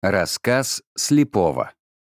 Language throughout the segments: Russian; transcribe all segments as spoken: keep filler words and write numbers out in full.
Рассказ слепого.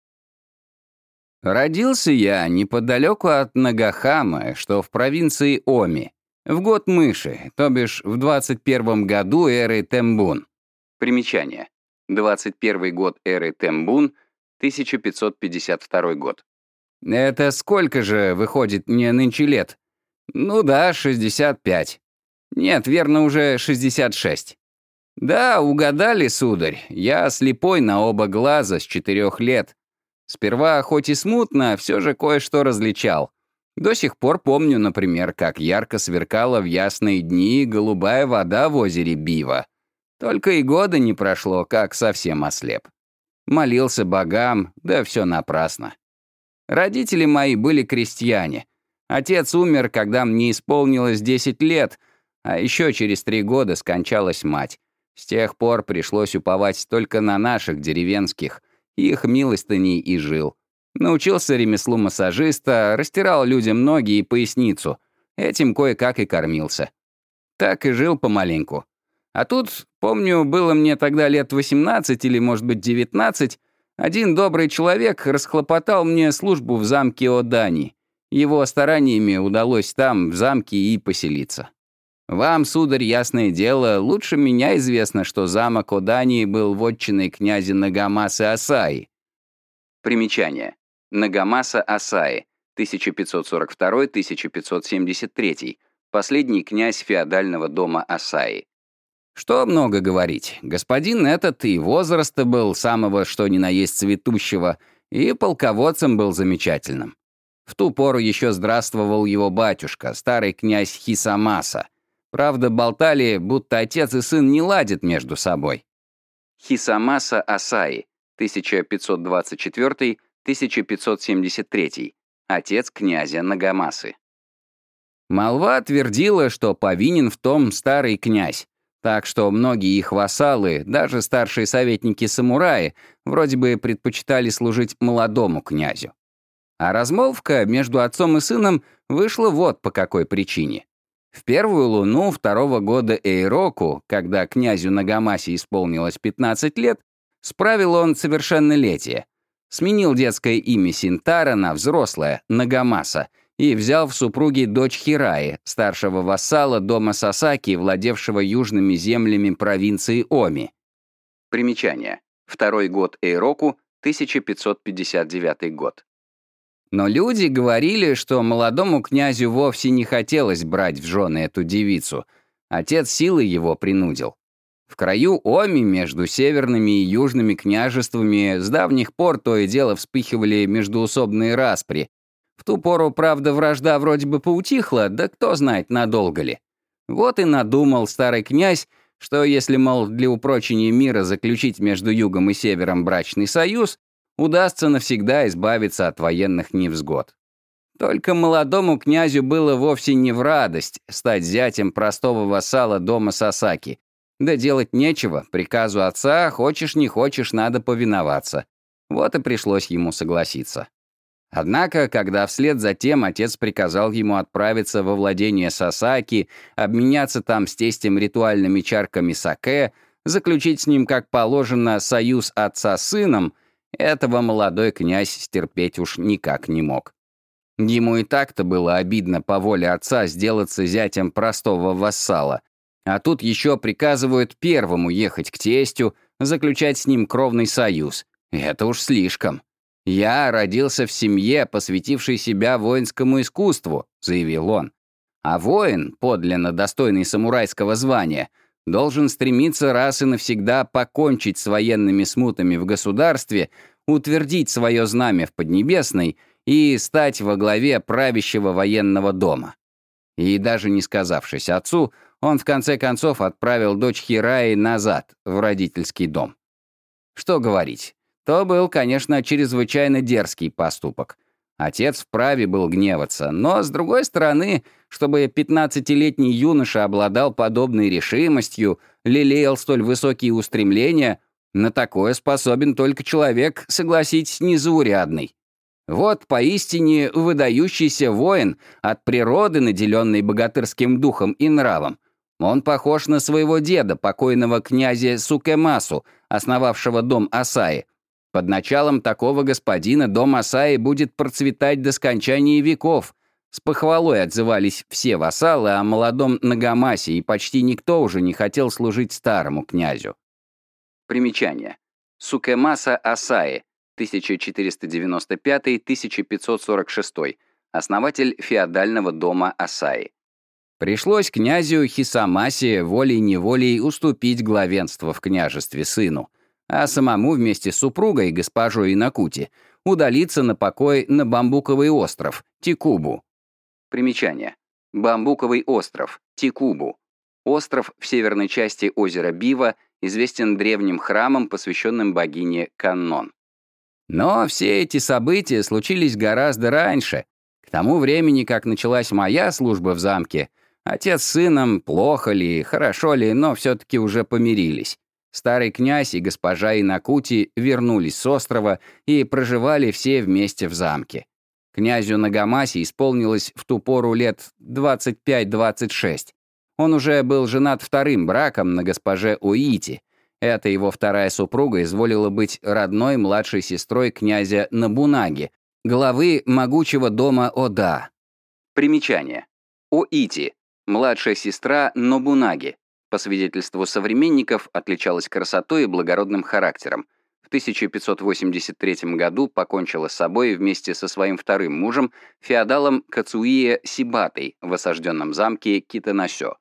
Родился я неподалеку от Нагахамы, что в провинции Оми, в год мыши, то бишь в двадцать первом году эры Тембун. Примечание. двадцать первый год эры Тембун, тысяча пятьсот пятьдесят второй год. Это сколько же выходит мне нынче лет? Ну да, шестьдесят пять. Нет, верно, уже шестьдесят шесть. Да, угадали, сударь, я слепой на оба глаза с четырех лет. Сперва, хоть и смутно, все же кое-что различал. До сих пор помню, например, как ярко сверкала в ясные дни голубая вода в озере Бива. Только и года не прошло, как совсем ослеп. Молился богам, да все напрасно. Родители мои были крестьяне. Отец умер, когда мне исполнилось десять лет, а еще через три года скончалась мать. С тех пор пришлось уповать только на наших деревенских, их милостыней и жил. Научился ремеслу массажиста, растирал людям ноги и поясницу. Этим кое-как и кормился. Так и жил помаленьку. А тут, помню, было мне тогда лет восемнадцать или, может быть, девятнадцать, один добрый человек расхлопотал мне службу в замке Одани. Его стараниями удалось там, в замке, и поселиться. Вам, сударь, ясное дело, лучше меня известно, что замок Одани был вотчиной князя Нагамасы Асаи. Примечание. Нагамаса Асаи, тысяча пятьсот сорок второй — тысяча пятьсот семьдесят третий, последний князь феодального дома Асаи. Что много говорить, господин этот и возраста был самого что ни на есть цветущего, и полководцем был замечательным. В ту пору еще здравствовал его батюшка, старый князь Хисамаса. Правда, болтали, будто отец и сын не ладят между собой. Хисамаса Асаи, тысяча пятьсот двадцать четвёртый — тысяча пятьсот семьдесят третий, отец князя Нагамасы. Молва твердила, что повинен в том старый князь, так что многие их вассалы, даже старшие советники-самураи, вроде бы предпочитали служить молодому князю. А размолвка между отцом и сыном вышла вот по какой причине. В первую луну второго года Эйроку, когда князю Нагамасе исполнилось пятнадцать лет, справил он совершеннолетие. Сменил детское имя Синтара на взрослое, Нагамаса, и взял в супруги дочь Хираи, старшего вассала дома Сасаки, владевшего южными землями провинции Оми. Примечание. Второй год Эйроку, тысяча пятьсот пятьдесят девятый год. Но люди говорили, что молодому князю вовсе не хотелось брать в жены эту девицу. Отец силой его принудил. В краю Оми между северными и южными княжествами с давних пор то и дело вспыхивали междоусобные распри. В ту пору, правда, вражда вроде бы поутихла, да кто знает, надолго ли. Вот и надумал старый князь, что если, мол, для упрочения мира заключить между югом и севером брачный союз, удастся навсегда избавиться от военных невзгод. Только молодому князю было вовсе не в радость стать зятем простого вассала дома Сасаки. Да делать нечего, приказу отца, хочешь не хочешь, надо повиноваться. Вот и пришлось ему согласиться. Однако, когда вслед за тем отец приказал ему отправиться во владение Сасаки, обменяться там с тестем ритуальными чарками саке, заключить с ним, как положено, союз отца с сыном, этого молодой князь стерпеть уж никак не мог. Ему и так-то было обидно по воле отца сделаться зятем простого вассала. А тут еще приказывают первому ехать к тестю, заключать с ним кровный союз. Это уж слишком. «Я родился в семье, посвятившей себя воинскому искусству», — заявил он. «А воин, подлинно достойный самурайского звания, должен стремиться раз и навсегда покончить с военными смутами в государстве, утвердить свое знамя в Поднебесной и стать во главе правящего военного дома». И даже не сказавшись отцу, он в конце концов отправил дочь Хираи назад, в родительский дом. Что говорить, то был, конечно, чрезвычайно дерзкий поступок. Отец вправе был гневаться, но, с другой стороны, чтобы пятнадцатилетний юноша обладал подобной решимостью, лелеял столь высокие устремления, на такое способен только человек, согласитесь, незаурядный. Вот поистине выдающийся воин, от природы наделенный богатырским духом и нравом. Он похож на своего деда, покойного князя Сукэмасу, основавшего дом Асаи. Под началом такого господина дом Асаи будет процветать до скончания веков. С похвалой отзывались все вассалы о молодом Нагамасе, и почти никто уже не хотел служить старому князю. Примечание. Сукэмаса Асаи, тысяча четыреста девяносто пятый — тысяча пятьсот сорок шестой, основатель феодального дома Асаи. Пришлось князю Хисамасе волей-неволей уступить главенство в княжестве сыну, а самому вместе с супругой, госпожой Инакути, удалиться на покой на Бамбуковый остров, Тикубу. Примечание. Бамбуковый остров, Тикубу. Остров в северной части озера Бива известен древним храмом, посвященным богине Каннон. Но все эти события случились гораздо раньше. К тому времени, как началась моя служба в замке, отец с сыном, плохо ли, хорошо ли, но все-таки уже помирились. Старый князь и госпожа Инакути вернулись с острова и проживали все вместе в замке. Князю Нагамасе исполнилось в ту пору лет двадцать пять — двадцать шесть. Он уже был женат вторым браком на госпоже Уити. Эта его вторая супруга изволила быть родной младшей сестрой князя Нобунаги, главы могучего дома Ода. Примечание. Уити, младшая сестра Нобунаги, по свидетельству современников, отличалась красотой и благородным характером. В тысяча пятьсот восемьдесят третьем году покончила с собой вместе со своим вторым мужем, феодалом Кацуие Сибатой, в осажденном замке Китанасё.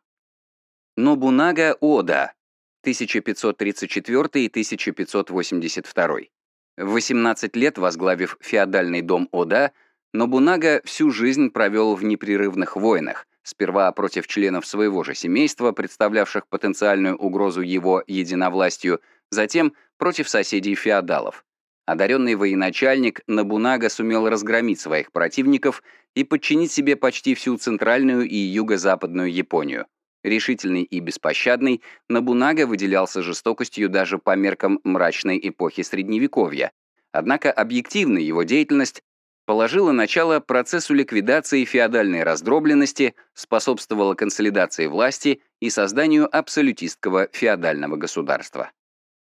Нобунага Ода, тысяча пятьсот тридцать четвёртый — тысяча пятьсот восемьдесят второй. В восемнадцать лет возглавив феодальный дом Ода, Нобунага всю жизнь провел в непрерывных войнах, сперва против членов своего же семейства, представлявших потенциальную угрозу его единовластию, затем против соседей-феодалов. Одаренный военачальник Нобунага сумел разгромить своих противников и подчинить себе почти всю центральную и юго-западную Японию. Решительный и беспощадный, Нобунага выделялся жестокостью даже по меркам мрачной эпохи Средневековья. Однако объективно его деятельность положила начало процессу ликвидации феодальной раздробленности, способствовала консолидации власти и созданию абсолютистского феодального государства.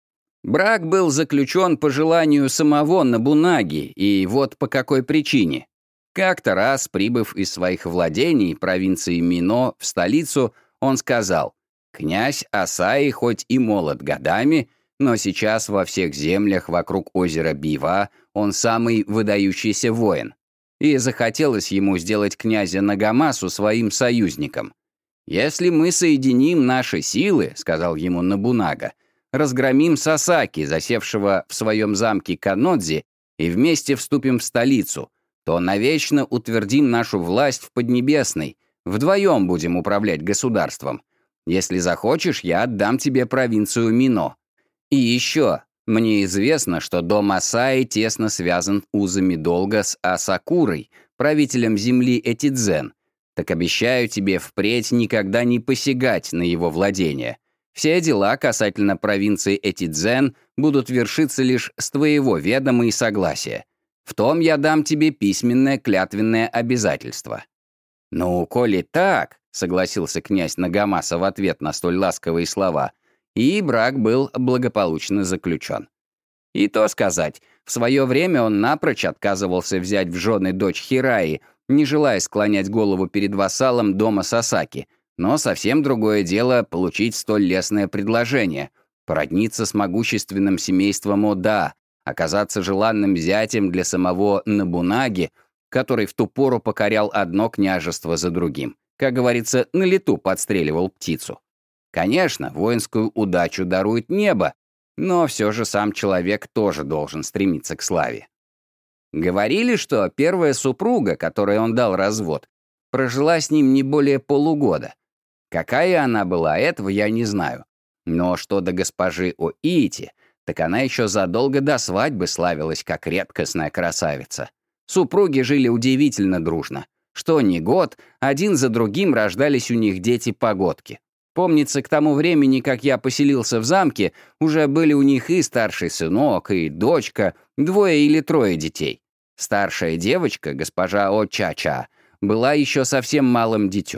Брак был заключен по желанию самого Нобунаги, и вот по какой причине. Как-то раз, прибыв из своих владений провинции Мино в столицу, он сказал: «Князь Асаи хоть и молод годами, но сейчас во всех землях вокруг озера Бива он самый выдающийся воин». И захотелось ему сделать князя Нагамасу своим союзником. «Если мы соединим наши силы, — сказал ему Нобунага, — разгромим Сасаки, засевшего в своем замке Канодзи, и вместе вступим в столицу, то навечно утвердим нашу власть в Поднебесной, вдвоем будем управлять государством. Если захочешь, я отдам тебе провинцию Мино. И еще, мне известно, что дом Асаи тесно связан узами долга с Асакурой, правителем земли Этидзен. Так обещаю тебе впредь никогда не посягать на его владения. Все дела касательно провинции Этидзен будут вершиться лишь с твоего ведома и согласия. В том я дам тебе письменное клятвенное обязательство». «Ну, коли так», — согласился князь Нагамаса в ответ на столь ласковые слова, и брак был благополучно заключен. И то сказать, в свое время он напрочь отказывался взять в жены дочь Хираи, не желая склонять голову перед вассалом дома Сасаки, но совсем другое дело — получить столь лестное предложение, породниться с могущественным семейством Ода, оказаться желанным зятем для самого Нобунаги, который в ту пору покорял одно княжество за другим, как говорится, на лету подстреливал птицу. Конечно, воинскую удачу дарует небо, но все же сам человек тоже должен стремиться к славе. Говорили, что первая супруга, которой он дал развод, прожила с ним не более полугода. Какая она была, этого я не знаю. Но что до госпожи Оити, так она еще задолго до свадьбы славилась как редкостная красавица. Супруги жили удивительно дружно. Что ни год, один за другим рождались у них дети-погодки. Помнится, к тому времени, как я поселился в замке, уже были у них и старший сынок, и дочка, двое или трое детей. Старшая девочка, госпожа О-Ча-Ча, была еще совсем малым детем.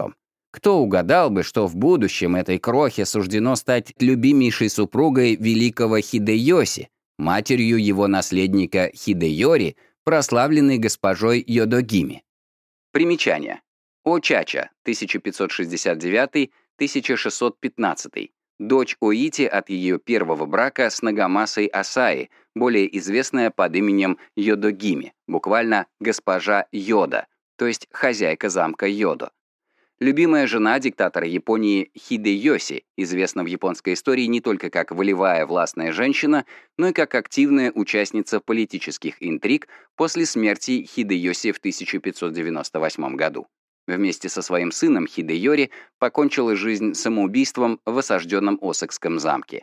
Кто угадал бы, что в будущем этой крохе суждено стать любимейшей супругой великого Хидэёси, матерью его наследника Хидэёри, прославленной госпожой Йодогими. Примечание. Очача, тысяча пятьсот шестьдесят девятый — тысяча шестьсот пятнадцатый. Дочь Оити от ее первого брака с Нагамасой Асаи, более известная под именем Йодогими, буквально «госпожа Йода», то есть хозяйка замка Йодо. Любимая жена диктатора Японии Хидэёси, известна в японской истории не только как волевая властная женщина, но и как активная участница политических интриг после смерти Хидэёси в тысяча пятьсот девяносто восьмом году. Вместе со своим сыном Хидэёри покончила жизнь самоубийством в осажденном Осакском замке.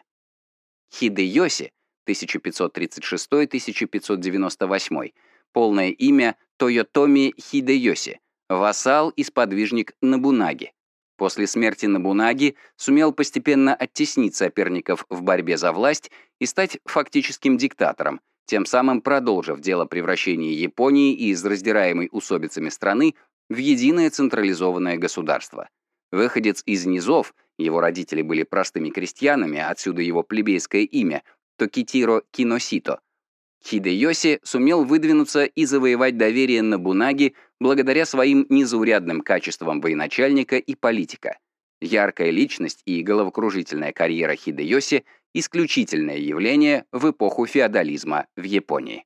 Хидэёси тысяча пятьсот тридцать шестой — тысяча пятьсот девяносто восьмой, полное имя Тойотоми Хидэёси, вассал и сподвижник Нобунаги. После смерти Нобунаги сумел постепенно оттеснить соперников в борьбе за власть и стать фактическим диктатором, тем самым продолжив дело превращения Японии из раздираемой усобицами страны в единое централизованное государство. Выходец из низов, его родители были простыми крестьянами, отсюда его плебейское имя, Токитиро Киносито, Хидэёси сумел выдвинуться и завоевать доверие Нобунаги благодаря своим незаурядным качествам военачальника и политика. Яркая личность и головокружительная карьера Хидэёси — исключительное явление в эпоху феодализма в Японии.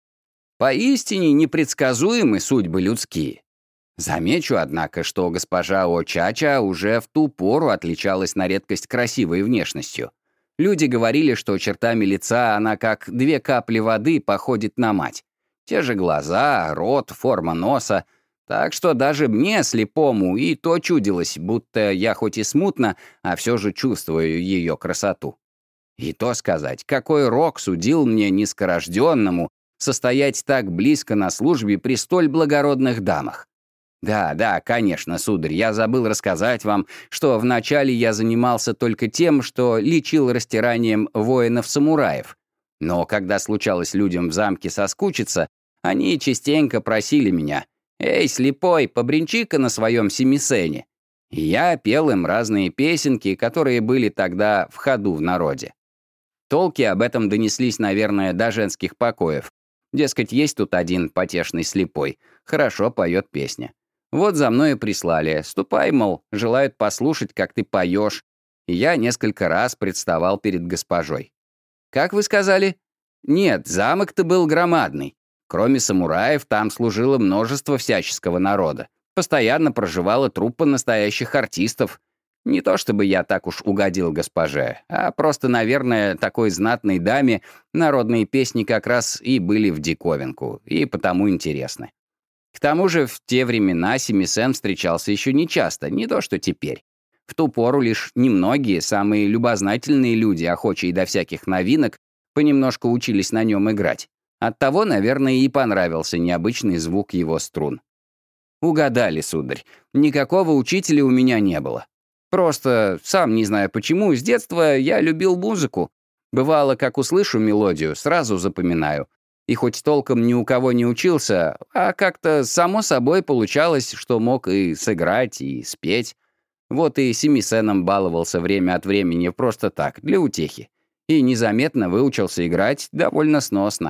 Поистине непредсказуемы судьбы людские. Замечу, однако, что госпожа Очача уже в ту пору отличалась на редкость красивой внешностью. Люди говорили, что чертами лица она как две капли воды походит на мать. Те же глаза, рот, форма носа. Так что даже мне, слепому, и то чудилось, будто я хоть и смутно, а все же чувствую ее красоту. И то сказать, какой рок судил мне низкорожденному состоять так близко на службе при столь благородных дамах. Да, да, конечно, сударь, я забыл рассказать вам, что вначале я занимался только тем, что лечил растиранием воинов-самураев. Но когда случалось людям в замке соскучиться, они частенько просили меня: «Эй, слепой, побренчи-ка на своем семисене». И я пел им разные песенки, которые были тогда в ходу в народе. Толки об этом донеслись, наверное, до женских покоев. Дескать, есть тут один потешный слепой, хорошо поет песня. Вот за мной и прислали. Ступай, мол, желают послушать, как ты поешь. И я несколько раз представал перед госпожой. Как вы сказали? Нет, замок-то был громадный. Кроме самураев, там служило множество всяческого народа. Постоянно проживала труппа настоящих артистов. Не то чтобы я так уж угодил госпоже, а просто, наверное, такой знатной даме народные песни как раз и были в диковинку, и потому интересны. К тому же в те времена семисен встречался еще нечасто, не то что теперь. В ту пору лишь немногие, самые любознательные люди, охочие до всяких новинок, понемножку учились на нем играть. Оттого, наверное, и понравился необычный звук его струн. Угадали, сударь, никакого учителя у меня не было. Просто, сам не знаю почему, с детства я любил музыку. Бывало, как услышу мелодию, сразу запоминаю. И хоть толком ни у кого не учился, а как-то само собой получалось, что мог и сыграть, и спеть. Вот и семисеном баловался время от времени просто так, для утехи. И незаметно выучился играть довольно сносно.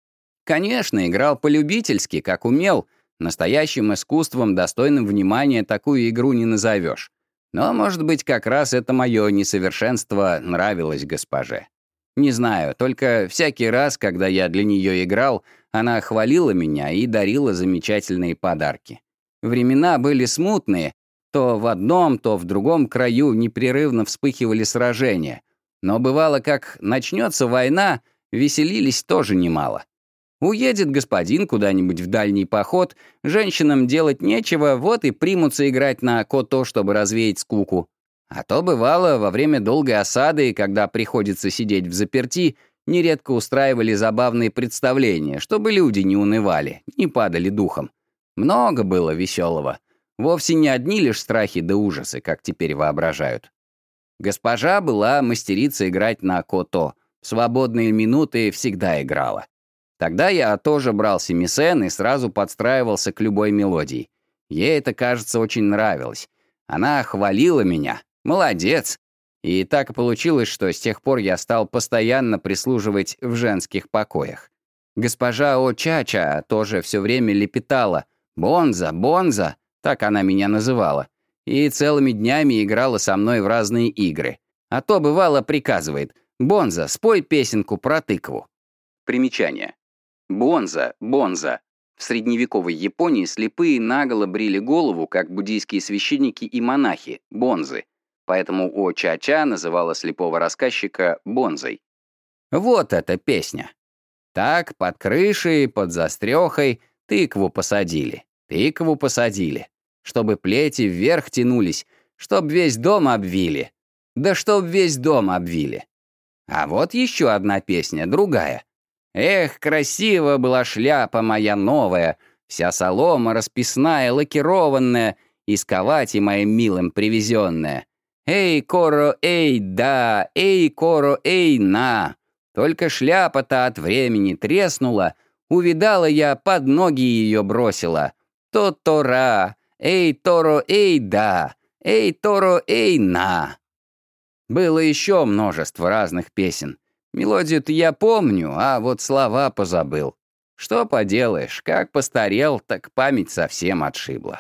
Конечно, играл полюбительски, как умел. Настоящим искусством, достойным внимания, такую игру не назовешь. Но, может быть, как раз это мое несовершенство нравилось госпоже. Не знаю, только всякий раз, когда я для нее играл, она хвалила меня и дарила замечательные подарки. Времена были смутные, то в одном, то в другом краю непрерывно вспыхивали сражения. Но бывало, как начнется война, веселились тоже немало. Уедет господин куда-нибудь в дальний поход, женщинам делать нечего, вот и примутся играть на кото, чтобы развеять скуку. А то бывало, во время долгой осады, когда приходится сидеть взаперти, нередко устраивали забавные представления, чтобы люди не унывали, не падали духом. Много было веселого. Вовсе не одни лишь страхи да ужасы, как теперь воображают. Госпожа была мастерица играть на кото. В свободные минуты всегда играла. Тогда я тоже брал семисен и сразу подстраивался к любой мелодии. Ей это, кажется, очень нравилось. Она хвалила меня. Молодец. И так и получилось, что с тех пор я стал постоянно прислуживать в женских покоях. Госпожа О-Ча-Ча тоже все время лепетала: «Бонза, Бонза», так она меня называла, и целыми днями играла со мной в разные игры. А то, бывало, приказывает: «Бонза, спой песенку про тыкву». Примечание. Бонза, Бонза. В средневековой Японии слепые наголо брили голову, как буддийские священники и монахи, бонзы. Поэтому О-Ча-Ча называла слепого рассказчика бонзой. Вот эта песня. Так, под крышей, под застрехой тыкву посадили, тыкву посадили, чтобы плети вверх тянулись, чтоб весь дом обвили. Да чтоб весь дом обвили. А вот еще одна песня, другая. Эх, красива была шляпа моя новая, вся солома расписная, лакированная, из ковати моим милым привезенная. Эй, коро, эй, да, эй, коро, эй, на. Только шляпа-то от времени треснула, увидала я, под ноги ее бросила. То-то-ра, эй, торо, эй, да, эй, торо, эй, на. Было еще множество разных песен. Мелодию-то я помню, а вот слова позабыл. Что поделаешь, как постарел, так память совсем отшибла.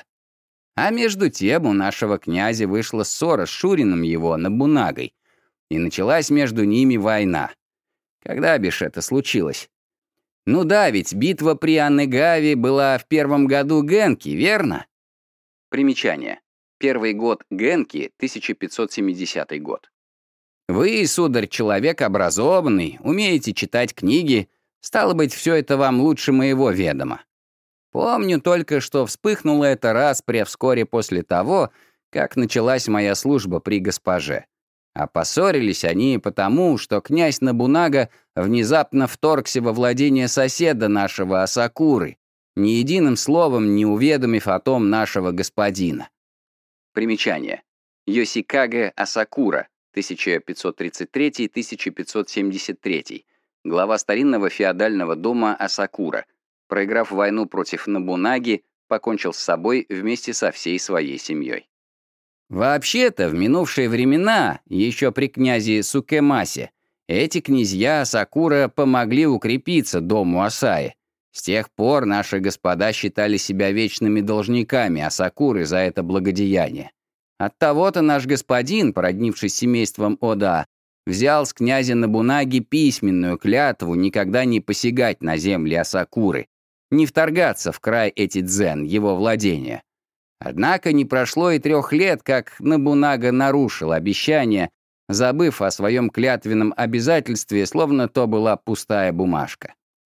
А между тем у нашего князя вышла ссора с Шурином его Нобунагой, и началась между ними война. Когда бишь это случилось? Ну да, ведь битва при Аннегаве была в первом году Генки, верно? Примечание. Первый год Генки, тысяча пятьсот семидесятый год. Вы, сударь, человек образованный, умеете читать книги, стало быть, все это вам лучше моего ведома. Помню только, что вспыхнуло это распря вскоре после того, как началась моя служба при госпоже. А поссорились они потому, что князь Нобунага внезапно вторгся во владение соседа нашего Асакуры, ни единым словом не уведомив о том нашего господина. Примечание. Йосикаге Асакура, тысяча пятьсот тридцать третий — тысяча пятьсот семьдесят третий, глава старинного феодального дома Асакура, проиграв войну против Нобунаги, покончил с собой вместе со всей своей семьей. Вообще-то, в минувшие времена, еще при князе Сукэмасе, эти князья Асакура помогли укрепиться дому Асаи. С тех пор наши господа считали себя вечными должниками Асакуры за это благодеяние. Оттого-то наш господин, породнившись с семейством Ода, взял с князя Нобунаги письменную клятву никогда не посягать на земли Асакуры, не вторгаться в край Этидзен, его владения. Однако не прошло и трех лет, как Нобунага нарушил обещание, забыв о своем клятвенном обязательстве, словно то была пустая бумажка.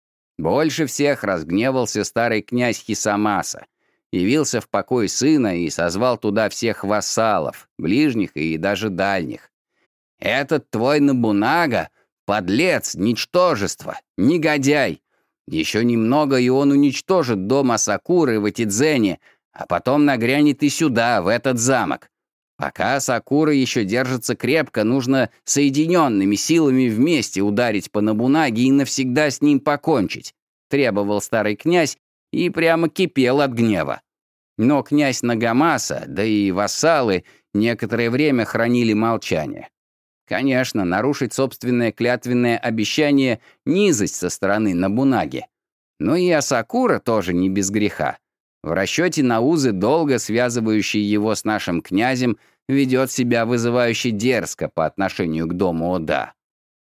Больше всех разгневался старый князь Хисамаса, явился в покой сына и созвал туда всех вассалов, ближних и даже дальних. «Этот твой Нобунага — подлец, ничтожество, негодяй. Еще немного, и он уничтожит дом Асакуры в Этидзене, а потом нагрянет и сюда, в этот замок. Пока Асакура еще держится крепко, нужно соединенными силами вместе ударить по Нобунаге и навсегда с ним покончить», — требовал старый князь, и прямо кипел от гнева. Но князь Нагамаса, да и вассалы некоторое время хранили молчание. Конечно, нарушить собственное клятвенное обещание — низость со стороны Нобунаги. Но и Асакура тоже не без греха. В расчете на узы, долго связывающие его с нашим князем, ведет себя вызывающе дерзко по отношению к дому Ода.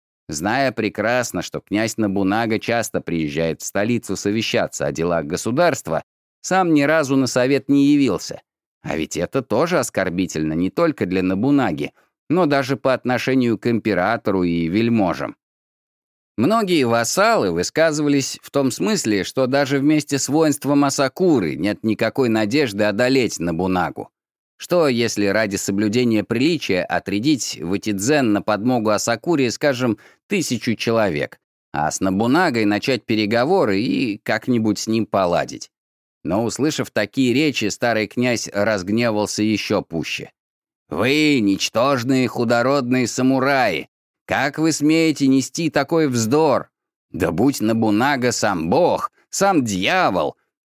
Зная прекрасно, что князь Нобунага часто приезжает в столицу совещаться о делах государства, сам ни разу на совет не явился. А ведь это тоже оскорбительно не только для Нобунаги, но даже по отношению к императору и вельможам. Многие вассалы высказывались в том смысле, что даже вместе с воинством Асакуры нет никакой надежды одолеть Нобунагу. Что, если ради соблюдения приличия отрядить в Этидзен на подмогу Асакуре, скажем, тысячу человек, а с Нобунагой начать переговоры и как-нибудь с ним поладить? Но, услышав такие речи, старый князь разгневался еще пуще. «Вы, ничтожные худородные самураи, как вы смеете нести такой вздор? Да будь Нобунага сам бог, сам дьявол,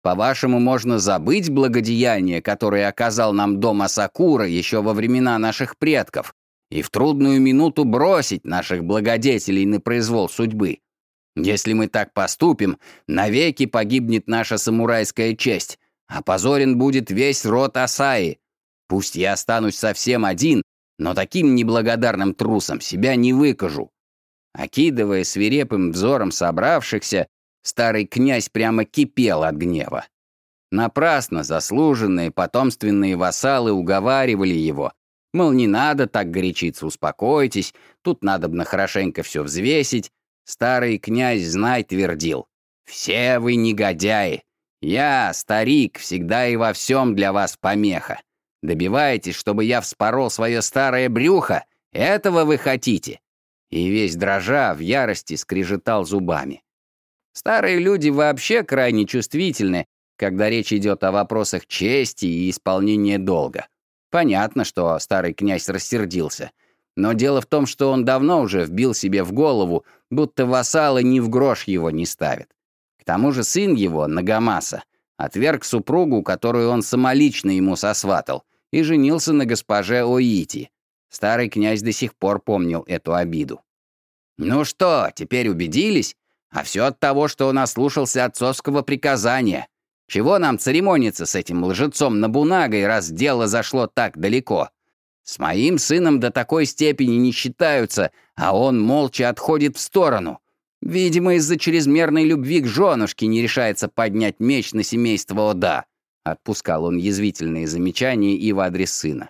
По-вашему, можно забыть благодеяние, которое оказал нам дом Асакура еще во времена наших предков, и в трудную минуту бросить наших благодетелей на произвол судьбы? Если мы так поступим, навеки погибнет наша самурайская честь, опозорен будет весь род Асаи. Пусть я останусь совсем один, но таким неблагодарным трусом себя не выкажу». Окидывая свирепым взором собравшихся, старый князь прямо кипел от гнева. Напрасно заслуженные потомственные вассалы уговаривали его. Мол, не надо так горячиться, успокойтесь, тут надобно хорошенько все взвесить. Старый князь, знай, твердил: «Все вы негодяи! Я, старик, всегда и во всем для вас помеха. Добиваетесь, чтобы я вспорол свое старое брюхо? Этого вы хотите?» И весь дрожа в ярости скрежетал зубами. Старые люди вообще крайне чувствительны, когда речь идет о вопросах чести и исполнения долга. Понятно, что старый князь рассердился. Но дело в том, что он давно уже вбил себе в голову, будто вассалы ни в грош его не ставят. К тому же сын его, Нагамаса, отверг супругу, которую он самолично ему сосватал, и женился на госпоже Оити. Старый князь до сих пор помнил эту обиду. «Ну что, теперь убедились? А все от того, что он ослушался отцовского приказания. Чего нам церемониться с этим лжецом Нобунагой, раз дело зашло так далеко? С моим сыном до такой степени не считаются, а он молча отходит в сторону. Видимо, из-за чрезмерной любви к женушке не решается поднять меч на семейство Ода». Отпускал он язвительные замечания и в адрес сына.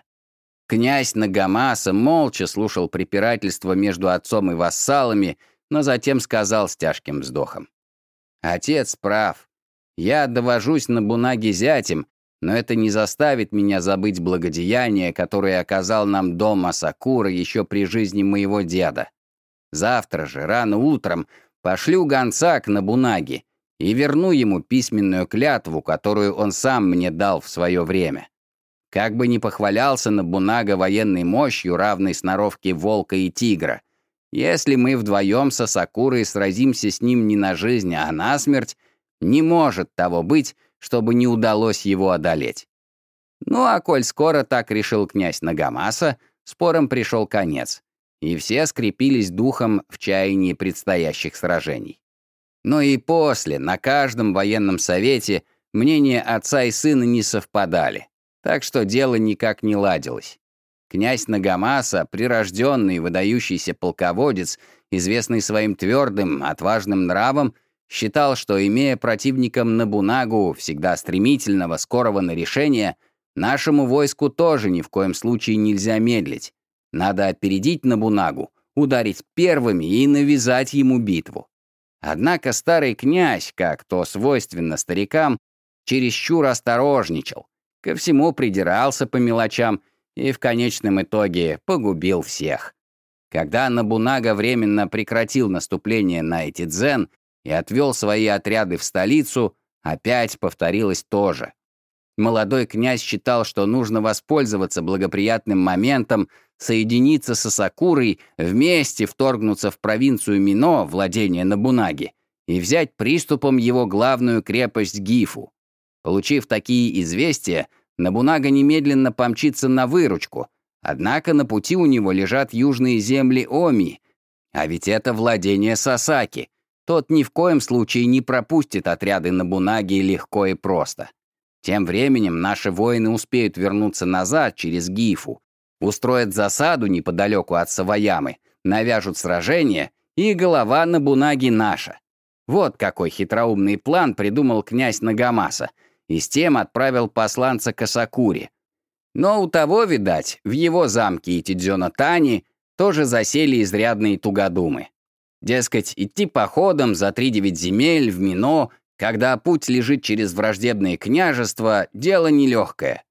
Князь Нагамаса молча слушал препирательства между отцом и вассалами, но затем сказал с тяжким вздохом: «Отец прав. Я довожусь Нобунаге зятем, но это не заставит меня забыть благодеяние, которое оказал нам дом Асакура еще при жизни моего деда. Завтра же, рано утром, пошлю гонца к Нобунаге и верну ему письменную клятву, которую он сам мне дал в свое время. Как бы ни похвалялся Нобунага военной мощью, равной сноровке волка и тигра, если мы вдвоем с Асакурой сразимся с ним не на жизнь, а на смерть, не может того быть, чтобы не удалось его одолеть». Ну а коль скоро так решил князь Нагамаса, спорам пришел конец, и все скрепились духом в чаянии предстоящих сражений. Но и после, на каждом военном совете, мнения отца и сына не совпадали, так что дело никак не ладилось. Князь Нагамаса, прирожденный выдающийся полководец, известный своим твердым, отважным нравом, считал, что, имея противником Нобунагу, всегда стремительного, скорого на решение, нашему войску тоже ни в коем случае нельзя медлить. Надо опередить Нобунагу, ударить первыми и навязать ему битву. Однако старый князь, как то свойственно старикам, чересчур осторожничал, ко всему придирался по мелочам и в конечном итоге погубил всех. Когда Нобунага временно прекратил наступление на Этидзен и отвел свои отряды в столицу, опять повторилось то же. Молодой князь считал, что нужно воспользоваться благоприятным моментом, соединиться с Асакурой, вместе вторгнуться в провинцию Мино, владение Нобунаги, и взять приступом его главную крепость Гифу. Получив такие известия, Нобунага немедленно помчится на выручку, однако на пути у него лежат южные земли Оми, а ведь это владение Сасаки. Тот ни в коем случае не пропустит отряды Нобунаги легко и просто. Тем временем наши воины успеют вернуться назад через Гифу, устроят засаду неподалеку от Саваямы, навяжут сражение, и голова Нобунаги наша. Вот какой хитроумный план придумал князь Нагамаса, и с тем отправил посланца к Асакуре. Но у того, видать, в его замке Итидзёно-Тани тоже засели изрядные тугодумы. Дескать, идти походом за три девять земель в Мино, когда путь лежит через враждебные княжества, дело нелегкое.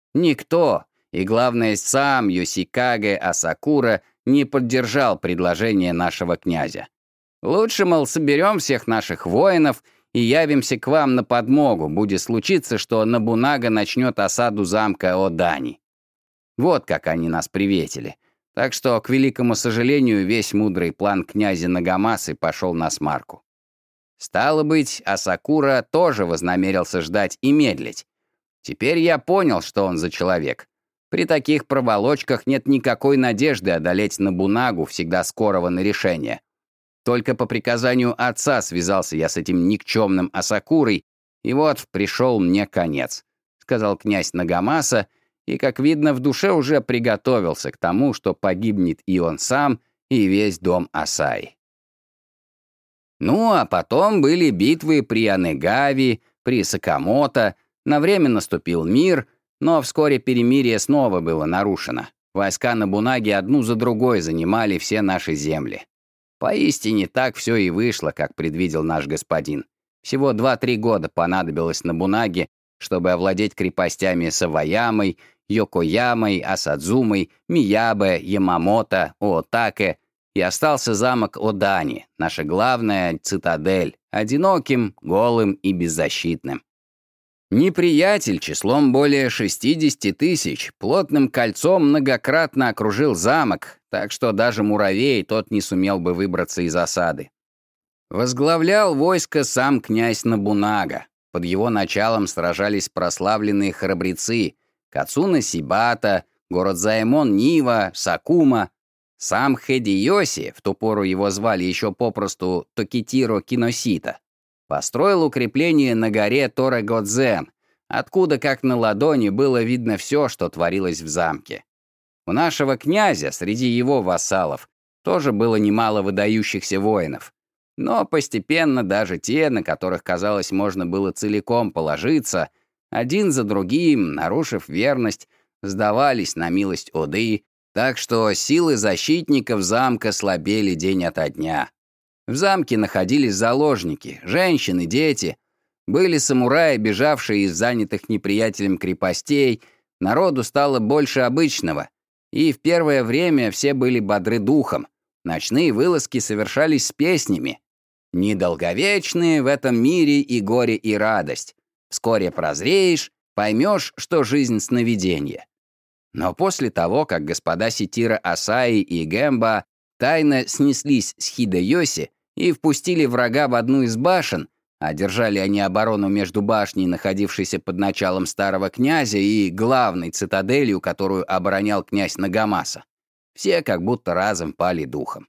Никто, и главное, сам Йосикаге Асакура, не поддержал предложение нашего князя. Лучше, мол, соберем всех наших воинов и явимся к вам на подмогу, будет случиться, что Нобунага начнет осаду замка Одани. Вот как они нас приветили. Так что, к великому сожалению, весь мудрый план князя Нагамасы пошел насмарку. Стало быть, Асакура тоже вознамерился ждать и медлить. Теперь я понял, что он за человек. При таких проволочках нет никакой надежды одолеть Нобунагу, всегда скорого на решение. Только по приказанию отца связался я с этим никчемным Асакурой, и вот пришел мне конец, сказал князь Нагамаса, и, как видно, в душе уже приготовился к тому, что погибнет и он сам, и весь дом Асаи. Ну, а потом были битвы при Анегави, при Сакамото, на время наступил мир, но вскоре перемирие снова было нарушено. Войска Нобунаги одну за другой занимали все наши земли. Поистине так все и вышло, как предвидел наш господин. Всего два-три года понадобилось Нобунаге, чтобы овладеть крепостями Саваямой, Йокоямой, Асадзумой, Миябе, Ямамото, Оотаке, и остался замок Одани, наша главная цитадель, одиноким, голым и беззащитным. Неприятель числом более шестидесяти тысяч плотным кольцом многократно окружил замок, так что даже муравей тот не сумел бы выбраться из осады. Возглавлял войско сам князь Нобунага. Под его началом сражались прославленные храбрецы Кацуна Сибата, город Заэмон Нива, Сакума. Сам Хидеёси, в ту пору его звали еще попросту Токитиро Киносита, построил укрепление на горе Торегодзен, откуда, как на ладони, было видно все, что творилось в замке. У нашего князя, среди его вассалов, тоже было немало выдающихся воинов. Но постепенно даже те, на которых, казалось, можно было целиком положиться, один за другим, нарушив верность, сдавались на милость Оды, так что силы защитников замка слабели день ото дня. В замке находились заложники, женщины, дети. Были самураи, бежавшие из занятых неприятелем крепостей. Народу стало больше обычного. И в первое время все были бодры духом. Ночные вылазки совершались с песнями. Недолговечные в этом мире и горе, и радость. Вскоре прозреешь, поймешь, что жизнь сновиденье. Но после того, как господа Ситира Асаи и Гэмба тайно снеслись с Хидеёси и впустили врага в одну из башен, а держали они оборону между башней, находившейся под началом старого князя, и главной цитаделью, которую оборонял князь Нагамаса, все как будто разом пали духом.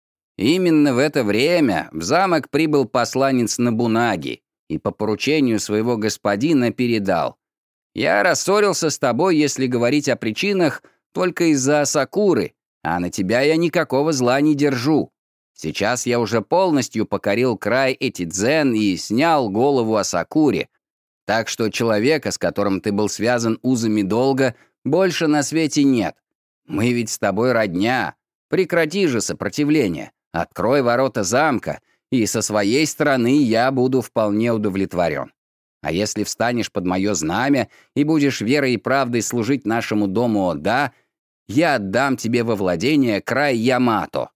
Именно в это время в замок прибыл посланец Нобунаги и по поручению своего господина передал: «Я рассорился с тобой, если говорить о причинах, только из-за Асакуры, а на тебя я никакого зла не держу. Сейчас я уже полностью покорил край Этидзен и снял голову Асакуре, так что человека, с которым ты был связан узами долга, больше на свете нет. Мы ведь с тобой родня. Прекрати же сопротивление, открой ворота замка, и со своей стороны я буду вполне удовлетворен. А если встанешь под мое знамя и будешь верой и правдой служить нашему дому Ода, я отдам тебе во владение край Ямато».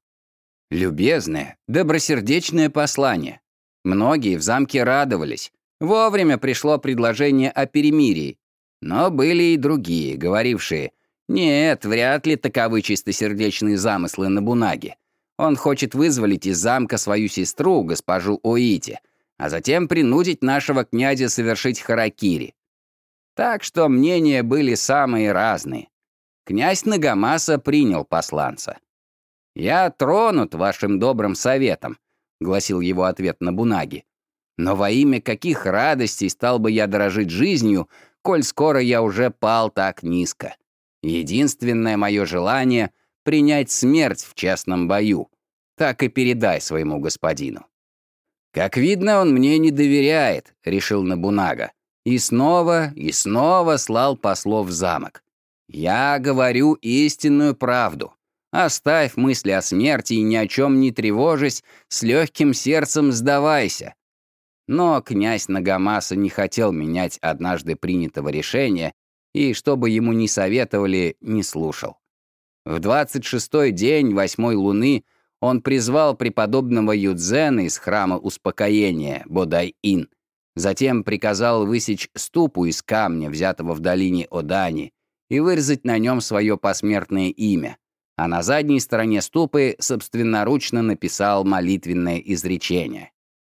Любезное, добросердечное послание. Многие в замке радовались. Вовремя пришло предложение о перемирии. Но были и другие, говорившие: «Нет, вряд ли таковы чистосердечные замыслы Нобунаги. Он хочет вызволить из замка свою сестру, госпожу Оити, а затем принудить нашего князя совершить харакири». Так что мнения были самые разные. Князь Нагамаса принял посланца. «Я тронут вашим добрым советом», — гласил его ответ Нобунаги. «Но во имя каких радостей стал бы я дорожить жизнью, коль скоро я уже пал так низко? Единственное мое желание — принять смерть в честном бою. Так и передай своему господину». «Как видно, он мне не доверяет», — решил Нобунага. И снова, и снова слал послов в замок. «Я говорю истинную правду. Оставь мысли о смерти и ни о чем не тревожись, с легким сердцем сдавайся». Но князь Нагамаса не хотел менять однажды принятого решения, и, что бы ему ни советовали, не слушал. В двадцать шестой день восьмой луны он призвал преподобного Юдзена из храма успокоения Бодай-ин, затем приказал высечь ступу из камня, взятого в долине Одани, и вырезать на нем свое посмертное имя, а на задней стороне ступы собственноручно написал молитвенное изречение.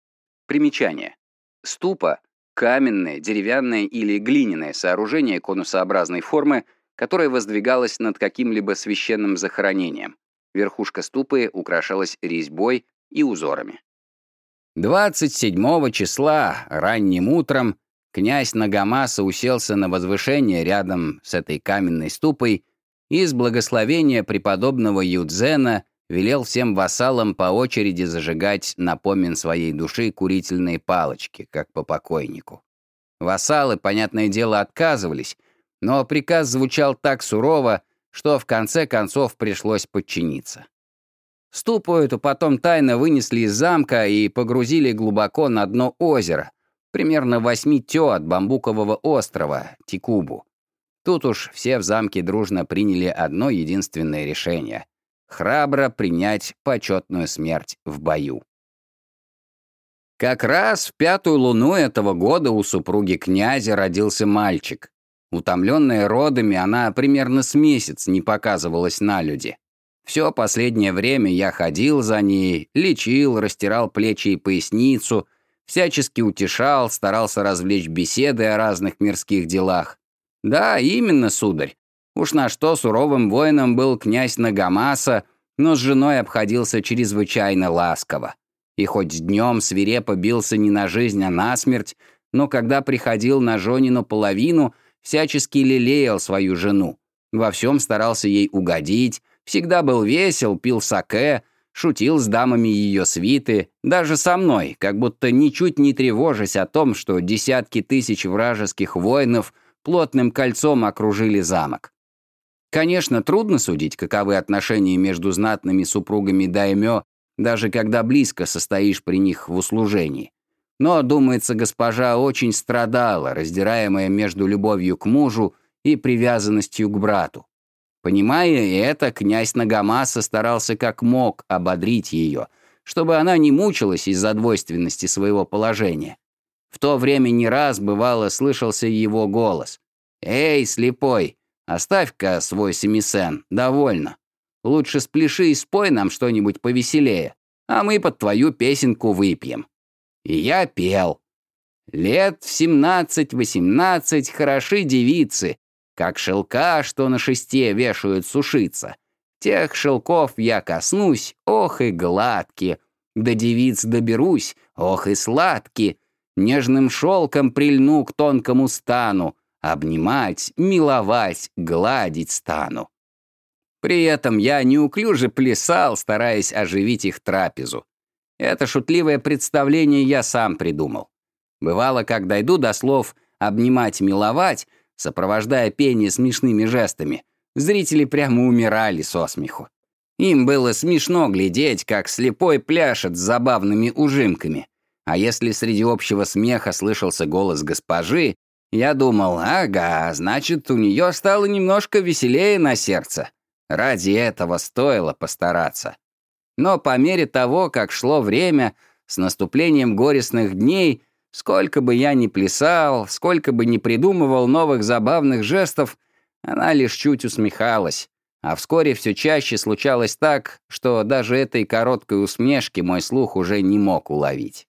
Примечание. Ступа — каменное, деревянное или глиняное сооружение конусообразной формы, которое воздвигалось над каким-либо священным захоронением. Верхушка ступы украшалась резьбой и узорами. двадцать седьмого числа, ранним утром, князь Нагамаса уселся на возвышение рядом с этой каменной ступой и с благословения преподобного Юдзена велел всем вассалам по очереди зажигать на помин своей души курительные палочки, как по покойнику. Вассалы, понятное дело, отказывались, но приказ звучал так сурово, что в конце концов пришлось подчиниться. Ступу эту потом тайно вынесли из замка и погрузили глубоко на дно озера, примерно восьми тё от бамбукового острова, Тикубу. Тут уж все в замке дружно приняли одно единственное решение — храбро принять почетную смерть в бою. Как раз в пятую луну этого года у супруги князя родился мальчик. Утомленная родами, она примерно с месяц не показывалась на люди. Все последнее время я ходил за ней, лечил, растирал плечи и поясницу, всячески утешал, старался развлечь беседой о разных мирских делах. Да, именно, сударь. Уж на что суровым воином был князь Нагамаса, но с женой обходился чрезвычайно ласково. И хоть днем свирепо бился не на жизнь, а на смерть, но когда приходил на женину половину, всячески лелеял свою жену. Во всем старался ей угодить, всегда был весел, пил саке, шутил с дамами ее свиты, даже со мной, как будто ничуть не тревожась о том, что десятки тысяч вражеских воинов плотным кольцом окружили замок. Конечно, трудно судить, каковы отношения между знатными супругами даймё, даже когда близко состоишь при них в услужении. Но, думается, госпожа очень страдала, раздираемая между любовью к мужу и привязанностью к брату. Понимая это, князь Нагамаса старался как мог ободрить ее, чтобы она не мучилась из-за двойственности своего положения. В то время не раз, бывало, слышался его голос. «Эй, слепой, оставь-ка свой семисен, довольно. Лучше спляши и спой нам что-нибудь повеселее, а мы под твою песенку выпьем». И я пел. Лет в семнадцать-восемнадцать хороши девицы, как шелка, что на шесте вешают сушиться. Тех шелков я коснусь, ох и гладки, до девиц доберусь, ох и сладки, нежным шелком прильну к тонкому стану, обнимать, миловать, гладить стану. При этом я неуклюже плясал, стараясь оживить их трапезу. Это шутливое представление я сам придумал. Бывало, как дойду до слов «обнимать, миловать», сопровождая пение смешными жестами, зрители прямо умирали со смеху. Им было смешно глядеть, как слепой пляшет с забавными ужимками. А если среди общего смеха слышался голос госпожи, я думал, ага, значит, у нее стало немножко веселее на сердце. Ради этого стоило постараться. Но по мере того, как шло время, с наступлением горестных дней, сколько бы я ни плясал, сколько бы ни придумывал новых забавных жестов, она лишь чуть усмехалась. А вскоре все чаще случалось так, что даже этой короткой усмешки мой слух уже не мог уловить.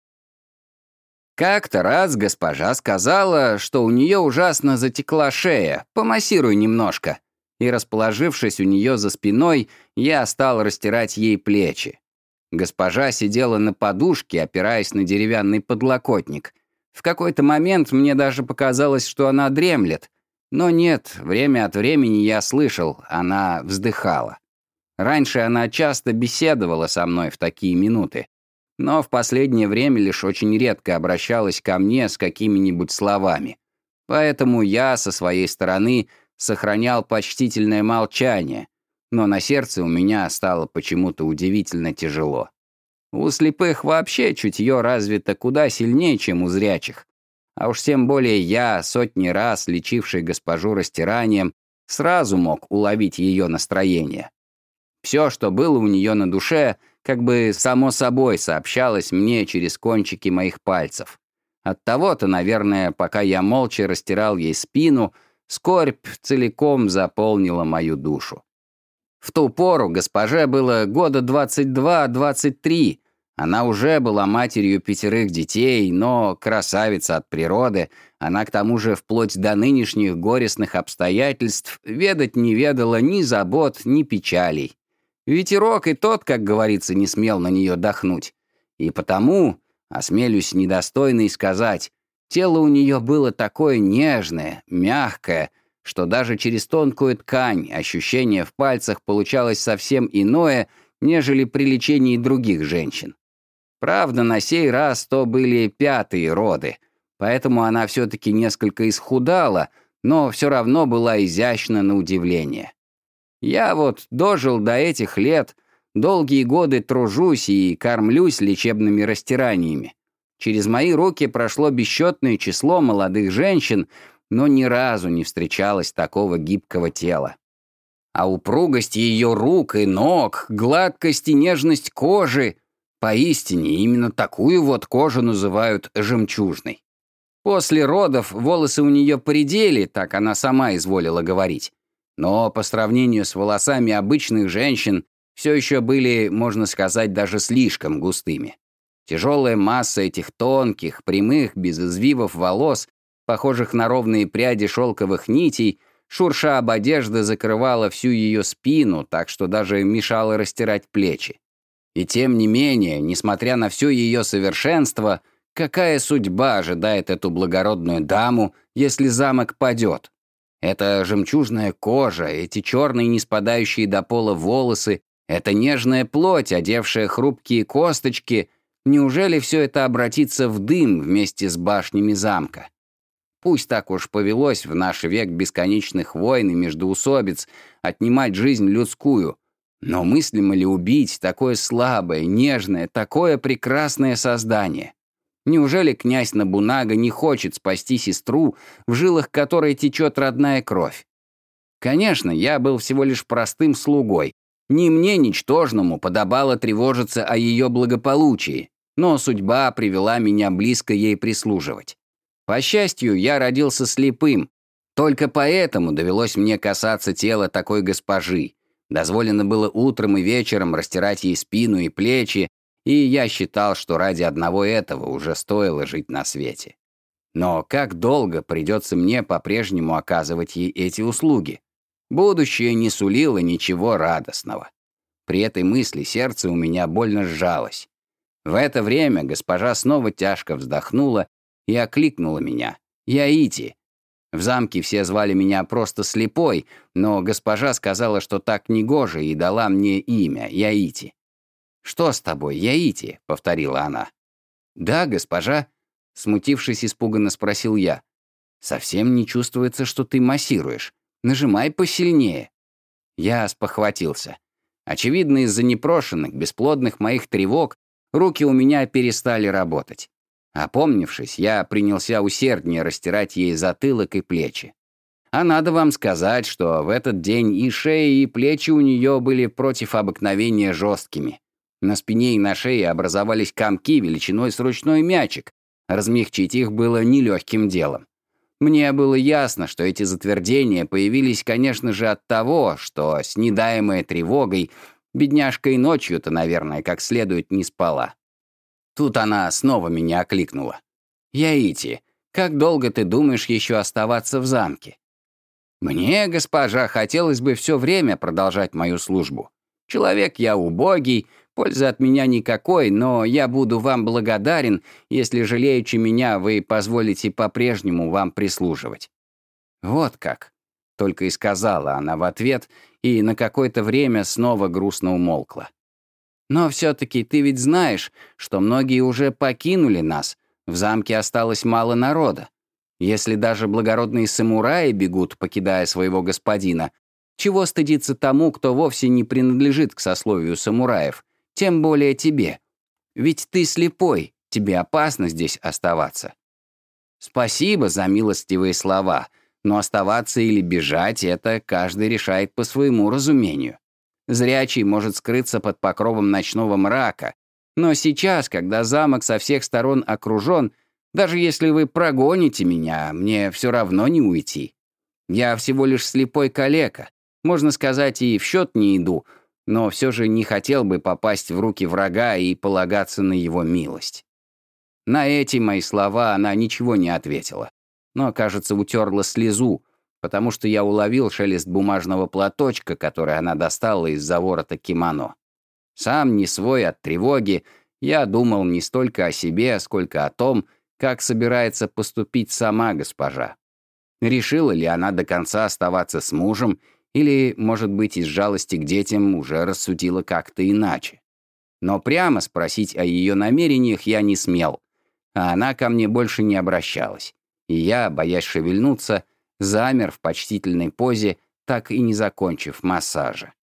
Как-то раз госпожа сказала, что у нее ужасно затекла шея, помассируй немножко. И, расположившись у нее за спиной, я стал растирать ей плечи. Госпожа сидела на подушке, опираясь на деревянный подлокотник. В какой-то момент мне даже показалось, что она дремлет. Но нет, время от времени я слышал, она вздыхала. Раньше она часто беседовала со мной в такие минуты, но в последнее время лишь очень редко обращалась ко мне с какими-нибудь словами. Поэтому я, со своей стороны, сохранял почтительное молчание, но на сердце у меня стало почему-то удивительно тяжело. У слепых вообще чутье развито куда сильнее, чем у зрячих. А уж тем более я, сотни раз лечивший госпожу растиранием, сразу мог уловить ее настроение. Все, что было у нее на душе, как бы само собой сообщалось мне через кончики моих пальцев. Оттого-то, наверное, пока я молча растирал ей спину, скорбь целиком заполнила мою душу. В ту пору госпоже было года двадцать два-двадцать три, Она уже была матерью пятерых детей, но красавица от природы, она к тому же вплоть до нынешних горестных обстоятельств ведать не ведала ни забот, ни печалей. Ветерок и тот, как говорится, не смел на нее дохнуть. И потому, осмелюсь недостойный сказать, тело у нее было такое нежное, мягкое, что даже через тонкую ткань ощущение в пальцах получалось совсем иное, нежели при лечении других женщин. Правда, на сей раз то были пятые роды, поэтому она все-таки несколько исхудала, но все равно была изящна на удивление. Я вот дожил до этих лет, долгие годы тружусь и кормлюсь лечебными растираниями. Через мои руки прошло бесчетное число молодых женщин, но ни разу не встречалось такого гибкого тела. А упругость ее рук и ног, гладкость и нежность кожи — поистине, именно такую вот кожу называют жемчужной. После родов волосы у нее поредели, так она сама изволила говорить. Но по сравнению с волосами обычных женщин все еще были, можно сказать, даже слишком густыми. Тяжелая масса этих тонких, прямых, без извивов волос, похожих на ровные пряди шелковых нитей, шурша об одежды, закрывала всю ее спину, так что даже мешала растирать плечи. И тем не менее, несмотря на все ее совершенство, какая судьба ожидает эту благородную даму, если замок падет? Эта жемчужная кожа, эти черные не спадающие до пола волосы, эта нежная плоть, одевшая хрупкие косточки, неужели все это обратится в дым вместе с башнями замка? Пусть так уж повелось в наш век бесконечных войн и междоусобиц отнимать жизнь людскую, но мыслимо ли убить такое слабое, нежное, такое прекрасное создание? Неужели князь Нобунага не хочет спасти сестру, в жилах которой течет родная кровь? Конечно, я был всего лишь простым слугой. Не мне, ничтожному, подобало тревожиться о ее благополучии, но судьба привела меня близко ей прислуживать. По счастью, я родился слепым. Только поэтому довелось мне касаться тела такой госпожи. Дозволено было утром и вечером растирать ей спину и плечи, и я считал, что ради одного этого уже стоило жить на свете. Но как долго придется мне по-прежнему оказывать ей эти услуги? Будущее не сулило ничего радостного. При этой мысли сердце у меня больно сжалось. В это время госпожа снова тяжко вздохнула и окликнула меня. «Яити!» В замке все звали меня просто Слепой, но госпожа сказала, что так негоже, и дала мне имя Яити. «Что с тобой, Яити?» — повторила она. «Да, госпожа», — смутившись, испуганно спросил я. «Совсем не чувствуется, что ты массируешь. Нажимай посильнее». Я спохватился. Очевидно, из-за непрошенных, бесплодных моих тревог руки у меня перестали работать. Опомнившись, я принялся усерднее растирать ей затылок и плечи. А надо вам сказать, что в этот день и шея, и плечи у нее были против обыкновения жесткими. На спине и на шее образовались комки величиной с ручной мячик. Размягчить их было нелегким делом. Мне было ясно, что эти затвердения появились, конечно же, от того, что, снедаемая тревогой, бедняжка и ночью-то, наверное, как следует не спала. Тут она снова меня окликнула. «Яити, как долго ты думаешь еще оставаться в замке?» «Мне, госпожа, хотелось бы все время продолжать мою службу. Человек я убогий, пользы от меня никакой, но я буду вам благодарен, если, жалеючи меня, вы позволите по-прежнему вам прислуживать». «Вот как», — только и сказала она в ответ, и на какое-то время снова грустно умолкла. «Но все-таки ты ведь знаешь, что многие уже покинули нас, в замке осталось мало народа. Если даже благородные самураи бегут, покидая своего господина, чего стыдиться тому, кто вовсе не принадлежит к сословию самураев, тем более тебе? Ведь ты слепой, тебе опасно здесь оставаться». «Спасибо за милостивые слова, но оставаться или бежать — это каждый решает по своему разумению. Зрячий может скрыться под покровом ночного мрака, но сейчас, когда замок со всех сторон окружен, даже если вы прогоните меня, мне все равно не уйти. Я всего лишь слепой калека, можно сказать, и в счет не иду, но все же не хотел бы попасть в руки врага и полагаться на его милость. На эти мои слова она ничего не ответила, но, кажется, утерла слезу, потому что я уловил шелест бумажного платочка, который она достала из-за ворота кимоно. Сам не свой от тревоги, я думал не столько о себе, сколько о том, как собирается поступить сама госпожа. Решила ли она до конца оставаться с мужем, или, может быть, из жалости к детям уже рассудила как-то иначе. Но прямо спросить о ее намерениях я не смел, а она ко мне больше не обращалась. И я, боясь шевельнуться, замер в почтительной позе, так и не закончив массажа.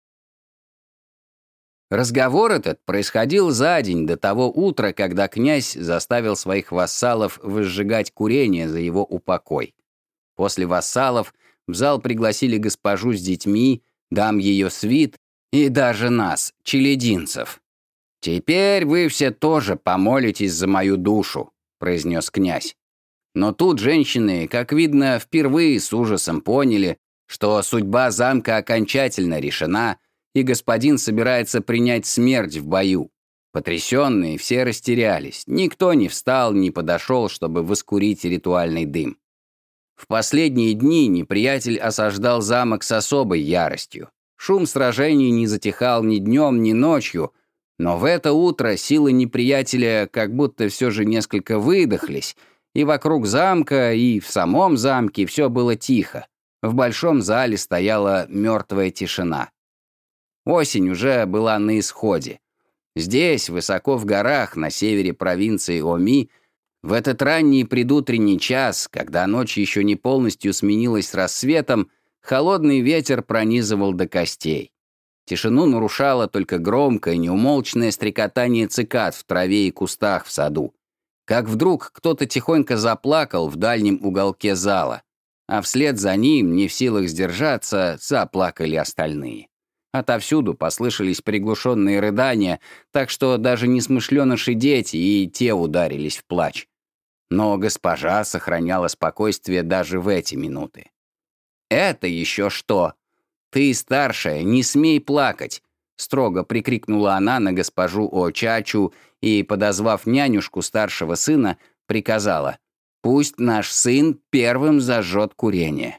Разговор этот происходил за день до того утра, когда князь заставил своих вассалов возжигать курение за его упокой. После вассалов в зал пригласили госпожу с детьми, дам ее свит и даже нас, челядинцев. «Теперь вы все тоже помолитесь за мою душу», — произнес князь. Но тут женщины, как видно, впервые с ужасом поняли, что судьба замка окончательно решена, и господин собирается принять смерть в бою. Потрясенные все растерялись, никто не встал, не подошел, чтобы воскурить ритуальный дым. В последние дни неприятель осаждал замок с особой яростью. Шум сражений не затихал ни днем, ни ночью, но в это утро силы неприятеля как будто все же несколько выдохлись, и вокруг замка, и в самом замке все было тихо. В большом зале стояла мертвая тишина. Осень уже была на исходе. Здесь, высоко в горах, на севере провинции Оми, в этот ранний предутренний час, когда ночь еще не полностью сменилась рассветом, холодный ветер пронизывал до костей. Тишину нарушало только громкое, неумолчное стрекотание цикад в траве и кустах в саду. Как вдруг кто-то тихонько заплакал в дальнем уголке зала, а вслед за ним, не в силах сдержаться, заплакали остальные. Отовсюду послышались приглушенные рыдания, так что даже несмышленыши дети и те ударились в плач. Но госпожа сохраняла спокойствие даже в эти минуты. «Это еще что? Ты, старшая, не смей плакать!» Строго прикрикнула она на госпожу О-Чачу и, подозвав нянюшку старшего сына, приказала: «Пусть наш сын первым зажжет курение».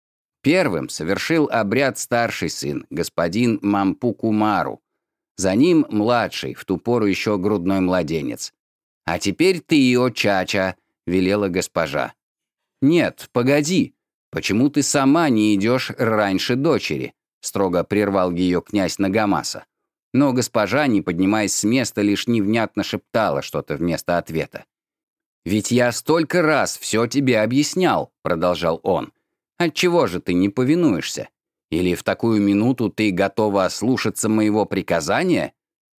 Первым совершил обряд старший сын, господин Мампукумару. За ним младший, в ту пору еще грудной младенец. «А теперь ты, О-Чача», — велела госпожа. «Нет, погоди, почему ты сама не идешь раньше дочери?» — строго прервал ее князь Нагамаса. Но госпожа, не поднимаясь с места, лишь невнятно шептала что-то вместо ответа. «Ведь я столько раз все тебе объяснял», — продолжал он. «Отчего же ты не повинуешься? Или в такую минуту ты готова ослушаться моего приказания?»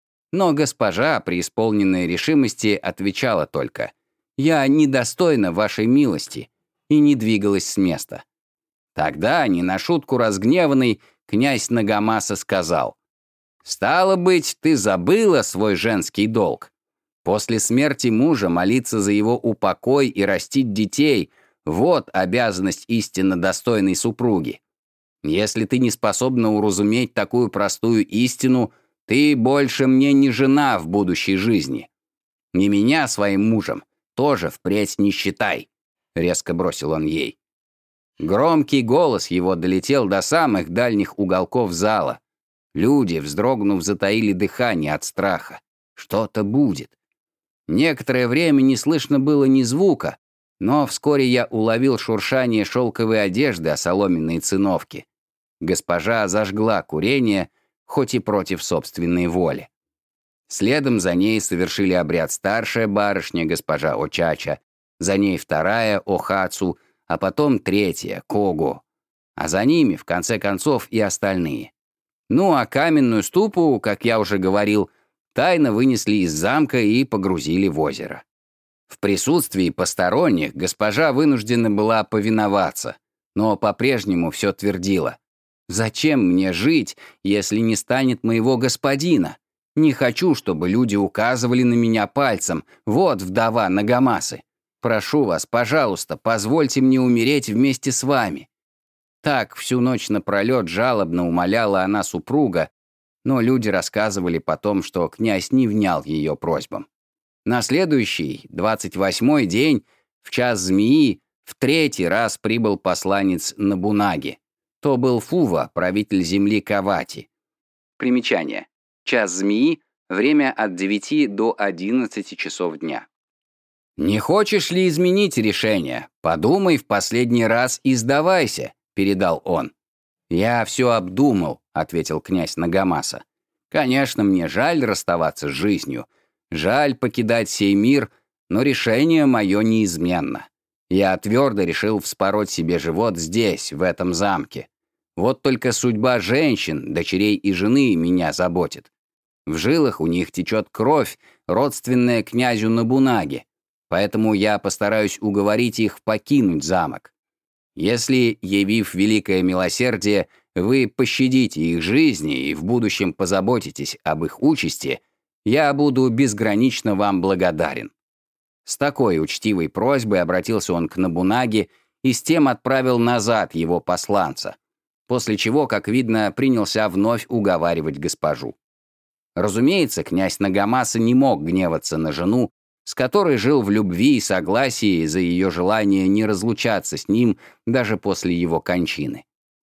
Но госпожа, преисполненная решимости, отвечала только: «Я недостойна вашей милости», и не двигалась с места. Тогда, не на шутку разгневанный, князь Нагамаса сказал: «Стало быть, ты забыла свой женский долг. После смерти мужа молиться за его упокой и растить детей — вот обязанность истинно достойной супруги. Если ты не способна уразуметь такую простую истину, ты больше мне не жена в будущей жизни. И меня своим мужем тоже впредь не считай», — резко бросил он ей. Громкий голос его долетел до самых дальних уголков зала. Люди, вздрогнув, затаили дыхание от страха. Что-то будет. Некоторое время не слышно было ни звука, но вскоре я уловил шуршание шелковой одежды о соломенной циновке. Госпожа зажгла курение, хоть и против собственной воли. Следом за ней совершили обряд старшая барышня, госпожа О-Чача, за ней вторая, О-Хацу, а потом третья, Кого, а за ними, в конце концов, и остальные. Ну а каменную ступу, как я уже говорил, тайно вынесли из замка и погрузили в озеро. В присутствии посторонних госпожа вынуждена была повиноваться, но по-прежнему все твердила: «Зачем мне жить, если не станет моего господина? Не хочу, чтобы люди указывали на меня пальцем. Вот вдова Нагамасы. Прошу вас, пожалуйста, позвольте мне умереть вместе с вами». Так всю ночь напролет жалобно умоляла она супруга, Но люди рассказывали потом, что князь не внял ее просьбам. На следующий, двадцать восьмой день, в час змеи, в третий раз прибыл посланец Нобунаги. То был Фува, правитель земли Кавати. Примечание. Час змеи — время от девяти до одиннадцати часов дня. «Не хочешь ли изменить решение? Подумай в последний раз и сдавайся», — передал он. «Я все обдумал», — ответил князь Нагамаса. «Конечно, мне жаль расставаться с жизнью. Жаль покидать сей мир, но решение мое неизменно. Я твердо решил вспороть себе живот здесь, в этом замке. Вот только судьба женщин, дочерей и жены меня заботит. В жилах у них течет кровь, родственная князю Нобунаге, поэтому я постараюсь уговорить их покинуть замок. Если, явив великое милосердие, вы пощадите их жизни и в будущем позаботитесь об их участи, я буду безгранично вам благодарен». С такой учтивой просьбой обратился он к Нобунаге и с тем отправил назад его посланца, после чего, как видно, принялся вновь уговаривать госпожу. Разумеется, князь Нагамаса не мог гневаться на жену, с которой жил в любви и согласии за ее желание не разлучаться с ним даже после его кончины.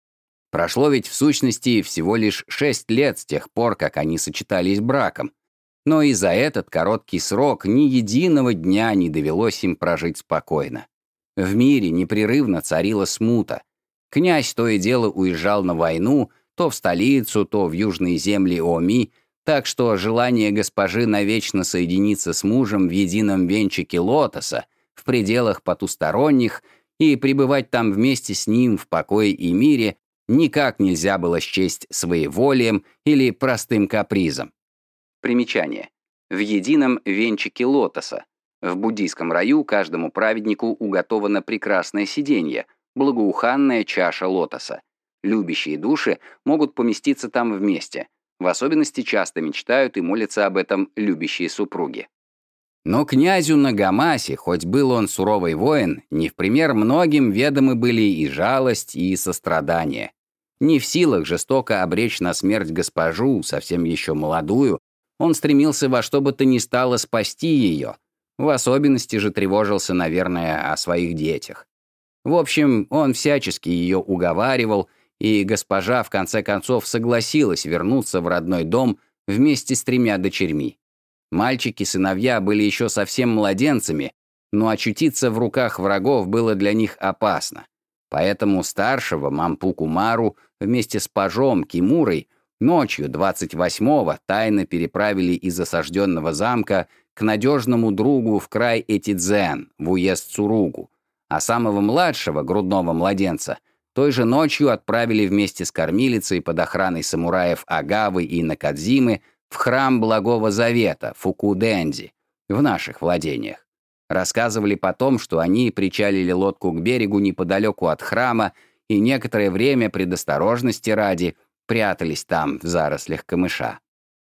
Прошло ведь в сущности всего лишь шесть лет с тех пор, как они сочетались браком, но и за этот короткий срок ни единого дня не довелось им прожить спокойно. В мире непрерывно царила смута. Князь то и дело уезжал на войну, то в столицу, то в южные земли Оми, так что желание госпожи навечно соединиться с мужем в едином венчике лотоса, в пределах потусторонних, и пребывать там вместе с ним в покое и мире никак нельзя было счесть своеволием или простым капризом. Примечание. В едином венчике лотоса. В буддийском раю каждому праведнику уготовано прекрасное сиденье, благоуханная чаша лотоса. Любящие души могут поместиться там вместе. В особенности часто мечтают и молятся об этом любящие супруги. Но князю Нагамасе, хоть был он суровый воин, не в пример многим ведомы были и жалость, и сострадание. Не в силах жестоко обречь на смерть госпожу, совсем еще молодую, он стремился во что бы то ни стало спасти ее. В особенности же тревожился, наверное, о своих детях. В общем, он всячески ее уговаривал, и госпожа в конце концов согласилась вернуться в родной дом вместе с тремя дочерьми. Мальчики-сыновья были еще совсем младенцами, но очутиться в руках врагов было для них опасно. Поэтому старшего Мампуку Мару вместе с пажом Кимурой ночью двадцать восьмого тайно переправили из осажденного замка к надежному другу в край Этидзен, в уезд Цуругу, а самого младшего, грудного младенца, той же ночью отправили вместе с кормилицей под охраной самураев Агавы и Накадзимы в храм Благого Завета, Фукудензи, в наших владениях. Рассказывали потом, что они причалили лодку к берегу неподалеку от храма и некоторое время предосторожности ради прятались там в зарослях камыша.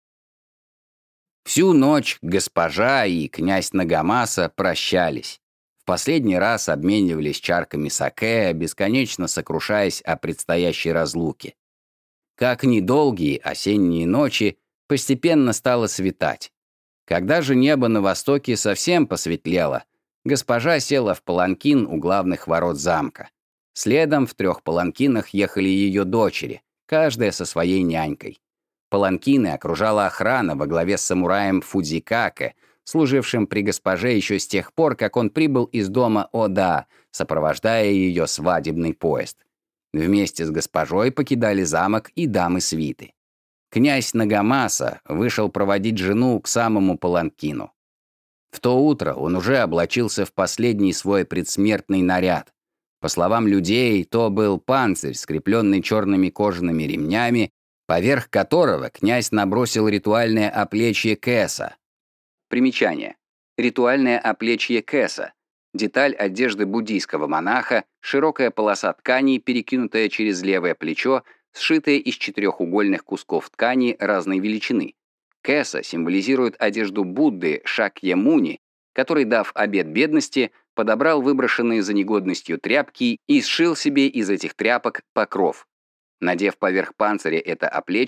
Всю ночь госпожа и князь Нагамаса прощались. В последний раз обменивались чарками саке, бесконечно сокрушаясь о предстоящей разлуке. Как недолгие осенние ночи, постепенно стало светать. Когда же небо на востоке совсем посветлело, госпожа села в паланкин у главных ворот замка. Следом в трех паланкинах ехали ее дочери, каждая со своей нянькой. Паланкины окружала охрана во главе с самураем Фудзикаке, служившим при госпоже еще с тех пор, как он прибыл из дома Ода, сопровождая ее свадебный поезд. Вместе с госпожой покидали замок и дамы свиты. Князь Нагамаса вышел проводить жену к самому паланкину. В то утро он уже облачился в последний свой предсмертный наряд. По словам людей, то был панцирь, скрепленный черными кожаными ремнями, поверх которого князь набросил ритуальное оплечье кэса. Примечание. Ритуальное оплечье кэса. Деталь одежды буддийского монаха, широкая полоса ткани, перекинутая через левое плечо, сшитая из четырехугольных кусков ткани разной величины. Кэса символизирует одежду Будды Шакьямуни, который, дав обет бедности, подобрал выброшенные за негодностью тряпки и сшил себе из этих тряпок покров. Надев поверх панциря это оплечье,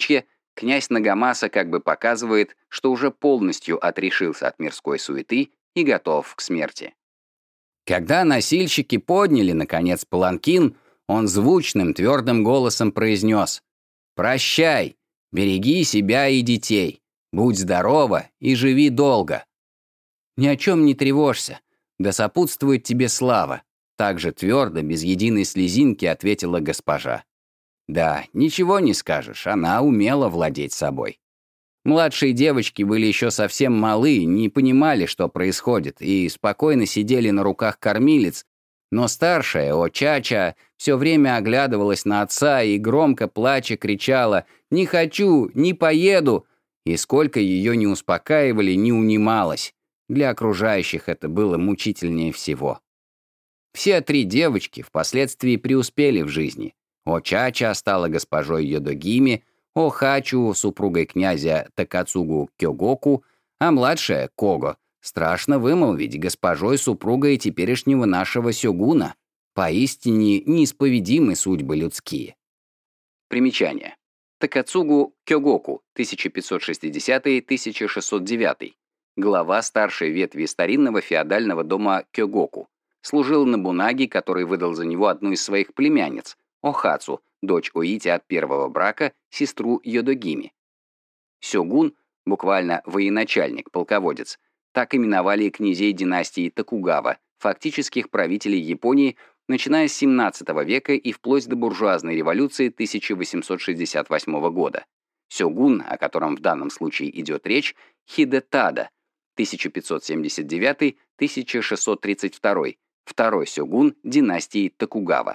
Князь Нагамаса как бы показывает, что уже полностью отрешился от мирской суеты и готов к смерти. Когда носильщики подняли, наконец, паланкин, он звучным, твердым голосом произнес: «Прощай, береги себя и детей, будь здорова и живи долго». «Ни о чем не тревожься, да сопутствует тебе слава», так же твердо, без единой слезинки ответила госпожа. Да, ничего не скажешь, она умела владеть собой. Младшие девочки были еще совсем малы, не понимали, что происходит, и спокойно сидели на руках кормилиц, но старшая, О-Чача, все время оглядывалась на отца и громко плача кричала: «Не хочу, не поеду!» И сколько ее не успокаивали, не унималась. Для окружающих это было мучительнее всего. Все три девочки впоследствии преуспели в жизни. О-Чача стала госпожой Йодогими, О-Хачу — супругой князя Такацугу Кёгоку, а младшая, Кого, страшно вымолвить, госпожой супругой теперешнего нашего сёгуна. Поистине неисповедимы судьбы людские. Примечание. Такацугу Кёгоку, тысяча пятьсот шестидесятый — тысяча шестьсот девятый, глава старшей ветви старинного феодального дома Кёгоку, служил Нобунаги, который выдал за него одну из своих племянниц, О-Хацу, дочь Оити от первого брака, сестру Йодогими. Сёгун, буквально военачальник, полководец, так именовали князей династии Токугава, фактических правителей Японии, начиная с семнадцатого века и вплоть до буржуазной революции тысяча восемьсот шестьдесят восьмого года. Сёгун, о котором в данном случае идет речь, Хидетада, тысяча пятьсот семьдесят девятый — тысяча шестьсот тридцать второй, второй сёгун династии Токугава.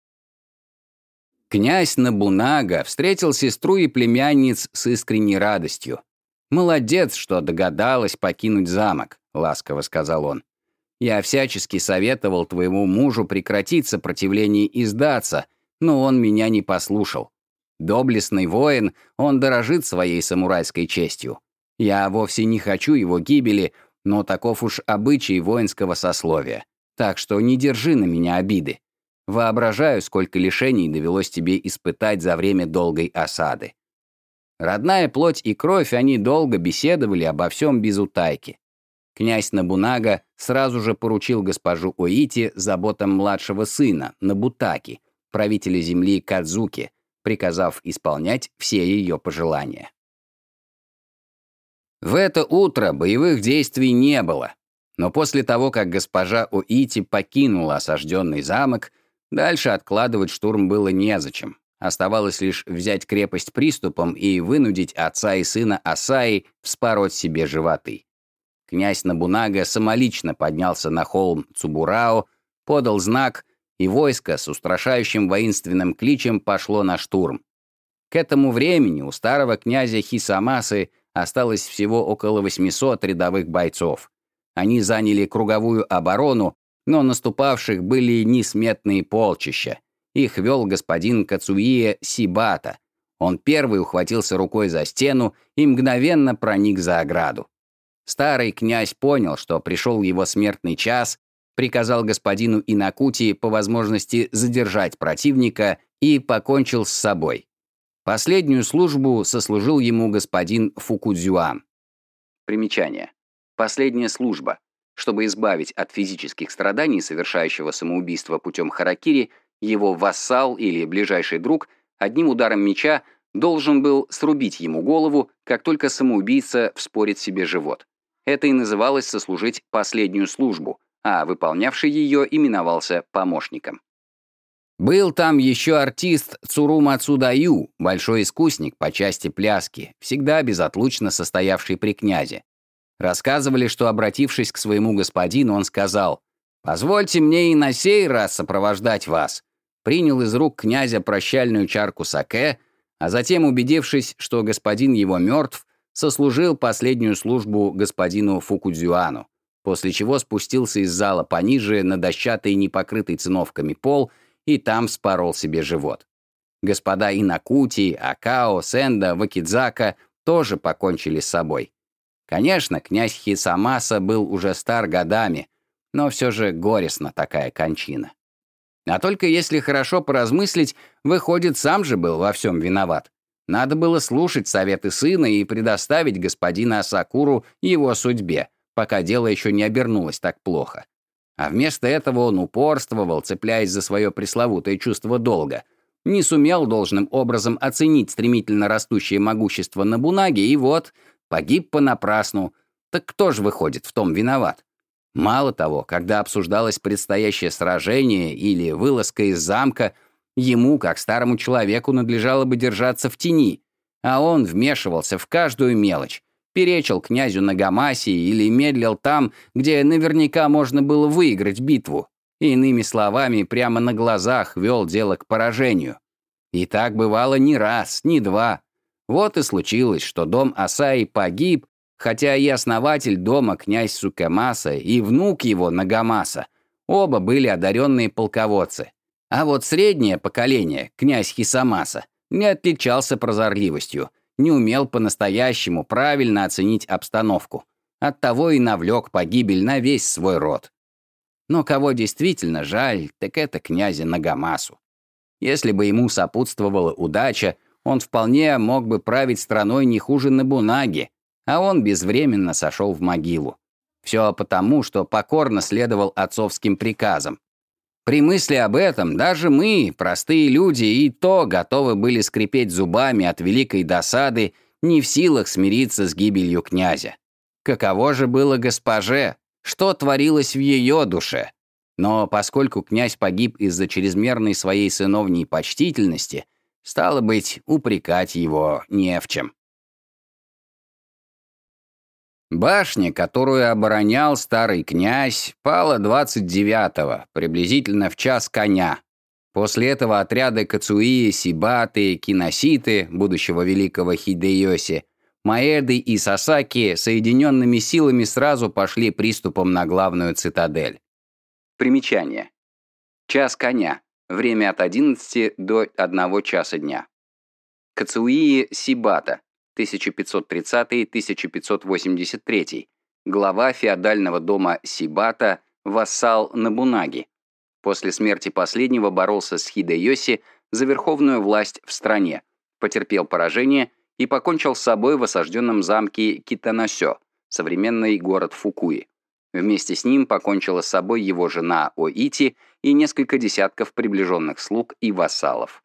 Князь Нобунага встретил сестру и племянниц с искренней радостью. «Молодец, что догадалась покинуть замок», — ласково сказал он. «Я всячески советовал твоему мужу прекратить сопротивление и сдаться, но он меня не послушал. Доблестный воин, он дорожит своей самурайской честью. Я вовсе не хочу его гибели, но таков уж обычай воинского сословия. Так что не держи на меня обиды. Воображаю, сколько лишений довелось тебе испытать за время долгой осады». Родная плоть и кровь, они долго беседовали обо всем без утайки. Князь Нобунага сразу же поручил госпожу Оити заботам младшего сына, Нобутаки, правителя земли Кадзуки, приказав исполнять все ее пожелания. В это утро боевых действий не было, но после того, как госпожа Оити покинула осажденный замок, дальше откладывать штурм было незачем. Оставалось лишь взять крепость приступом и вынудить отца и сына Асаи вспороть себе животы. Князь Нобунага самолично поднялся на холм Цубурао, подал знак, и войско с устрашающим воинственным кличем пошло на штурм. К этому времени у старого князя Хисамасы осталось всего около восьмисот рядовых бойцов. Они заняли круговую оборону, но наступавших были несметные полчища. Их вел господин Кацуие Сибата. Он первый ухватился рукой за стену и мгновенно проник за ограду. Старый князь понял, что пришел его смертный час, приказал господину Инакути по возможности задержать противника и покончил с собой. Последнюю службу сослужил ему господин Фукудзюан. Примечание. Последняя служба. Чтобы избавить от физических страданий совершающего самоубийство путем харакири, его вассал или ближайший друг одним ударом меча должен был срубить ему голову, как только самоубийца вспорит себе живот. Это и называлось сослужить последнюю службу, а выполнявший ее именовался помощником. Был там еще артист Цурума Цудаю, большой искусник по части пляски, всегда безотлучно состоявший при князе. Рассказывали, что, обратившись к своему господину, он сказал: «Позвольте мне и на сей раз сопровождать вас». Принял из рук князя прощальную чарку саке, а затем, убедившись, что господин его мертв, сослужил последнюю службу господину Фукудзюану, после чего спустился из зала пониже на дощатый, непокрытый циновками пол, и там вспорол себе живот. Господа Инакути, Акао, Сэнда, Вакидзака тоже покончили с собой. Конечно, князь Хисамаса был уже стар годами, но все же горестна такая кончина. А только если хорошо поразмыслить, выходит, сам же был во всем виноват. Надо было слушать советы сына и предоставить господина Асакуру его судьбе, пока дело еще не обернулось так плохо. А вместо этого он упорствовал, цепляясь за свое пресловутое чувство долга, не сумел должным образом оценить стремительно растущее могущество Нобунаги и вот, погиб понапрасну. Так кто же, выходит, в том виноват? Мало того, когда обсуждалось предстоящее сражение или вылазка из замка, ему, как старому человеку, надлежало бы держаться в тени, а он вмешивался в каждую мелочь, перечил князю Нагамаси или медлил там, где наверняка можно было выиграть битву. Иными словами, прямо на глазах вел дело к поражению. И так бывало не раз, не два. Вот и случилось, что дом Асаи погиб, хотя и основатель дома князь Сукэмаса и внук его Нагамаса оба были одаренные полководцы. А вот среднее поколение, князь Хисамаса, не отличался прозорливостью, не умел по-настоящему правильно оценить обстановку. Оттого и навлек погибель на весь свой род. Но кого действительно жаль, так это князя Нагамасу. Если бы ему сопутствовала удача, он вполне мог бы править страной не хуже Нобунаги, а он безвременно сошел в могилу. Все потому, что покорно следовал отцовским приказам. При мысли об этом даже мы, простые люди, и то готовы были скрипеть зубами от великой досады, не в силах смириться с гибелью князя. Каково же было госпоже? Что творилось в ее душе? Но поскольку князь погиб из-за чрезмерной своей сыновней почтительности, стало быть, упрекать его не в чем. Башня, которую оборонял старый князь, пала двадцать девятого, приблизительно в час коня. После этого отряды Кацуи, Сибаты, Киноситы, будущего великого Хидэёси, Маэды и Сасаки соединенными силами сразу пошли приступом на главную цитадель. Примечание. Час коня. Время от одиннадцати до одного часа дня. Кацуи Сибата. тысяча пятьсот тридцатый — тысяча пятьсот восемьдесят третий. Глава феодального дома Сибата, вассал Нобунаги. После смерти последнего боролся с Хидэёси за верховную власть в стране, потерпел поражение и покончил с собой в осажденном замке Китаносё, современный город Фукуи. Вместе с ним покончила с собой его жена Оити и несколько десятков приближенных слуг и вассалов.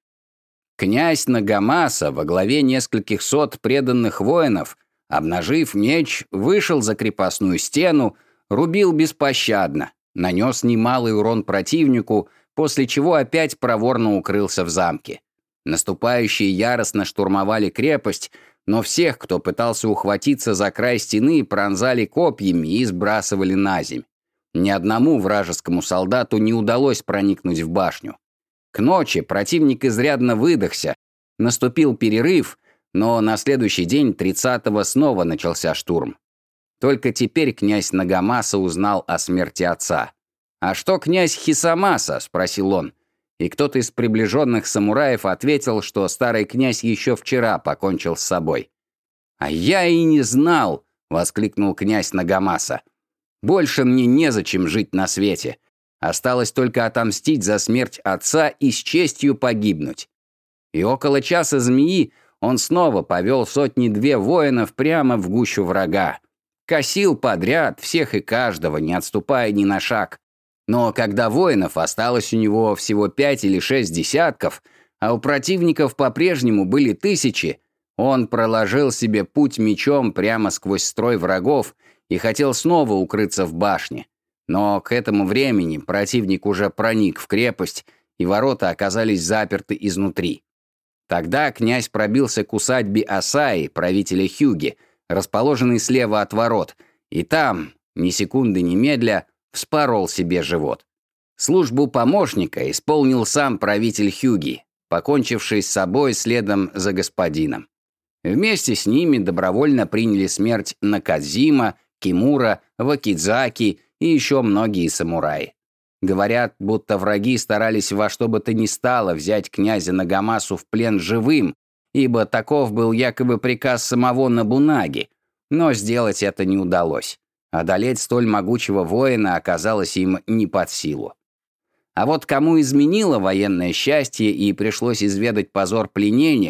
Князь Нагамаса во главе нескольких сот преданных воинов, обнажив меч, вышел за крепостную стену, рубил беспощадно, нанес немалый урон противнику, после чего опять проворно укрылся в замке. Наступающие яростно штурмовали крепость, но всех, кто пытался ухватиться за край стены, пронзали копьями и сбрасывали на земь. Ни одному вражескому солдату не удалось проникнуть в башню. К ночи противник изрядно выдохся, наступил перерыв, но на следующий день, тридцатого, снова начался штурм. Только теперь князь Нагамаса узнал о смерти отца. «А что князь Хисамаса?» — спросил он. И кто-то из приближенных самураев ответил, что старый князь еще вчера покончил с собой. «А я и не знал!» — воскликнул князь Нагамаса. «Больше мне незачем жить на свете. Осталось только отомстить за смерть отца и с честью погибнуть». И около часа змеи он снова повел сотни-две воинов прямо в гущу врага. Косил подряд всех и каждого, не отступая ни на шаг. Но когда воинов осталось у него всего пять или шесть десятков, а у противников по-прежнему были тысячи, он проложил себе путь мечом прямо сквозь строй врагов и хотел снова укрыться в башне. Но к этому времени противник уже проник в крепость, и ворота оказались заперты изнутри. Тогда князь пробился к усадьбе Асаи, правителя Хюги, расположенной слева от ворот, и там, ни секунды немедля, вспорол себе живот. Службу помощника исполнил сам правитель Хюги, покончивший с собой следом за господином. Вместе с ними добровольно приняли смерть Накадзима, Кимура, Вакидзаки и еще многие самураи. Говорят, будто враги старались во что бы то ни стало взять князя Нагамасу в плен живым, ибо таков был якобы приказ самого Нобунаги, но сделать это не удалось. Одолеть столь могучего воина оказалось им не под силу. А вот кому изменило военное счастье и пришлось изведать позор пленения,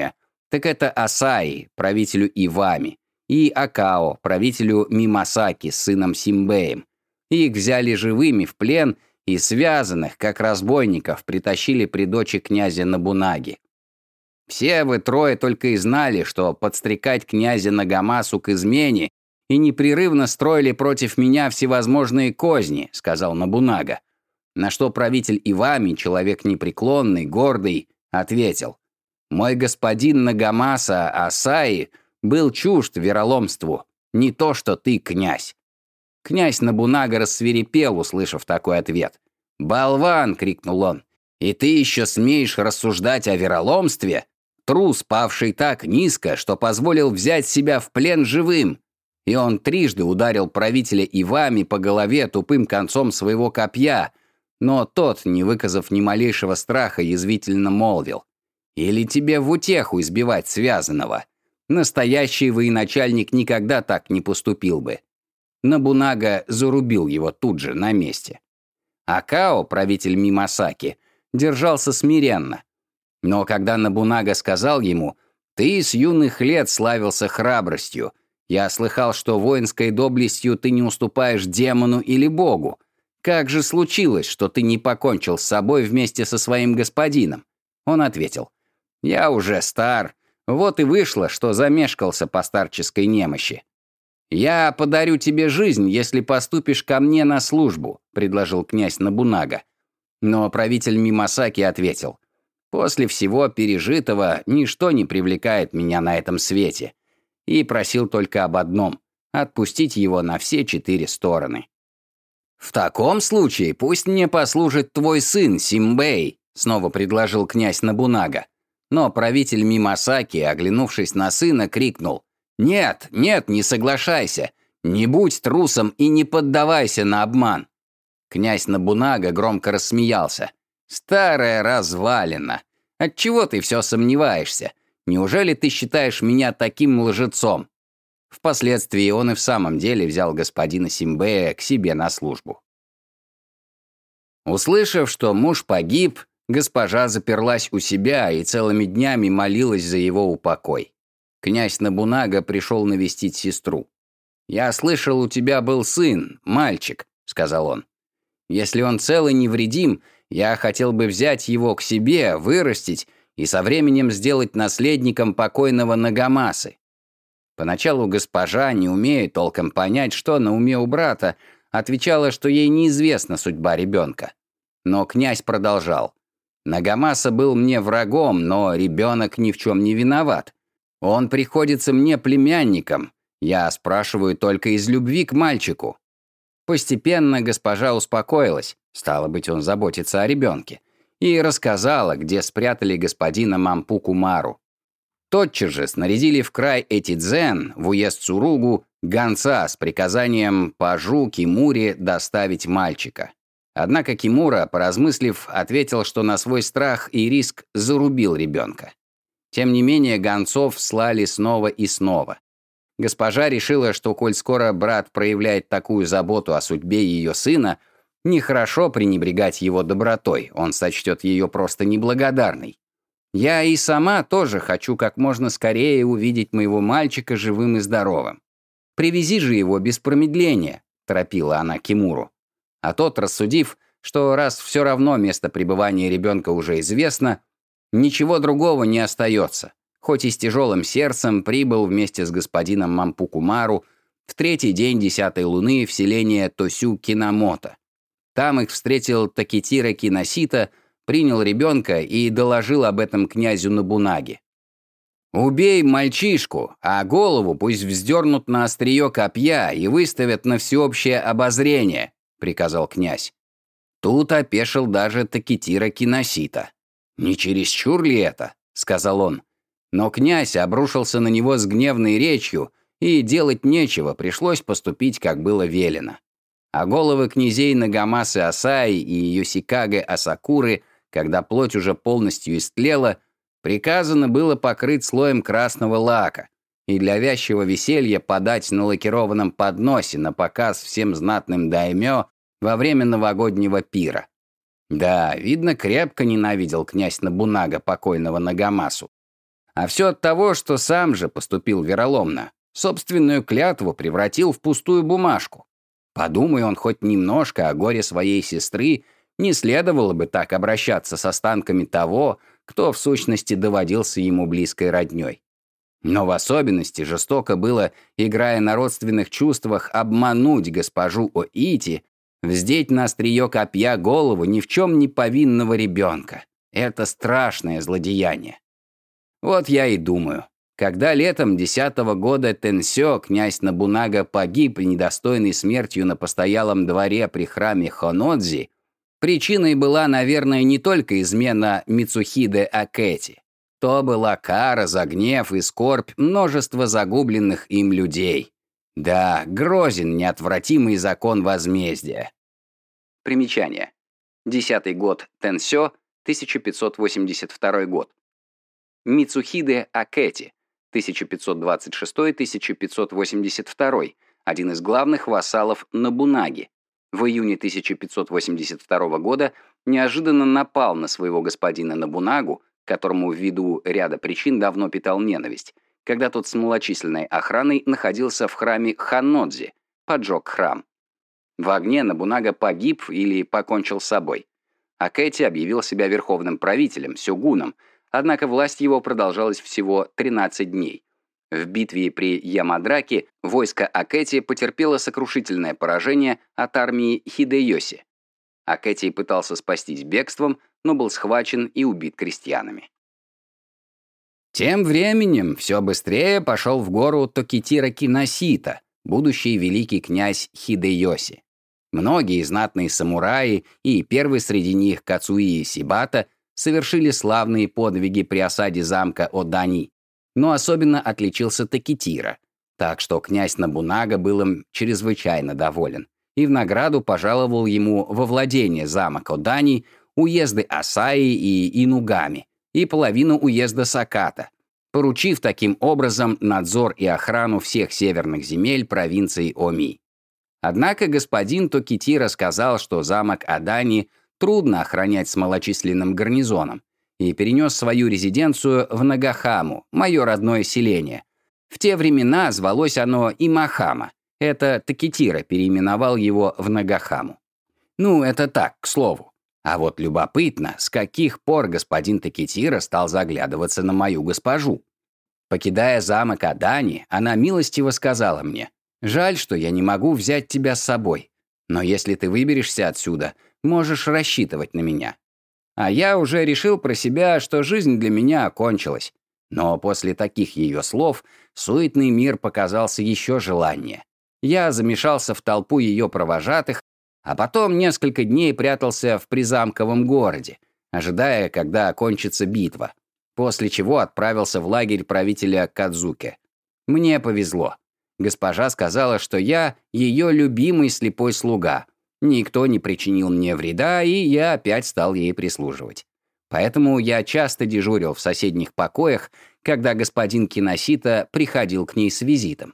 Так это Асаи, правителю Ивами, и Акао, правителю Мимасаки с сыном Симбеем. Их взяли живыми в плен и связанных, как разбойников, притащили при дочи князя Нобунаги. Все вы трое только и знали, что подстрекать князя Нагамасу к измене и непрерывно строили против меня всевозможные козни», — сказал Нобунага. На что правитель Ивами, человек непреклонный, гордый, ответил: «Мой господин Нагамаса Асаи был чужд вероломству, не то что ты, князь». Князь Нобунага рассвирепел, услышав такой ответ. «Болван!» — крикнул он. «И ты еще смеешь рассуждать о вероломстве? Трус, павший так низко, что позволил взять себя в плен живым». И он трижды ударил правителя Ивами по голове тупым концом своего копья, но тот, не выказав ни малейшего страха, язвительно молвил: «Или тебе в утеху избивать связанного? Настоящий военачальник никогда так не поступил бы». Нобунага зарубил его тут же, на месте. Акао, правитель Мимасаки, держался смиренно. Но когда Нобунага сказал ему: «Ты с юных лет славился храбростью. Я слыхал, что воинской доблестью ты не уступаешь демону или богу. Как же случилось, что ты не покончил с собой вместе со своим господином?» Он ответил: «Я уже стар. Вот и вышло, что замешкался по старческой немощи». «Я подарю тебе жизнь, если поступишь ко мне на службу», — предложил князь Нобунага. Но правитель Мимасаки ответил: «После всего пережитого ничто не привлекает меня на этом свете», и просил только об одном — отпустить его на все четыре стороны. «В таком случае пусть мне послужит твой сын Симбэй», — снова предложил князь Нобунага. Но правитель Мимасаки, оглянувшись на сына, крикнул: «Нет, нет, не соглашайся! Не будь трусом и не поддавайся на обман!» Князь Нобунага громко рассмеялся. «Старая развалина! Отчего ты все сомневаешься? Неужели ты считаешь меня таким лжецом?» Впоследствии он и в самом деле взял господина Симбэя к себе на службу. Услышав, что муж погиб, госпожа заперлась у себя и целыми днями молилась за его упокой. Князь Нобунага пришел навестить сестру. «Я слышал, у тебя был сын, мальчик», — сказал он. «Если он цел и невредим, я хотел бы взять его к себе, вырастить и со временем сделать наследником покойного Нагамасы». Поначалу госпожа, не умея толком понять, что на уме у брата, отвечала, что ей неизвестна судьба ребенка. Но князь продолжал: «Нагамаса был мне врагом, но ребенок ни в чем не виноват. Он приходится мне племянником. Я спрашиваю только из любви к мальчику». Постепенно госпожа успокоилась, стало быть, он заботится о ребенке, и рассказала, где спрятали господина Мампуку Мару. Тотчас же снарядили в край Этидзен, в уезд Цуругу, гонца с приказанием пажу Кимуре доставить мальчика. Однако Кимура, поразмыслив, ответил, что на свой страх и риск зарубил ребенка. Тем не менее, гонцов слали снова и снова. Госпожа решила, что, коль скоро брат проявляет такую заботу о судьбе ее сына, нехорошо пренебрегать его добротой, он сочтет ее просто неблагодарной. «Я и сама тоже хочу как можно скорее увидеть моего мальчика живым и здоровым. Привези же его без промедления», — торопила она Кимуру. А тот, рассудив, что раз все равно место пребывания ребенка уже известно, ничего другого не остается, хоть и с тяжелым сердцем прибыл вместе с господином Мампуку Мару в третий день десятой луны в селение Тосю-Кинамото. Там их встретил Такитира Киносита, принял ребенка и доложил об этом князю Нобунаге. «Убей мальчишку, а голову пусть вздернут на острие копья и выставят на всеобщее обозрение», — приказал князь. Тут опешил даже Такитира Киносита. «Не чересчур ли это?» — сказал он. Но князь обрушился на него с гневной речью, и делать нечего, пришлось поступить, как было велено. А головы князей Нагамасы Асаи и Йосикаге Асакуры, когда плоть уже полностью истлела, приказано было покрыть слоем красного лака и для вязчего веселья подать на лакированном подносе на показ всем знатным даймё во время новогоднего пира. Да, видно, крепко ненавидел князь Нобунага покойного Нагамасу. А все от того, что сам же поступил вероломно. Собственную клятву превратил в пустую бумажку. Подумай он хоть немножко о горе своей сестры, не следовало бы так обращаться с останками того, кто в сущности доводился ему близкой роднёй. Но в особенности жестоко было, играя на родственных чувствах, обмануть госпожу Оити, вздеть на острие копья голову ни в чем не повинного ребенка. Это страшное злодеяние. Вот я и думаю, когда летом десятого года Тенсё князь Нобунага погиб недостойной смертью на постоялом дворе при храме Хонодзи, причиной была, наверное, не только измена Мицухиде Акэти. То была кара за гнев и скорбь множества загубленных им людей. Да, грозен неотвратимый закон возмездия. Примечание. Десятый год Тенсё, тысяча пятьсот восемьдесят второй год. Мицухиде Акэти, тысяча пятьсот двадцать шестой — тысяча пятьсот восемьдесят второй, один из главных вассалов Нобунаги. В июне тысяча пятьсот восемьдесят второго года неожиданно напал на своего господина Нобунагу, которому ввиду ряда причин давно питал ненависть, когда тот с малочисленной охраной находился в храме Ханнодзи, поджег храм. В огне Нобунага погиб или покончил с собой. Акэти объявил себя верховным правителем, сёгуном, однако власть его продолжалась всего тринадцать дней. В битве при Ямадраке войско Акэти потерпело сокрушительное поражение от армии Хидэёси. Акэти пытался спастись бегством, но был схвачен и убит крестьянами. Тем временем все быстрее пошел в гору Токитира Киносита, будущий великий князь Хидэёси. Многие знатные самураи, и первый среди них Кацуи Сибата, совершили славные подвиги при осаде замка Одани, но особенно отличился Токитира, так что князь Нобунага был им чрезвычайно доволен и в награду пожаловал ему во владение замок Одани, уезды Асаи и Инугами и половину уезда Саката, поручив таким образом надзор и охрану всех северных земель провинции Оми. Однако господин Токитира сказал, что замок Одани трудно охранять с малочисленным гарнизоном, и перенес свою резиденцию в Нагахаму, мое родное селение. В те времена звалось оно Имахама. Это Токитира переименовал его в Нагахаму. Ну, это так, к слову. А вот любопытно, с каких пор господин Токитира стал заглядываться на мою госпожу. Покидая замок Одани, она милостиво сказала мне: «Жаль, что я не могу взять тебя с собой, но если ты выберешься отсюда, можешь рассчитывать на меня». А я уже решил про себя, что жизнь для меня окончилась. Но после таких ее слов суетный мир показался еще желаннее. Я замешался в толпу ее провожатых, а потом несколько дней прятался в призамковом городе, ожидая, когда окончится битва, после чего отправился в лагерь правителя Кадзуке. Мне повезло. Госпожа сказала, что я ее любимый слепой слуга. Никто не причинил мне вреда, и я опять стал ей прислуживать. Поэтому я часто дежурил в соседних покоях, когда господин Киносита приходил к ней с визитом.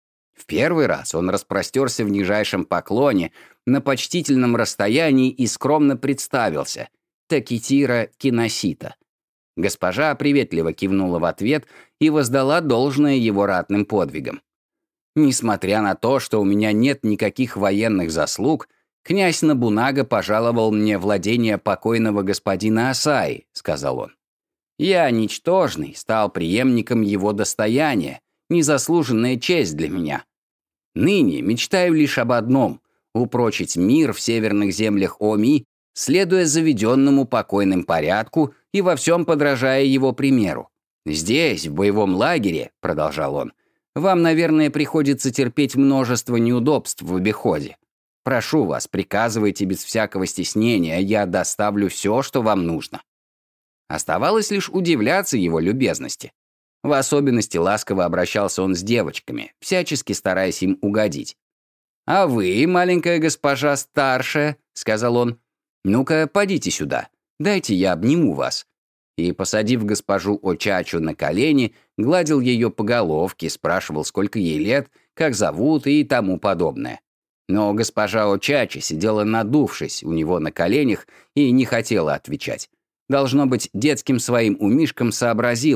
В первый раз он распростерся в нижайшем поклоне, на почтительном расстоянии и скромно представился: Токитира Киносита. Госпожа приветливо кивнула в ответ и воздала должное его ратным подвигам. Несмотря на то, что у меня нет никаких военных заслуг, князь Нобунага пожаловал мне владение покойного господина Асаи, сказал он. Я, ничтожный, стал преемником его достояния, незаслуженная честь для меня. Ныне мечтаю лишь об одном — упрочить мир в северных землях Оми, следуя заведенному покойным порядку и во всем подражая его примеру. Здесь, в боевом лагере, — продолжал он, — вам, наверное, приходится терпеть множество неудобств в обиходе. Прошу вас, приказывайте без всякого стеснения, я доставлю все, что вам нужно». Оставалось лишь удивляться его любезности. В особенности ласково обращался он с девочками, всячески стараясь им угодить. «А вы, маленькая госпожа старшая», — сказал он, — «ну-ка, подите сюда, дайте я обниму вас». И, посадив госпожу Очачу на колени, гладил ее по головке, спрашивал, сколько ей лет, как зовут и тому подобное. Но госпожа Очачи сидела надувшись у него на коленях и не хотела отвечать. Должно быть, детским своим умишком сообразила: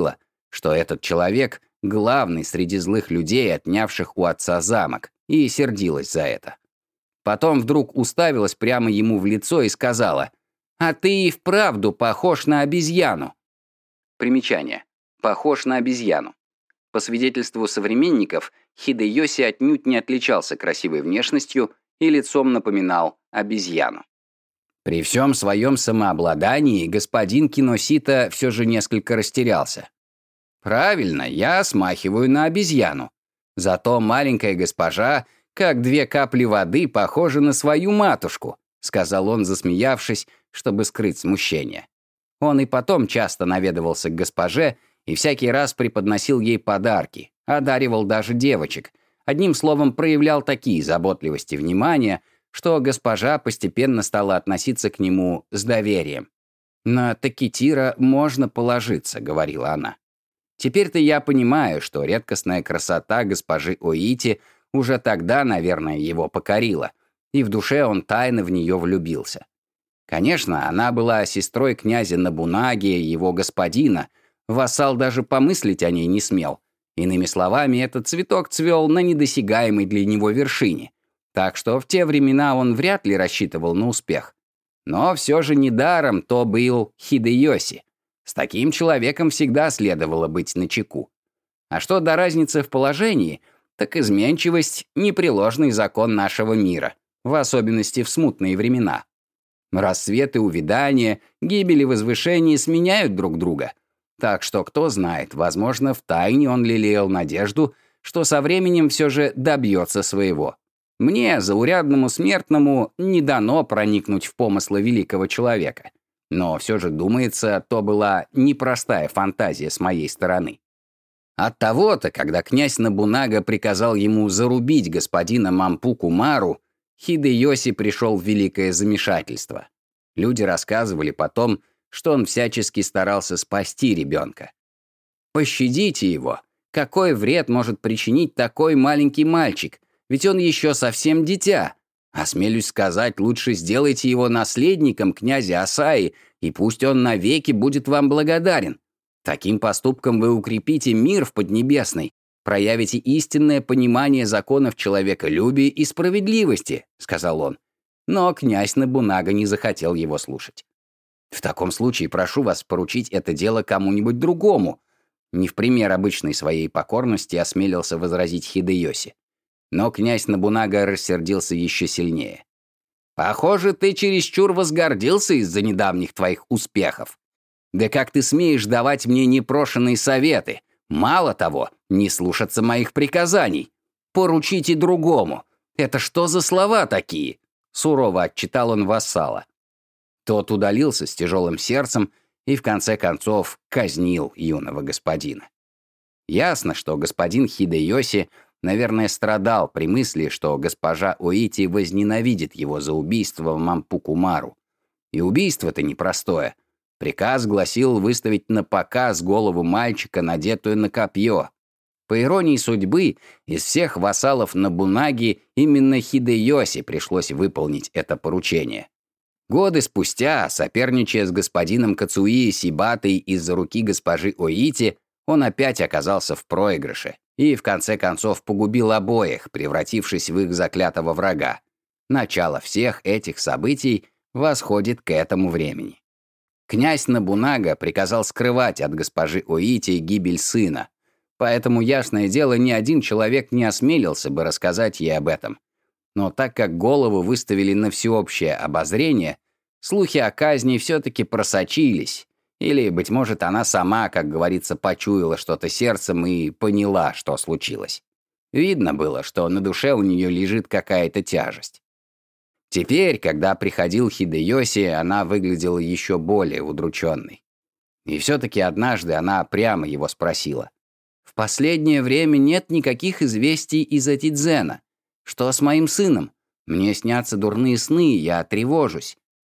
что этот человек — главный среди злых людей, отнявших у отца замок, и сердилась за это. Потом вдруг уставилась прямо ему в лицо и сказала: «А ты и вправду похож на обезьяну». Примечание. Похож на обезьяну. По свидетельству современников, Хидеёси отнюдь не отличался красивой внешностью и лицом напоминал обезьяну. При всем своем самообладании господин Киносита все же несколько растерялся. «Правильно, я смахиваю на обезьяну. Зато маленькая госпожа, как две капли воды, похожа на свою матушку», сказал он, засмеявшись, чтобы скрыть смущение. Он и потом часто наведывался к госпоже и всякий раз преподносил ей подарки, одаривал даже девочек. Одним словом, проявлял такие заботливости и внимания, что госпожа постепенно стала относиться к нему с доверием. «На Такитира можно положиться», — говорила она. Теперь-то я понимаю, что редкостная красота госпожи Оити уже тогда, наверное, его покорила, и в душе он тайно в нее влюбился. Конечно, она была сестрой князя Нобунаги, его господина, вассал даже помыслить о ней не смел. Иными словами, этот цветок цвел на недосягаемой для него вершине, так что в те времена он вряд ли рассчитывал на успех. Но все же недаром то был Хидеёси. С таким человеком всегда следовало быть начеку. А что до разницы в положении, так изменчивость — непреложный закон нашего мира, в особенности в смутные времена. Рассвет и увядание, гибель и возвышение сменяют друг друга. Так что, кто знает, возможно, втайне он лелеял надежду, что со временем все же добьется своего. Мне, заурядному смертному, не дано проникнуть в помыслы великого человека. Но все же, думается, то была непростая фантазия с моей стороны. Оттого-то, когда князь Нобунага приказал ему зарубить господина Мампуку Мару, Хидеёси пришел в великое замешательство. Люди рассказывали потом, что он всячески старался спасти ребенка. «Пощадите его! Какой вред может причинить такой маленький мальчик? Ведь он еще совсем дитя. Осмелюсь сказать, лучше сделайте его наследником князя Асаи, и пусть он навеки будет вам благодарен. Таким поступком вы укрепите мир в Поднебесной, проявите истинное понимание законов человеколюбия и справедливости», — сказал он. Но князь Нобунага не захотел его слушать. «В таком случае прошу вас поручить это дело кому-нибудь другому», — не в пример обычной своей покорности осмелился возразить Хидеёси. Но князь Нобунага рассердился еще сильнее. «Похоже, ты чересчур возгордился из-за недавних твоих успехов. Да как ты смеешь давать мне непрошенные советы? Мало того, не слушаться моих приказаний. Поручите другому. Это что за слова такие?» Сурово отчитал он вассала. Тот удалился с тяжелым сердцем и, в конце концов, казнил юного господина. Ясно, что господин Хидеёси, наверное, страдал при мысли, что госпожа Оити возненавидит его за убийство Мампуку Мару. И убийство-то непростое. Приказ гласил выставить на показ голову мальчика, надетую на копье. По иронии судьбы, из всех вассалов Нобунаги именно Хидеёси пришлось выполнить это поручение. Годы спустя, соперничая с господином Кацуи Сибатой из-за руки госпожи Оити, он опять оказался в проигрыше и, в конце концов, погубил обоих, превратившись в их заклятого врага. Начало всех этих событий восходит к этому времени. Князь Нобунага приказал скрывать от госпожи Оити гибель сына, поэтому, ясное дело, ни один человек не осмелился бы рассказать ей об этом. Но так как голову выставили на всеобщее обозрение, слухи о казни все-таки просочились, или, быть может, она сама, как говорится, почуяла что-то сердцем и поняла, что случилось. Видно было, что на душе у нее лежит какая-то тяжесть. Теперь, когда приходил Хидеёси, она выглядела еще более удрученной. И все-таки однажды она прямо его спросила: «В последнее время нет никаких известий из Этидзена. Что с моим сыном? Мне снятся дурные сны, я тревожусь».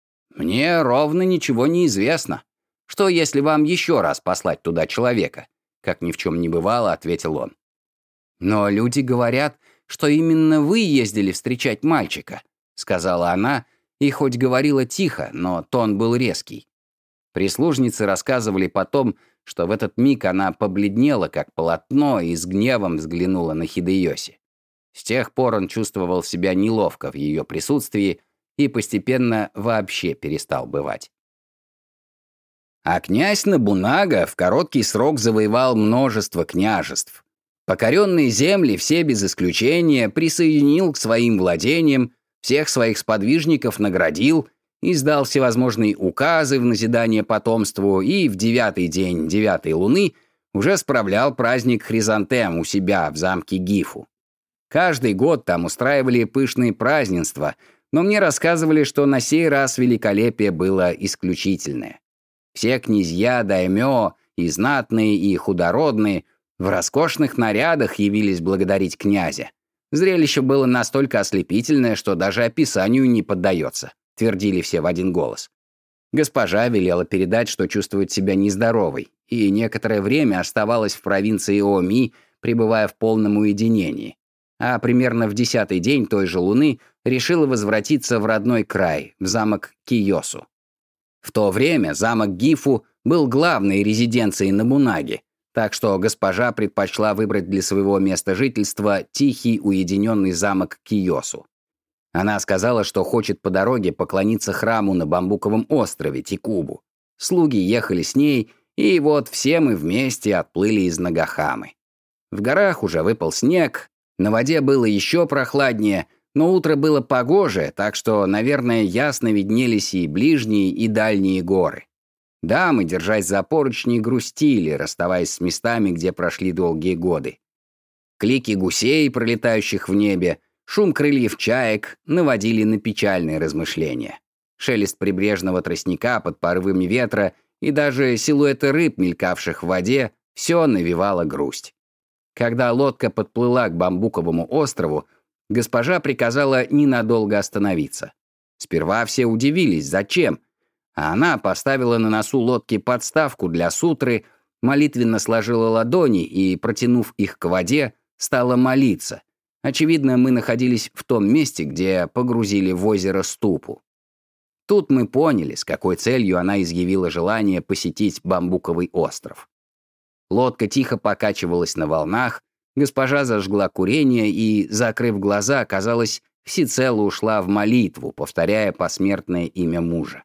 «Мне ровно ничего не известно. Что, если вам еще раз послать туда человека?» Как ни в чем не бывало, ответил он. «Но люди говорят, что именно вы ездили встречать мальчика», сказала она, и хоть говорила тихо, но тон был резкий. Прислужницы рассказывали потом, что в этот миг она побледнела, как полотно, и с гневом взглянула на Хидэёси. С тех пор он чувствовал себя неловко в ее присутствии и постепенно вообще перестал бывать. А князь Нобунага в короткий срок завоевал множество княжеств. Покоренные земли все без исключения присоединил к своим владениям, всех своих сподвижников наградил, издал всевозможные указы в назидание потомству и в девятый день девятой луны уже справлял праздник Хризантем у себя в замке Гифу. Каждый год там устраивали пышные празднества, но мне рассказывали, что на сей раз великолепие было исключительное. Все князья, даймё, и знатные, и худородные, в роскошных нарядах явились благодарить князя. Зрелище было настолько ослепительное, что даже описанию не поддается, твердили все в один голос. Госпожа велела передать, что чувствует себя нездоровой, и некоторое время оставалась в провинции Оми, пребывая в полном уединении. А примерно в десятый день той же луны решила возвратиться в родной край, в замок Кийосу. В то время замок Гифу был главной резиденцией Нобунаги, так что госпожа предпочла выбрать для своего места жительства тихий уединенный замок Кийосу. Она сказала, что хочет по дороге поклониться храму на Бамбуковом острове Тикубу. Слуги ехали с ней, и вот все мы вместе отплыли из Нагахамы. В горах уже выпал снег, на воде было еще прохладнее, но утро было погожее, так что, наверное, ясно виднелись и ближние, и дальние горы. Да, мы, держась за поручни, грустили, расставаясь с местами, где прошли долгие годы. Клики гусей, пролетающих в небе, шум крыльев чаек наводили на печальные размышления. Шелест прибрежного тростника под порывами ветра и даже силуэты рыб, мелькавших в воде, все навевало грусть. Когда лодка подплыла к Бамбуковому острову, госпожа приказала ненадолго остановиться. Сперва все удивились, зачем, а она поставила на носу лодки подставку для сутры, молитвенно сложила ладони и, протянув их к воде, стала молиться. Очевидно, мы находились в том месте, где погрузили в озеро Ступу. Тут мы поняли, с какой целью она изъявила желание посетить Бамбуковый остров. Лодка тихо покачивалась на волнах, госпожа зажгла курение и, закрыв глаза, казалось, всецело ушла в молитву, повторяя посмертное имя мужа.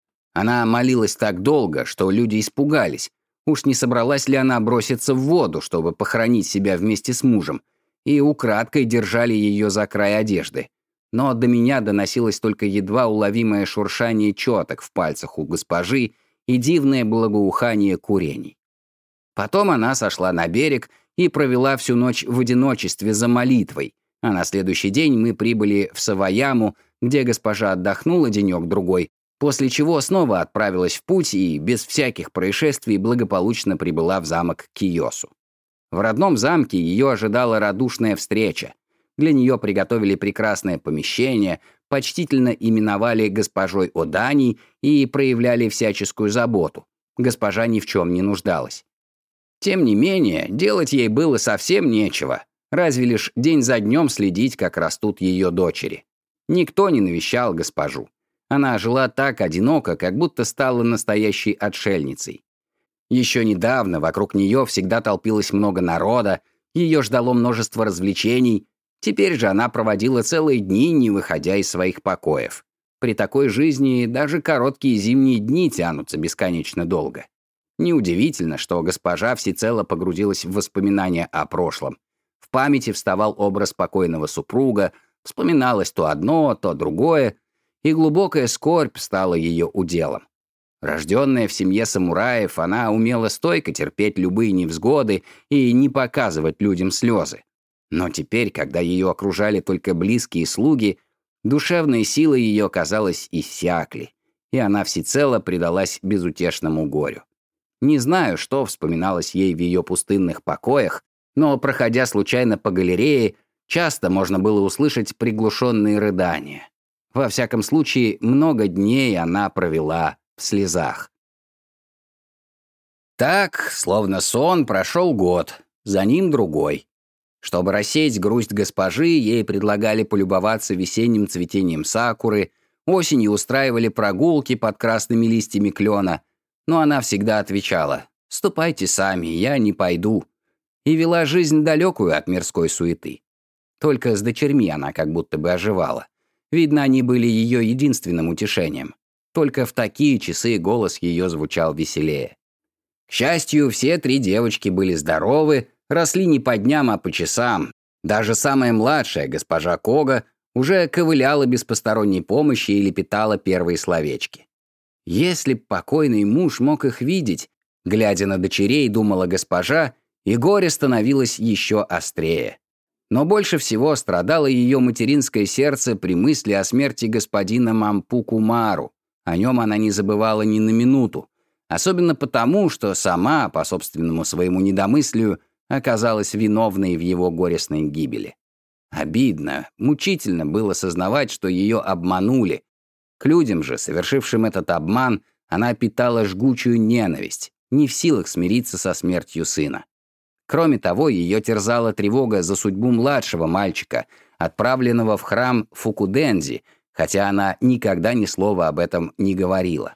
Она молилась так долго, что люди испугались. Уж не собралась ли она броситься в воду, чтобы похоронить себя вместе с мужем, и украдкой держали ее за край одежды. Но до меня доносилось только едва уловимое шуршание четок в пальцах у госпожи и дивное благоухание курений. Потом она сошла на берег и провела всю ночь в одиночестве за молитвой, а на следующий день мы прибыли в Саваяму, где госпожа отдохнула денек-другой, после чего снова отправилась в путь и без всяких происшествий благополучно прибыла в замок Кийосу. В родном замке ее ожидала радушная встреча. Для нее приготовили прекрасное помещение, почтительно именовали госпожой Одани и проявляли всяческую заботу. Госпожа ни в чем не нуждалась. Тем не менее, делать ей было совсем нечего, разве лишь день за днем следить, как растут ее дочери. Никто не навещал госпожу. Она жила так одиноко, как будто стала настоящей отшельницей. Еще недавно вокруг нее всегда толпилось много народа, ее ждало множество развлечений. Теперь же она проводила целые дни, не выходя из своих покоев. При такой жизни даже короткие зимние дни тянутся бесконечно долго. Неудивительно, что госпожа всецело погрузилась в воспоминания о прошлом. В памяти вставал образ покойного супруга, вспоминалось то одно, то другое, и глубокая скорбь стала ее уделом. Рожденная в семье самураев, она умела стойко терпеть любые невзгоды и не показывать людям слезы. Но теперь, когда ее окружали только близкие слуги, душевные силы ее, казалось, иссякли, и она всецело предалась безутешному горю. Не знаю, что вспоминалось ей в ее пустынных покоях, но, проходя случайно по галерее, часто можно было услышать приглушенные рыдания. Во всяком случае, много дней она провела в слезах. Так, словно сон, прошел год, за ним другой. Чтобы рассеять грусть госпожи, ей предлагали полюбоваться весенним цветением сакуры, осенью устраивали прогулки под красными листьями клена, но она всегда отвечала: «Ступайте сами, я не пойду». И вела жизнь далекую от мирской суеты. Только с дочерьми она как будто бы оживала. Видно, они были ее единственным утешением. Только в такие часы голос ее звучал веселее. К счастью, все три девочки были здоровы, росли не по дням, а по часам. Даже самая младшая, госпожа Кога, уже ковыляла без посторонней помощи и лепетала первые словечки. Если б покойный муж мог их видеть, глядя на дочерей, думала госпожа, и горе становилось еще острее. Но больше всего страдало ее материнское сердце при мысли о смерти господина Мампуку Мару. О нем она не забывала ни на минуту. Особенно потому, что сама, по собственному своему недомыслию, оказалась виновной в его горестной гибели. Обидно, мучительно было сознавать, что ее обманули. К людям же, совершившим этот обман, она питала жгучую ненависть, не в силах смириться со смертью сына. Кроме того, ее терзала тревога за судьбу младшего мальчика, отправленного в храм Фукудензи, хотя она никогда ни слова об этом не говорила.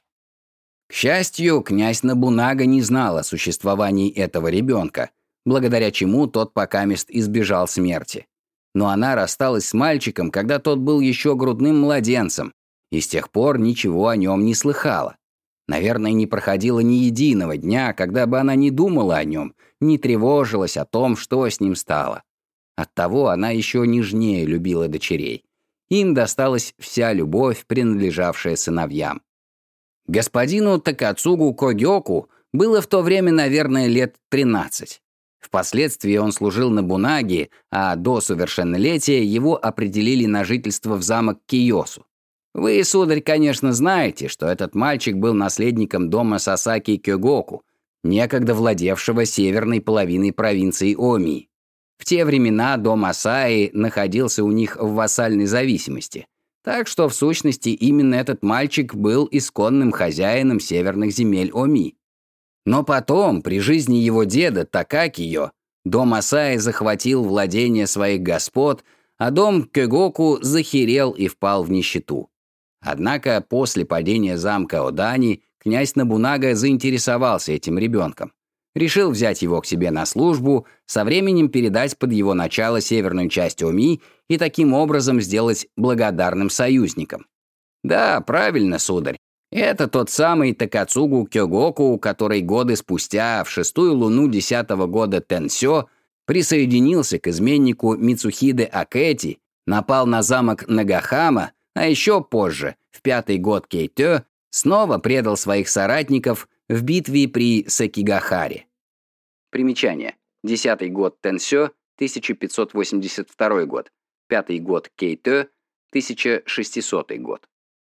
К счастью, князь Нобунага не знал о существовании этого ребенка, благодаря чему тот покамест избежал смерти. Но она рассталась с мальчиком, когда тот был еще грудным младенцем, и с тех пор ничего о нем не слыхала. Наверное, не проходило ни единого дня, когда бы она не думала о нем, не тревожилась о том, что с ним стало. Оттого она еще нежнее любила дочерей. Им досталась вся любовь, принадлежавшая сыновьям. Господину Такацугу Когёку было в то время, наверное, лет тринадцать. Впоследствии он служил Нобунаге, а до совершеннолетия его определили на жительство в замок Кийосу. Вы, сударь, конечно, знаете, что этот мальчик был наследником дома Сасаки Кёгоку, некогда владевшего северной половиной провинции Омии. В те времена дом Асаи находился у них в вассальной зависимости, так что, в сущности, именно этот мальчик был исконным хозяином северных земель Оми. Но потом, при жизни его деда Такакиё, дом Асаи захватил владение своих господ, а дом Кёгоку захерел и впал в нищету. Однако после падения замка Одани князь Нобунага заинтересовался этим ребенком. Решил взять его к себе на службу, со временем передать под его начало северную часть Оми и таким образом сделать благодарным союзником. Да, правильно, сударь. Это тот самый Такацугу Кёгоку, который годы спустя, в шестую луну десятого года Тенсё, присоединился к изменнику Мицухиде Акэти, напал на замок Нагахама, а еще позже, в пятый год Кейтё, снова предал своих соратников в битве при Сэкигахаре. Примечание. Десятый год Тенсё, тысяча пятьсот восемьдесят второй год. Пятый год Кейтё, тысяча шестисотый год.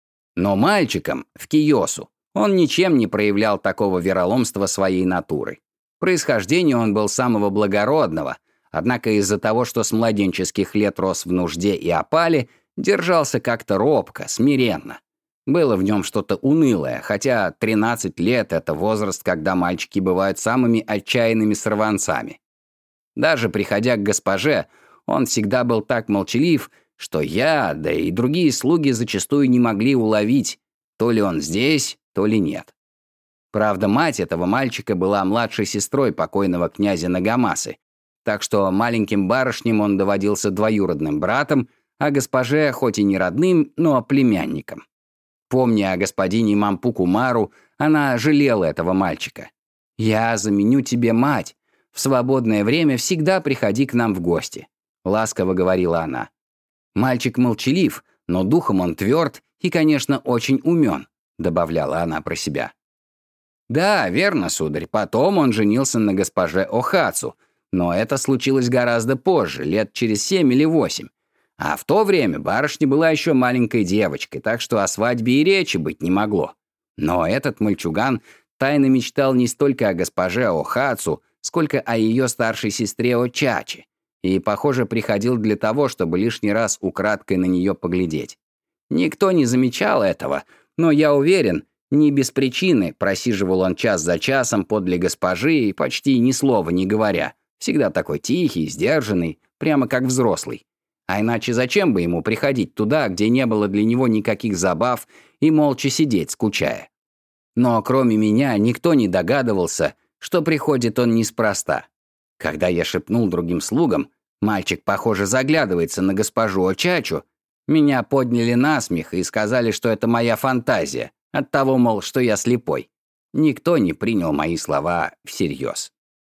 Но мальчиком в Кийосу он ничем не проявлял такого вероломства своей натуры. Происхождение он был самого благородного, однако из-за того, что с младенческих лет рос в нужде и опале, держался как-то робко, смиренно. Было в нем что-то унылое, хотя тринадцать лет — это возраст, когда мальчики бывают самыми отчаянными сорванцами. Даже приходя к госпоже, он всегда был так молчалив, что я, да и другие слуги зачастую не могли уловить, то ли он здесь, то ли нет. Правда, мать этого мальчика была младшей сестрой покойного князя Нагамасы, так что маленьким барышням он доводился двоюродным братом, а госпоже хоть и не родным, но племянником. Помня о господине Мампуку Мару, она жалела этого мальчика. «Я заменю тебе мать. В свободное время всегда приходи к нам в гости», — ласково говорила она. «Мальчик молчалив, но духом он тверд и, конечно, очень умен», — добавляла она про себя. Да, верно, сударь, потом он женился на госпоже Охацу, но это случилось гораздо позже, лет через семь или восемь. А в то время барышня была еще маленькой девочкой, так что о свадьбе и речи быть не могло. Но этот мальчуган тайно мечтал не столько о госпоже Охацу, сколько о ее старшей сестре Очачи, и, похоже, приходил для того, чтобы лишний раз украдкой на нее поглядеть. Никто не замечал этого, но я уверен, не без причины просиживал он час за часом подле госпожи и почти ни слова не говоря, всегда такой тихий, сдержанный, прямо как взрослый. А иначе зачем бы ему приходить туда, где не было для него никаких забав, и молча сидеть, скучая? Но кроме меня никто не догадывался, что приходит он неспроста. Когда я шепнул другим слугам, мальчик, похоже, заглядывается на госпожу Очачу, меня подняли на смех и сказали, что это моя фантазия, от того, мол, что я слепой. Никто не принял мои слова всерьез.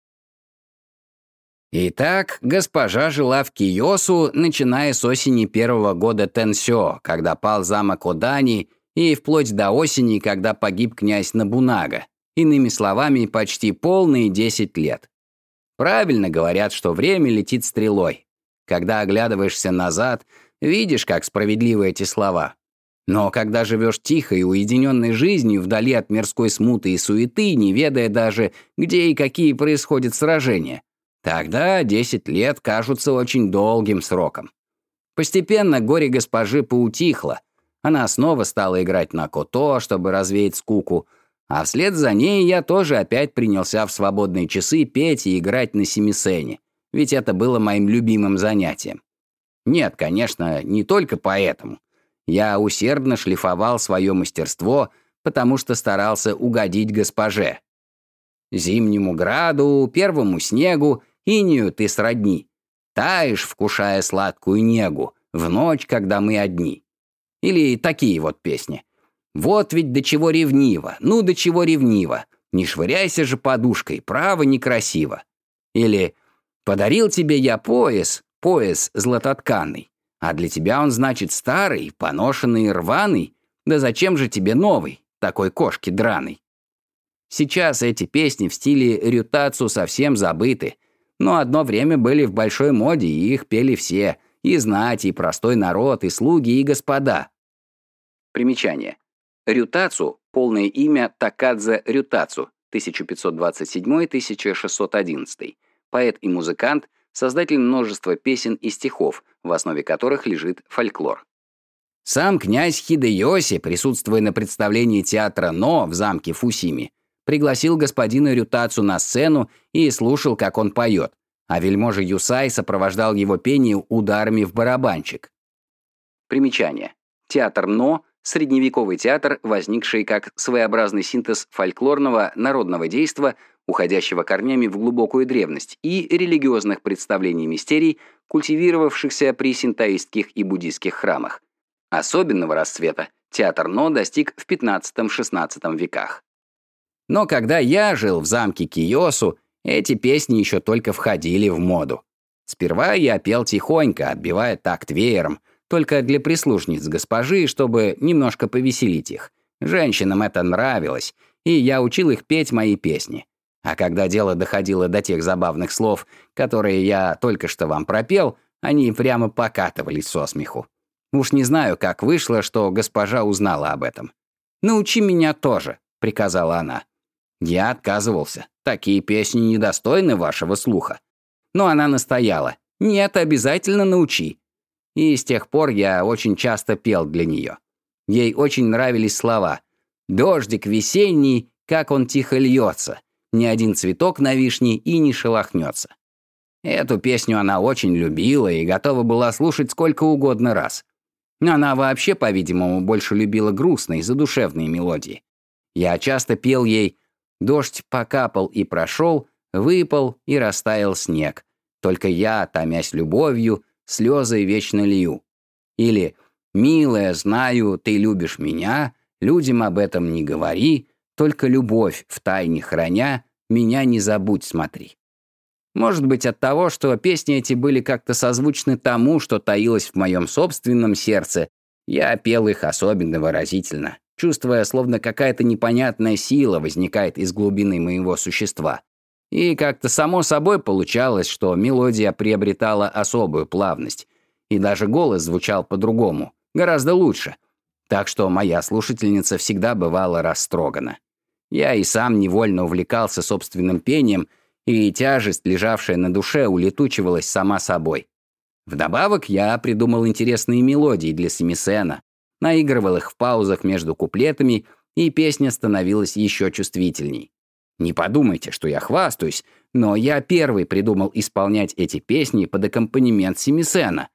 Итак, госпожа жила в Киосу, начиная с осени первого года Тенсё, когда пал замок Одани, и вплоть до осени, когда погиб князь Нобунага. Иными словами, почти полные десять лет. Правильно говорят, что время летит стрелой. Когда оглядываешься назад, видишь, как справедливы эти слова. Но когда живешь тихой и уединенной жизнью, вдали от мирской смуты и суеты, не ведая даже, где и какие происходят сражения, тогда десять лет кажутся очень долгим сроком. Постепенно горе госпожи поутихло. Она снова стала играть на кото, чтобы развеять скуку, а вслед за ней я тоже опять принялся в свободные часы петь и играть на семисене, ведь это было моим любимым занятием. Нет, конечно, не только поэтому. Я усердно шлифовал свое мастерство, потому что старался угодить госпоже. Зимнему граду, первому снегу, инею ты сродни. Таешь, вкушая сладкую негу, в ночь, когда мы одни. Или такие вот песни. Вот ведь до чего ревниво, ну до чего ревниво. Не швыряйся же подушкой, право некрасиво. Или подарил тебе я пояс, пояс златотканный. А для тебя он, значит, старый, поношенный и рваный. Да зачем же тебе новый, такой кошки драный? Сейчас эти песни в стиле рютацу совсем забыты, но одно время были в большой моде, и их пели все, и знать, и простой народ, и слуги, и господа. Примечание. Рютацу — полное имя Такадзе Рютацу, тысяча пятьсот двадцать седьмой — тысяча шестьсот одиннадцатый, поэт и музыкант, создатель множества песен и стихов, в основе которых лежит фольклор. Сам князь Хидэёси, присутствуя на представлении театра Но в замке Фусими, пригласил господина Рютацу на сцену и слушал, как он поет, а вельможа Юсай сопровождал его пение ударами в барабанчик. Примечание. Театр Но — средневековый театр, возникший как своеобразный синтез фольклорного народного действа, уходящего корнями в глубокую древность, и религиозных представлений мистерий, культивировавшихся при синтоистских и буддийских храмах. Особенного расцвета театр Но достиг в пятнадцатом-шестнадцатом веках. Но когда я жил в замке Киосу, эти песни еще только входили в моду. Сперва я пел тихонько, отбивая такт веером, только для прислужниц госпожи, чтобы немножко повеселить их. Женщинам это нравилось, и я учил их петь мои песни. А когда дело доходило до тех забавных слов, которые я только что вам пропел, они прямо покатывались со смеху. Уж не знаю, как вышло, что госпожа узнала об этом. «Научи меня тоже», — приказала она. Я отказывался. Такие песни недостойны вашего слуха. Но она настояла. «Нет, обязательно научи». И с тех пор я очень часто пел для нее. Ей очень нравились слова. «Дождик весенний, как он тихо льется. Ни один цветок на вишне и не шелохнется». Эту песню она очень любила и готова была слушать сколько угодно раз. Она вообще, по-видимому, больше любила грустные, задушевные мелодии. Я часто пел ей «Дождь покапал и прошел, выпал и растаял снег. Только я, томясь любовью, слезы вечно лью». Или «Милая, знаю, ты любишь меня, людям об этом не говори, только любовь втайне храня, меня не забудь, смотри». Может быть, от того, что песни эти были как-то созвучны тому, что таилось в моем собственном сердце, я пел их особенно выразительно, чувствуя, словно какая-то непонятная сила возникает из глубины моего существа. И как-то само собой получалось, что мелодия приобретала особую плавность, и даже голос звучал по-другому, гораздо лучше. Так что моя слушательница всегда бывала растрогана. Я и сам невольно увлекался собственным пением, и тяжесть, лежавшая на душе, улетучивалась сама собой. Вдобавок я придумал интересные мелодии для семисена, наигрывал их в паузах между куплетами, и песня становилась еще чувствительней. Не подумайте, что я хвастаюсь, но я первый придумал исполнять эти песни под аккомпанемент семисена.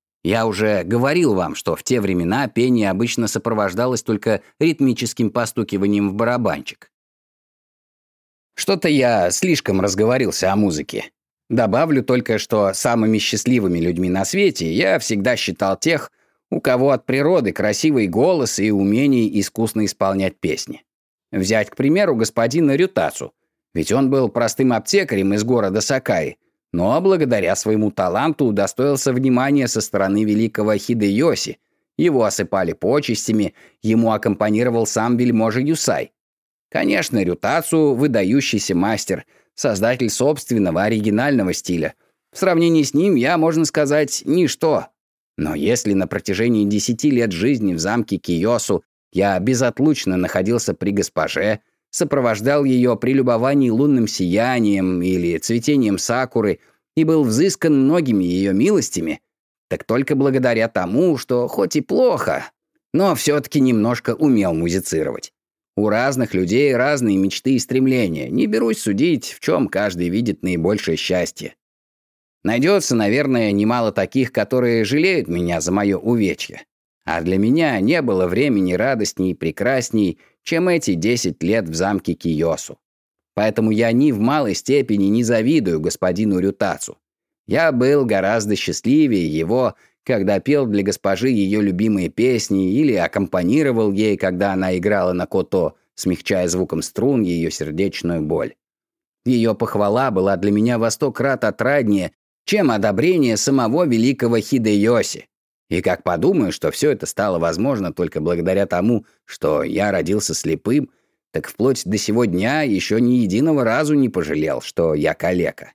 Я уже говорил вам, что в те времена пение обычно сопровождалось только ритмическим постукиванием в барабанчик. Что-то я слишком разговорился о музыке. Добавлю только, что самыми счастливыми людьми на свете я всегда считал тех, у кого от природы красивый голос и умение искусно исполнять песни. Взять, к примеру, господина Рютацу, ведь он был простым аптекарем из города Сакаи, но благодаря своему таланту удостоился внимания со стороны великого Хидэёси. Его осыпали почестями, ему аккомпанировал сам вельможа Юсай. Конечно, Рютацу – выдающийся мастер, создатель собственного оригинального стиля. В сравнении с ним я, можно сказать, ничто. Но если на протяжении десяти лет жизни в замке Киосу я безотлучно находился при госпоже, сопровождал ее при любовании лунным сиянием или цветением сакуры и был взыскан многими ее милостями, так только благодаря тому, что хоть и плохо, но все-таки немножко умел музицировать. У разных людей разные мечты и стремления. Не берусь судить, в чем каждый видит наибольшее счастье. Найдется, наверное, немало таких, которые жалеют меня за мое увечье. А для меня не было времени радостней и прекрасней, чем эти десять лет в замке Киосу. Поэтому я ни в малой степени не завидую господину Рютацу. Я был гораздо счастливее его, когда пел для госпожи ее любимые песни или аккомпанировал ей, когда она играла на кото, смягчая звуком струн ее сердечную боль. Ее похвала была для меня во сто крат отраднее, чем одобрение самого великого Хидэёси. И как подумаю, что все это стало возможно только благодаря тому, что я родился слепым, так вплоть до сего дня еще ни единого разу не пожалел, что я калека.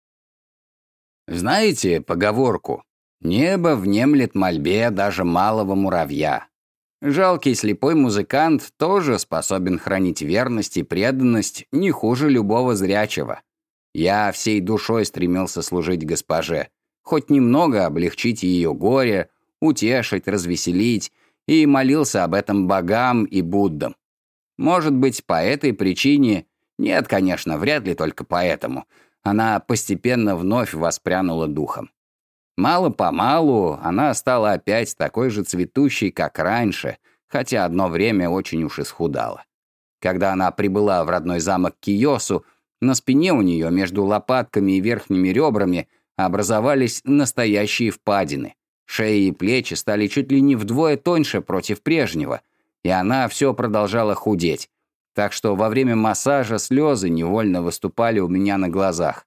Знаете поговорку? «Небо внемлет мольбе даже малого муравья». Жалкий слепой музыкант тоже способен хранить верность и преданность не хуже любого зрячего. Я всей душой стремился служить госпоже, хоть немного облегчить ее горе, утешить, развеселить, и молился об этом богам и Буддам. Может быть, по этой причине, нет, конечно, вряд ли только поэтому, она постепенно вновь воспрянула духом. Мало-помалу она стала опять такой же цветущей, как раньше, хотя одно время очень уж исхудала. Когда она прибыла в родной замок Киосу, на спине у нее между лопатками и верхними ребрами образовались настоящие впадины. Шея и плечи стали чуть ли не вдвое тоньше против прежнего, и она все продолжала худеть, так что во время массажа слезы невольно выступали у меня на глазах.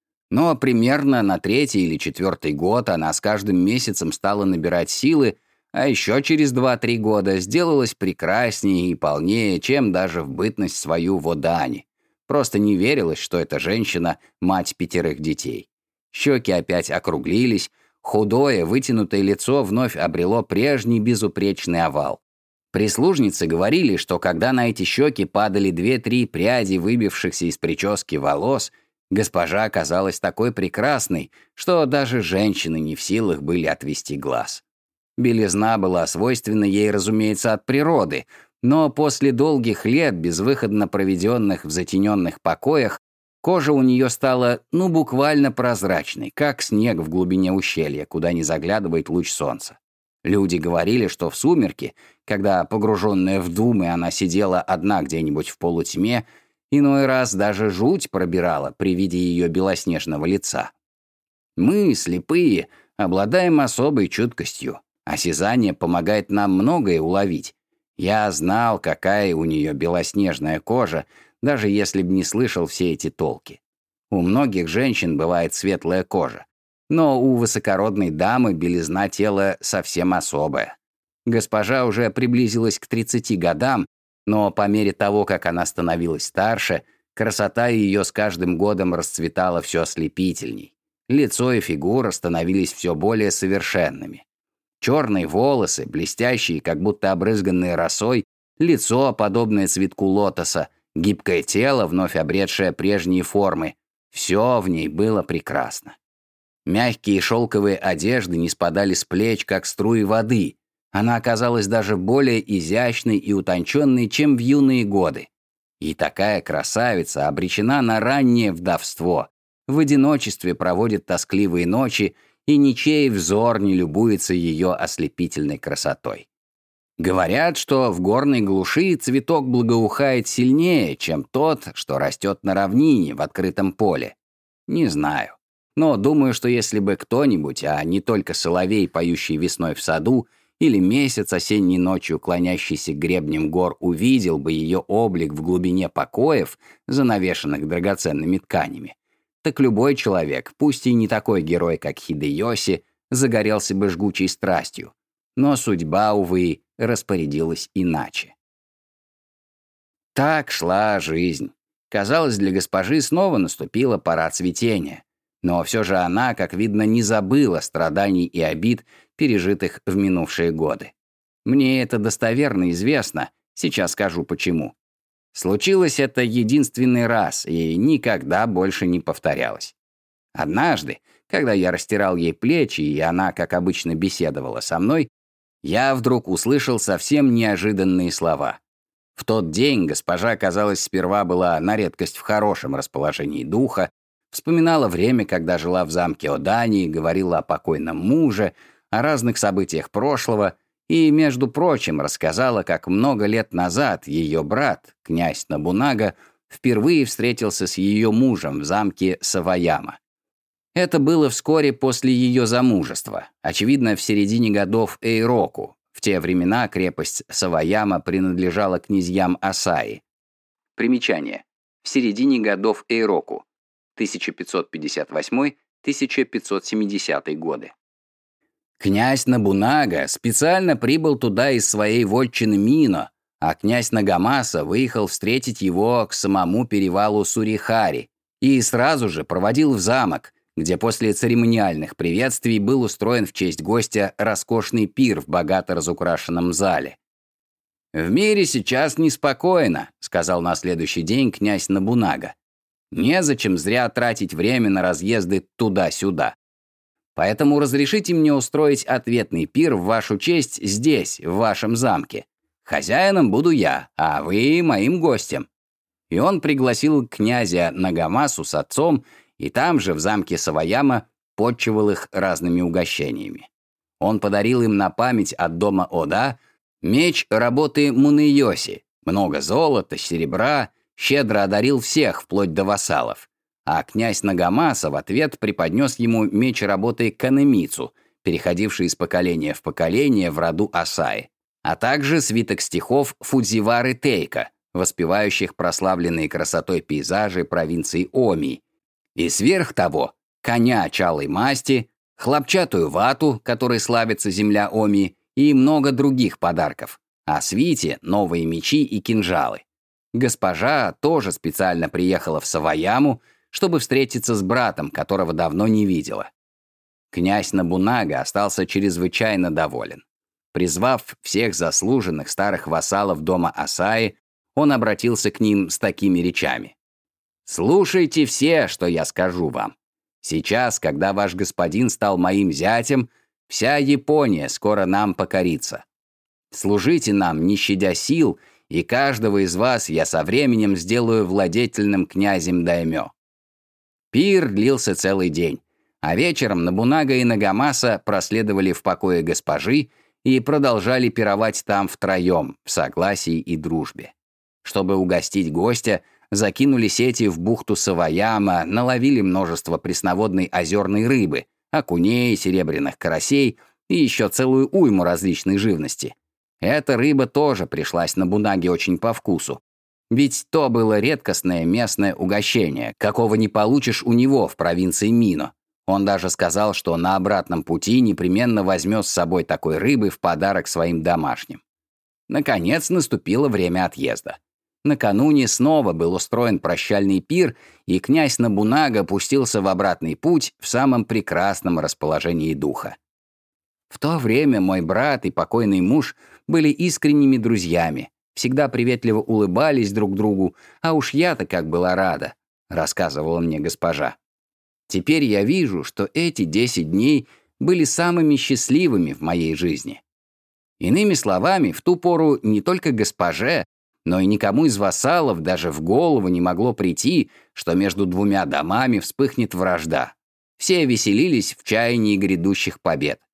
Но примерно на третий или четвертый год она с каждым месяцем стала набирать силы, а еще через два-три года сделалась прекраснее и полнее, чем даже в бытность свою в Одане. Просто не верилось, что эта женщина — мать пятерых детей. Щеки опять округлились, худое, вытянутое лицо вновь обрело прежний безупречный овал. Прислужницы говорили, что когда на эти щеки падали две-три пряди выбившихся из прически волос, госпожа оказалась такой прекрасной, что даже женщины не в силах были отвести глаз. Белизна была свойственна ей, разумеется, от природы, но после долгих лет, безвыходно проведенных в затененных покоях, кожа у нее стала, ну, буквально прозрачной, как снег в глубине ущелья, куда не заглядывает луч солнца. Люди говорили, что в сумерки, когда, погруженная в думы, она сидела одна где-нибудь в полутьме, иной раз даже жуть пробирала при виде ее белоснежного лица. Мы, слепые, обладаем особой чуткостью. Осязание помогает нам многое уловить. Я знал, какая у нее белоснежная кожа, даже если б не слышал все эти толки. У многих женщин бывает светлая кожа, но у высокородной дамы белизна тела совсем особая. Госпожа уже приблизилась к тридцати годам, но по мере того, как она становилась старше, красота ее с каждым годом расцветала все ослепительней. Лицо и фигура становились все более совершенными. Черные волосы, блестящие, как будто обрызганные росой, лицо, подобное цветку лотоса, гибкое тело, вновь обретшее прежние формы. Все в ней было прекрасно. Мягкие шелковые одежды не спадали с плеч, как струи воды. Она оказалась даже более изящной и утонченной, чем в юные годы. И такая красавица обречена на раннее вдовство, в одиночестве проводит тоскливые ночи, и ничей взор не любуется ее ослепительной красотой. Говорят, что в горной глуши цветок благоухает сильнее, чем тот, что растет на равнине в открытом поле. Не знаю. Но думаю, что если бы кто-нибудь, а не только соловей, поющий весной в саду, или месяц осенней ночью, клонящийся к гребням гор, увидел бы ее облик в глубине покоев, занавешенных драгоценными тканями, так любой человек, пусть и не такой герой, как Хидэёси, загорелся бы жгучей страстью. Но судьба, увы, распорядилась иначе. Так шла жизнь. Казалось, для госпожи снова наступила пора цветения. Но все же она, как видно, не забыла страданий и обид, пережитых в минувшие годы. Мне это достоверно известно, сейчас скажу почему. Случилось это единственный раз и никогда больше не повторялось. Однажды, когда я растирал ей плечи, и она, как обычно, беседовала со мной, я вдруг услышал совсем неожиданные слова. В тот день госпожа, казалось, сперва была на редкость в хорошем расположении духа, вспоминала время, когда жила в замке Одании, говорила о покойном муже, о разных событиях прошлого и, между прочим, рассказала, как много лет назад ее брат, князь Нобунага, впервые встретился с ее мужем в замке Саваяма. Это было вскоре после ее замужества, очевидно, в середине годов Эйроку. В те времена крепость Саваяма принадлежала князьям Асаи. Примечание. В середине годов Эйроку. тысяча пятьсот пятьдесят восьмой — тысяча пятьсот семидесятый годы. Князь Нобунага специально прибыл туда из своей вотчины Мино, а князь Нагамаса выехал встретить его к самому перевалу Сурихари и сразу же проводил в замок, где после церемониальных приветствий был устроен в честь гостя роскошный пир в богато разукрашенном зале. «В мире сейчас неспокойно», — сказал на следующий день князь Нобунага. «Незачем зря тратить время на разъезды туда-сюда. Поэтому разрешите мне устроить ответный пир в вашу честь здесь, в вашем замке. Хозяином буду я, а вы моим гостем». И он пригласил князя Нагамасу с отцом, и там же, в замке Саваяма, подчивал их разными угощениями. Он подарил им на память от дома Ода меч работы Мунэйоси, много золота, серебра, щедро одарил всех, вплоть до вассалов. А князь Нагамаса в ответ преподнес ему меч работы Канэмицу, переходивший из поколения в поколение в роду Асаи, а также свиток стихов Фудзивары Тейка, воспевающих прославленные красотой пейзажи провинции Оми, и сверх того коня чалой масти, хлопчатую вату, которой славится земля Оми, и много других подарков, а свите новые мечи и кинжалы. Госпожа тоже специально приехала в Саваяму, чтобы встретиться с братом, которого давно не видела. Князь Нобунага остался чрезвычайно доволен. Призвав всех заслуженных старых вассалов дома Асаи, он обратился к ним с такими речами. «Слушайте все, что я скажу вам. Сейчас, когда ваш господин стал моим зятем, вся Япония скоро нам покорится. Служите нам, не щадя сил, и каждого из вас я со временем сделаю владетельным князем даймё». Пир длился целый день, а вечером Нобунага и Нагамаса проследовали в покое госпожи и продолжали пировать там втроем, в согласии и дружбе. Чтобы угостить гостя, закинули сети в бухту Саваяма, наловили множество пресноводной озерной рыбы, окуней, серебряных карасей и еще целую уйму различной живности. Эта рыба тоже пришлась Нобунаге очень по вкусу. Ведь то было редкостное местное угощение, какого не получишь у него в провинции Мино. Он даже сказал, что на обратном пути непременно возьмет с собой такой рыбы в подарок своим домашним. Наконец наступило время отъезда. Накануне снова был устроен прощальный пир, и князь Нобунага пустился в обратный путь в самом прекрасном расположении духа. В то время мой брат и покойный муж были искренними друзьями, всегда приветливо улыбались друг другу, а уж я-то как была рада, рассказывала мне госпожа. Теперь я вижу, что эти десять дней были самыми счастливыми в моей жизни. Иными словами, в ту пору не только госпоже, но и никому из вассалов даже в голову не могло прийти, что между двумя домами вспыхнет вражда. Все веселились в чаянии грядущих побед.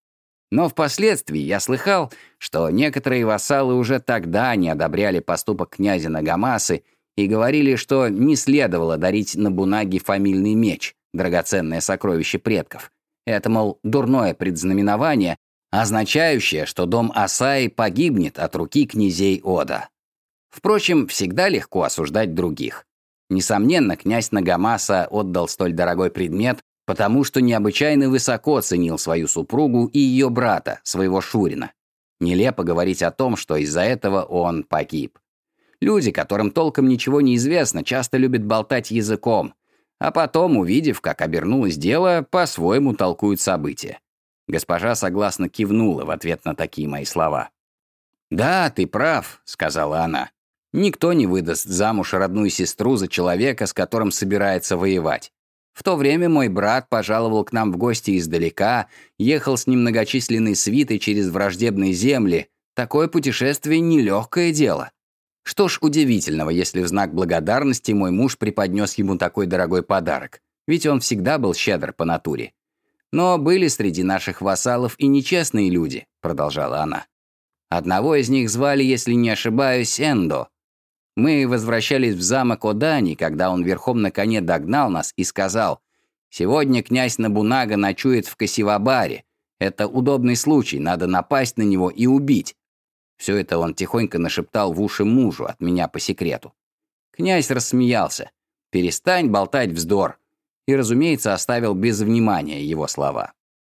Но впоследствии я слыхал, что некоторые вассалы уже тогда не одобряли поступок князя Нагамасы и говорили, что не следовало дарить Нобунаге фамильный меч, драгоценное сокровище предков. Это, мол, дурное предзнаменование, означающее, что дом Асаи погибнет от руки князей Ода. Впрочем, всегда легко осуждать других. Несомненно, князь Нагамаса отдал столь дорогой предмет, потому что необычайно высоко ценил свою супругу и ее брата, своего Шурина. Нелепо говорить о том, что из-за этого он погиб. Люди, которым толком ничего не известно, часто любят болтать языком, а потом, увидев, как обернулось дело, по-своему толкуют события. Госпожа согласно кивнула в ответ на такие мои слова. «Да, ты прав», — сказала она. «Никто не выдаст замуж родную сестру за человека, с которым собирается воевать. В то время мой брат пожаловал к нам в гости издалека, ехал с немногочисленной свитой через враждебные земли. Такое путешествие — нелегкое дело. Что ж удивительного, если в знак благодарности мой муж преподнес ему такой дорогой подарок, ведь он всегда был щедр по натуре. Но были среди наших вассалов и нечестные люди», — продолжала она. «Одного из них звали, если не ошибаюсь, Эндо. Мы возвращались в замок Одани, когда он верхом на коне догнал нас и сказал: «Сегодня князь Нобунага ночует в Касивабаре. Это удобный случай, надо напасть на него и убить». Все это он тихонько нашептал в уши мужу, от меня по секрету. Князь рассмеялся. «Перестань болтать вздор», и, разумеется, оставил без внимания его слова.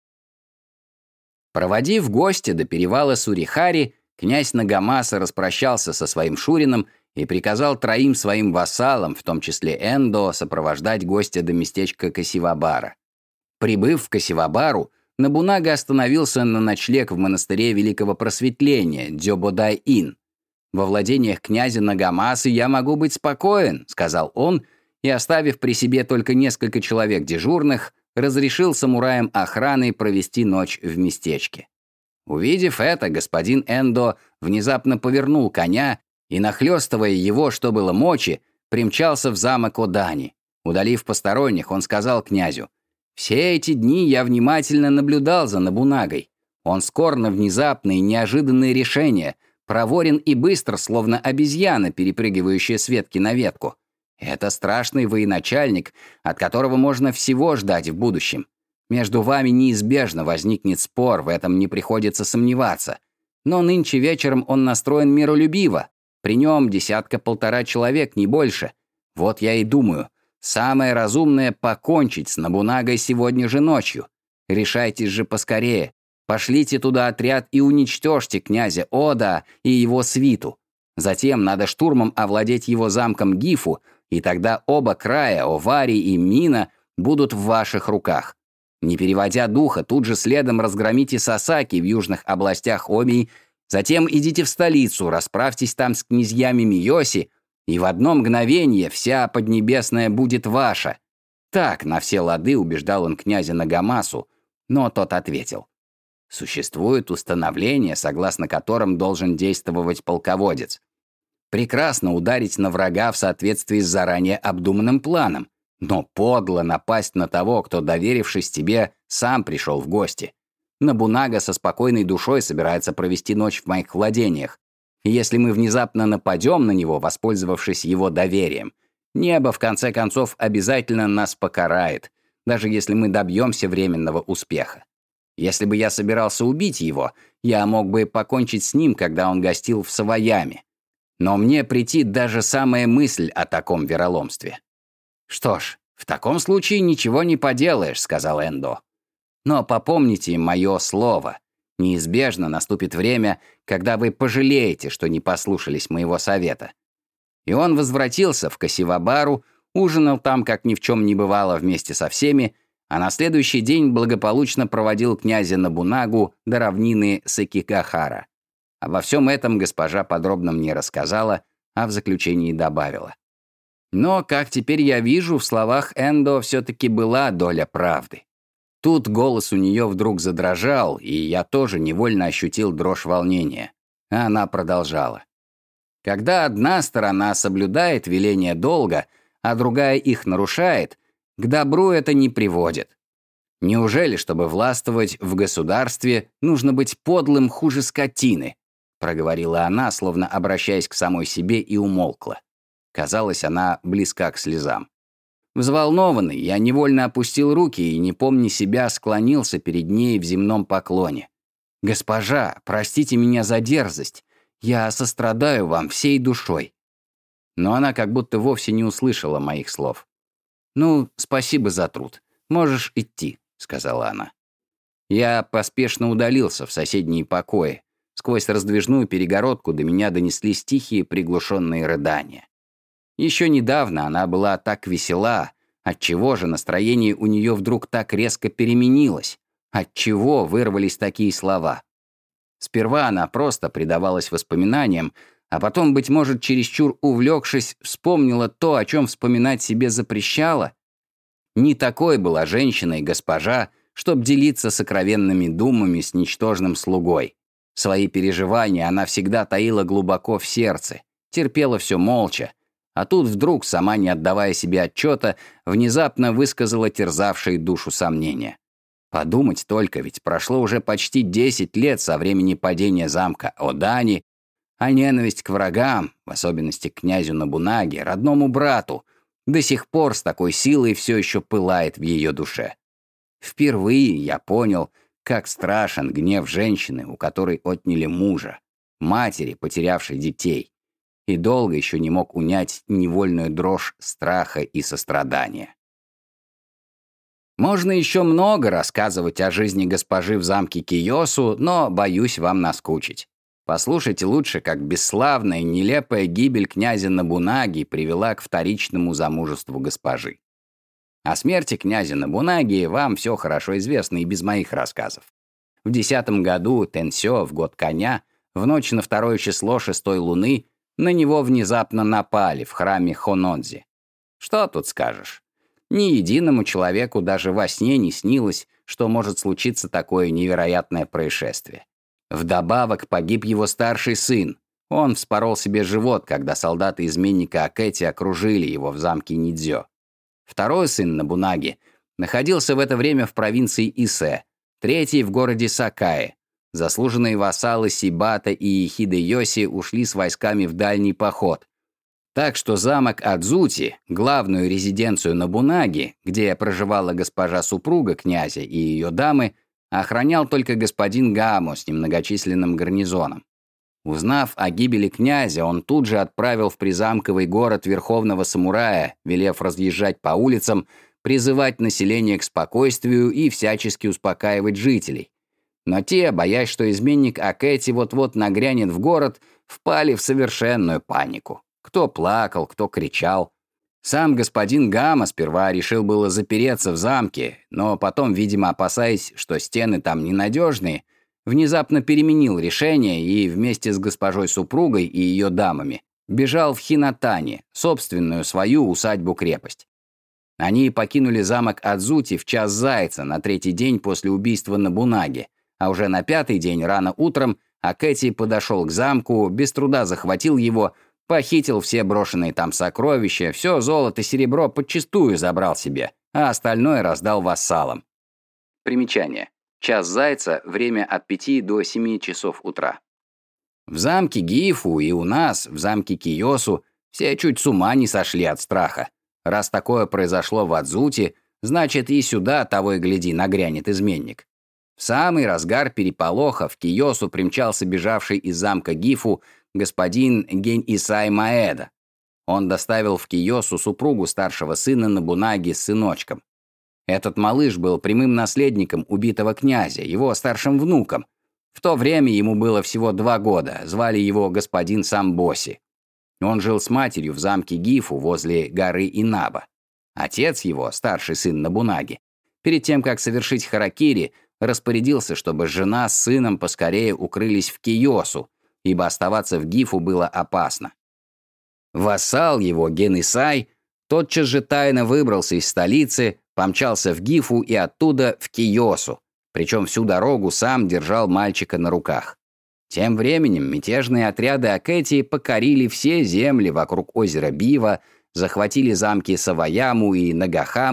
Проводив гостя до перевала Сурихари, князь Нагамаса распрощался со своим Шурином и приказал троим своим вассалам, в том числе Эндо, сопровождать гостя до местечка Касивабара. Прибыв в Касивабару, Нобунага остановился на ночлег в монастыре Великого Просветления, Дзёбодай-ин. «Во владениях князя Нагамасы я могу быть спокоен», — сказал он, и, оставив при себе только несколько человек дежурных, разрешил самураям охраны провести ночь в местечке. Увидев это, господин Эндо внезапно повернул коня и, нахлёстывая его, что было мочи, примчался в замок Одани. Удалив посторонних, он сказал князю: «Все эти дни я внимательно наблюдал за Нобунагой. Он скор на внезапные, неожиданные решения, проворен и быстр, словно обезьяна, перепрыгивающая с ветки на ветку. Это страшный военачальник, от которого можно всего ждать в будущем. Между вами неизбежно возникнет спор, в этом не приходится сомневаться. Но нынче вечером он настроен миролюбиво. При нем десятка-полтора человек, не больше. Вот я и думаю, самое разумное — покончить с Нобунагой сегодня же ночью. Решайтесь же поскорее. Пошлите туда отряд и уничтожьте князя Ода и его свиту. Затем надо штурмом овладеть его замком Гифу, и тогда оба края, Овари и Мина, будут в ваших руках. Не переводя духа, тут же следом разгромите Сасаки в южных областях Омии, затем идите в столицу, расправьтесь там с князьями Миёси, и в одно мгновение вся Поднебесная будет ваша». Так на все лады убеждал он князя Нагамасу, но тот ответил: «Существует установление, согласно которым должен действовать полководец. Прекрасно ударить на врага в соответствии с заранее обдуманным планом, но подло напасть на того, кто, доверившись тебе, сам пришел в гости. Нобунага со спокойной душой собирается провести ночь в моих владениях. И если мы внезапно нападем на него, воспользовавшись его доверием, небо, в конце концов, обязательно нас покарает, даже если мы добьемся временного успеха. Если бы я собирался убить его, я мог бы покончить с ним, когда он гостил в Саваяме. Но мне претит даже самая мысль о таком вероломстве». «Что ж, в таком случае ничего не поделаешь», — сказал Эндо. «Но попомните мое слово. Неизбежно наступит время, когда вы пожалеете, что не послушались моего совета». И он возвратился в Касивабару, ужинал там, как ни в чем не бывало, вместе со всеми, а на следующий день благополучно проводил князя Нобунагу до равнины Сэкигахара. Обо всем этом госпожа подробно мне рассказала, а в заключении добавила: «Но, как теперь я вижу, в словах Эндо все-таки была доля правды». Тут голос у нее вдруг задрожал, и я тоже невольно ощутил дрожь волнения. А она продолжала: «Когда одна сторона соблюдает веления долга, а другая их нарушает, к добру это не приводит. Неужели, чтобы властвовать в государстве, нужно быть подлым хуже скотины? Проговорила она, словно обращаясь к самой себе, и умолкла. Казалось, она близка к слезам. Взволнованный, я невольно опустил руки и, не помня себя, склонился перед ней в земном поклоне. «Госпожа, простите меня за дерзость. Я сострадаю вам всей душой». Но она как будто вовсе не услышала моих слов. «Ну, спасибо за труд. Можешь идти», — сказала она. Я поспешно удалился в соседние покои. Сквозь раздвижную перегородку до меня донеслись тихие приглушенные рыдания. Еще недавно она была так весела, отчего же настроение у нее вдруг так резко переменилось, отчего вырвались такие слова. Сперва она просто предавалась воспоминаниям, а потом, быть может, чересчур увлекшись, вспомнила то, о чем вспоминать себе запрещала. Не такой была женщина и госпожа, чтоб делиться сокровенными думами с ничтожным слугой. Свои переживания она всегда таила глубоко в сердце, терпела все молча, а тут вдруг, сама не отдавая себе отчета, внезапно высказала терзавшие душу сомнения. Подумать только, ведь прошло уже почти десять лет со времени падения замка Одани, а ненависть к врагам, в особенности к князю Нобунаге, родному брату, до сих пор с такой силой все еще пылает в ее душе. Впервые я понял, как страшен гнев женщины, у которой отняли мужа, матери, потерявшей детей, и долго еще не мог унять невольную дрожь страха и сострадания. Можно еще много рассказывать о жизни госпожи в замке Кийосу, но боюсь вам наскучить. Послушайте лучше, как бесславная и нелепая гибель князя Нобунаги привела к вторичному замужеству госпожи. О смерти князя Нобунаги вам все хорошо известно и без моих рассказов. В десятом году Тенсё, в год коня, в ночь на второе число шестой луны, на него внезапно напали в храме Хонодзи. Что тут скажешь? Ни единому человеку даже во сне не снилось, что может случиться такое невероятное происшествие. Вдобавок погиб его старший сын. Он вспорол себе живот, когда солдаты изменника Акэти окружили его в замке Нидзё. Второй сын Нобунаги находился в это время в провинции Исе, третий в городе Сакаи. Заслуженные вассалы Сибата и Хидэёси ушли с войсками в дальний поход. Так что замок Адзути, главную резиденцию Нобунаги, где проживала госпожа-супруга князя и ее дамы, охранял только господин Гамо с немногочисленным гарнизоном. Узнав о гибели князя, он тут же отправил в призамковый город верховного самурая, велев разъезжать по улицам, призывать население к спокойствию и всячески успокаивать жителей. Но те, боясь, что изменник Акэти вот-вот нагрянет в город, впали в совершенную панику. Кто плакал, кто кричал. Сам господин Гама сперва решил было запереться в замке, но потом, видимо, опасаясь, что стены там ненадежные, внезапно переменил решение и вместе с госпожой-супругой и ее дамами бежал в Хинатани, собственную свою усадьбу-крепость. Они покинули замок Адзути в час зайца на третий день после убийства Нобунаги, а уже на пятый день рано утром Акэти подошел к замку, без труда захватил его, похитил все брошенные там сокровища, все золото и серебро подчистую забрал себе, а остальное раздал вассалам. Примечание. Час зайца – время от пяти до семи часов утра. В замке Гифу и у нас, в замке Кийосу, все чуть с ума не сошли от страха. Раз такое произошло в Адзути, значит и сюда, того и гляди, нагрянет изменник. В самый разгар переполоха в Кийосу примчался бежавший из замка Гифу господин Гень-Исай Маэда. Он доставил в Кийосу супругу старшего сына Нобунаги с сыночком. Этот малыш был прямым наследником убитого князя, его старшим внуком. В то время ему было всего два года, звали его господин Самбоси. Он жил с матерью в замке Гифу возле горы Инаба. Отец его, старший сын Нобунаги, перед тем, как совершить харакири, распорядился, чтобы жена с сыном поскорее укрылись в Кийосу, ибо оставаться в Гифу было опасно. Вассал его, Ген-Исай, тотчас же тайно выбрался из столицы, помчался в Гифу и оттуда в Кийосу, причем всю дорогу сам держал мальчика на руках. Тем временем мятежные отряды Акэти покорили все земли вокруг озера Бива, захватили замки Саваяму и Нагахаму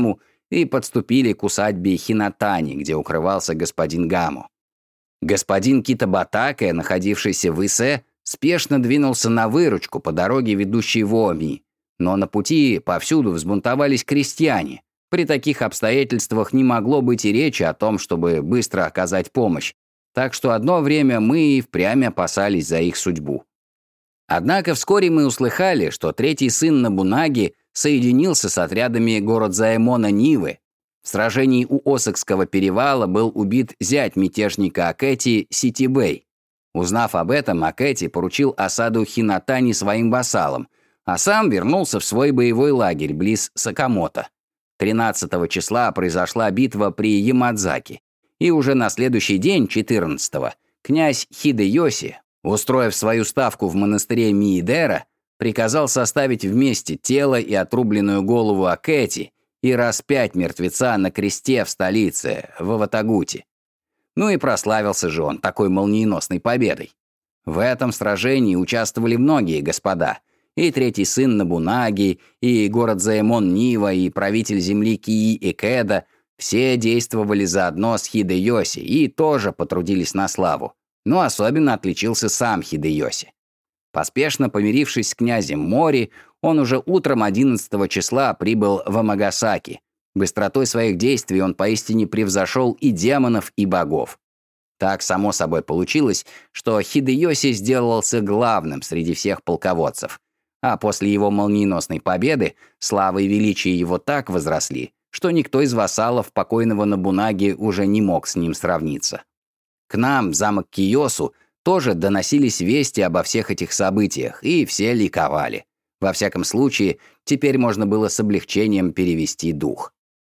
и подступили к усадьбе Хинатани, где укрывался господин Гаму. Господин Китабатаке, находившийся в Исе, спешно двинулся на выручку по дороге, ведущей в Оми, но на пути повсюду взбунтовались крестьяне. При таких обстоятельствах не могло быть и речи о том, чтобы быстро оказать помощь, так что одно время мы и впрямь опасались за их судьбу. Однако вскоре мы услыхали, что третий сын Нобунаги соединился с отрядами Городзаэмона Нивы. В сражении у Осакского перевала был убит зять мятежника Акэти Ситибэй. Узнав об этом, Акэти поручил осаду Хинатани своим вассалам, а сам вернулся в свой боевой лагерь близ Сакамото. тринадцатого числа произошла битва при Ямадзаки, и уже на следующий день, четырнадцатого, князь Хидэёси, устроив свою ставку в монастыре Миидера, приказал составить вместе тело и отрубленную голову Акэти и распять мертвеца на кресте в столице, в Аватагуте. Ну и прославился же он такой молниеносной победой. В этом сражении участвовали многие господа, и третий сын Нобунаги, и Городзаэмон Нива, и правитель земли Кии Икэда. Все действовали заодно с Хидэёси и тоже потрудились на славу. Но особенно отличился сам Хидэёси. Поспешно помирившись с князем Мори, он уже утром одиннадцатого числа прибыл в Амагасаки. Быстротой своих действий он поистине превзошел и демонов, и богов. Так само собой получилось, что Хидэёси сделался главным среди всех полководцев. А после его молниеносной победы слава и величие его так возросли, что никто из вассалов покойного Нобунаги уже не мог с ним сравниться. К нам, в замок Киосу, тоже доносились вести обо всех этих событиях, и все ликовали. Во всяком случае, теперь можно было с облегчением перевести дух.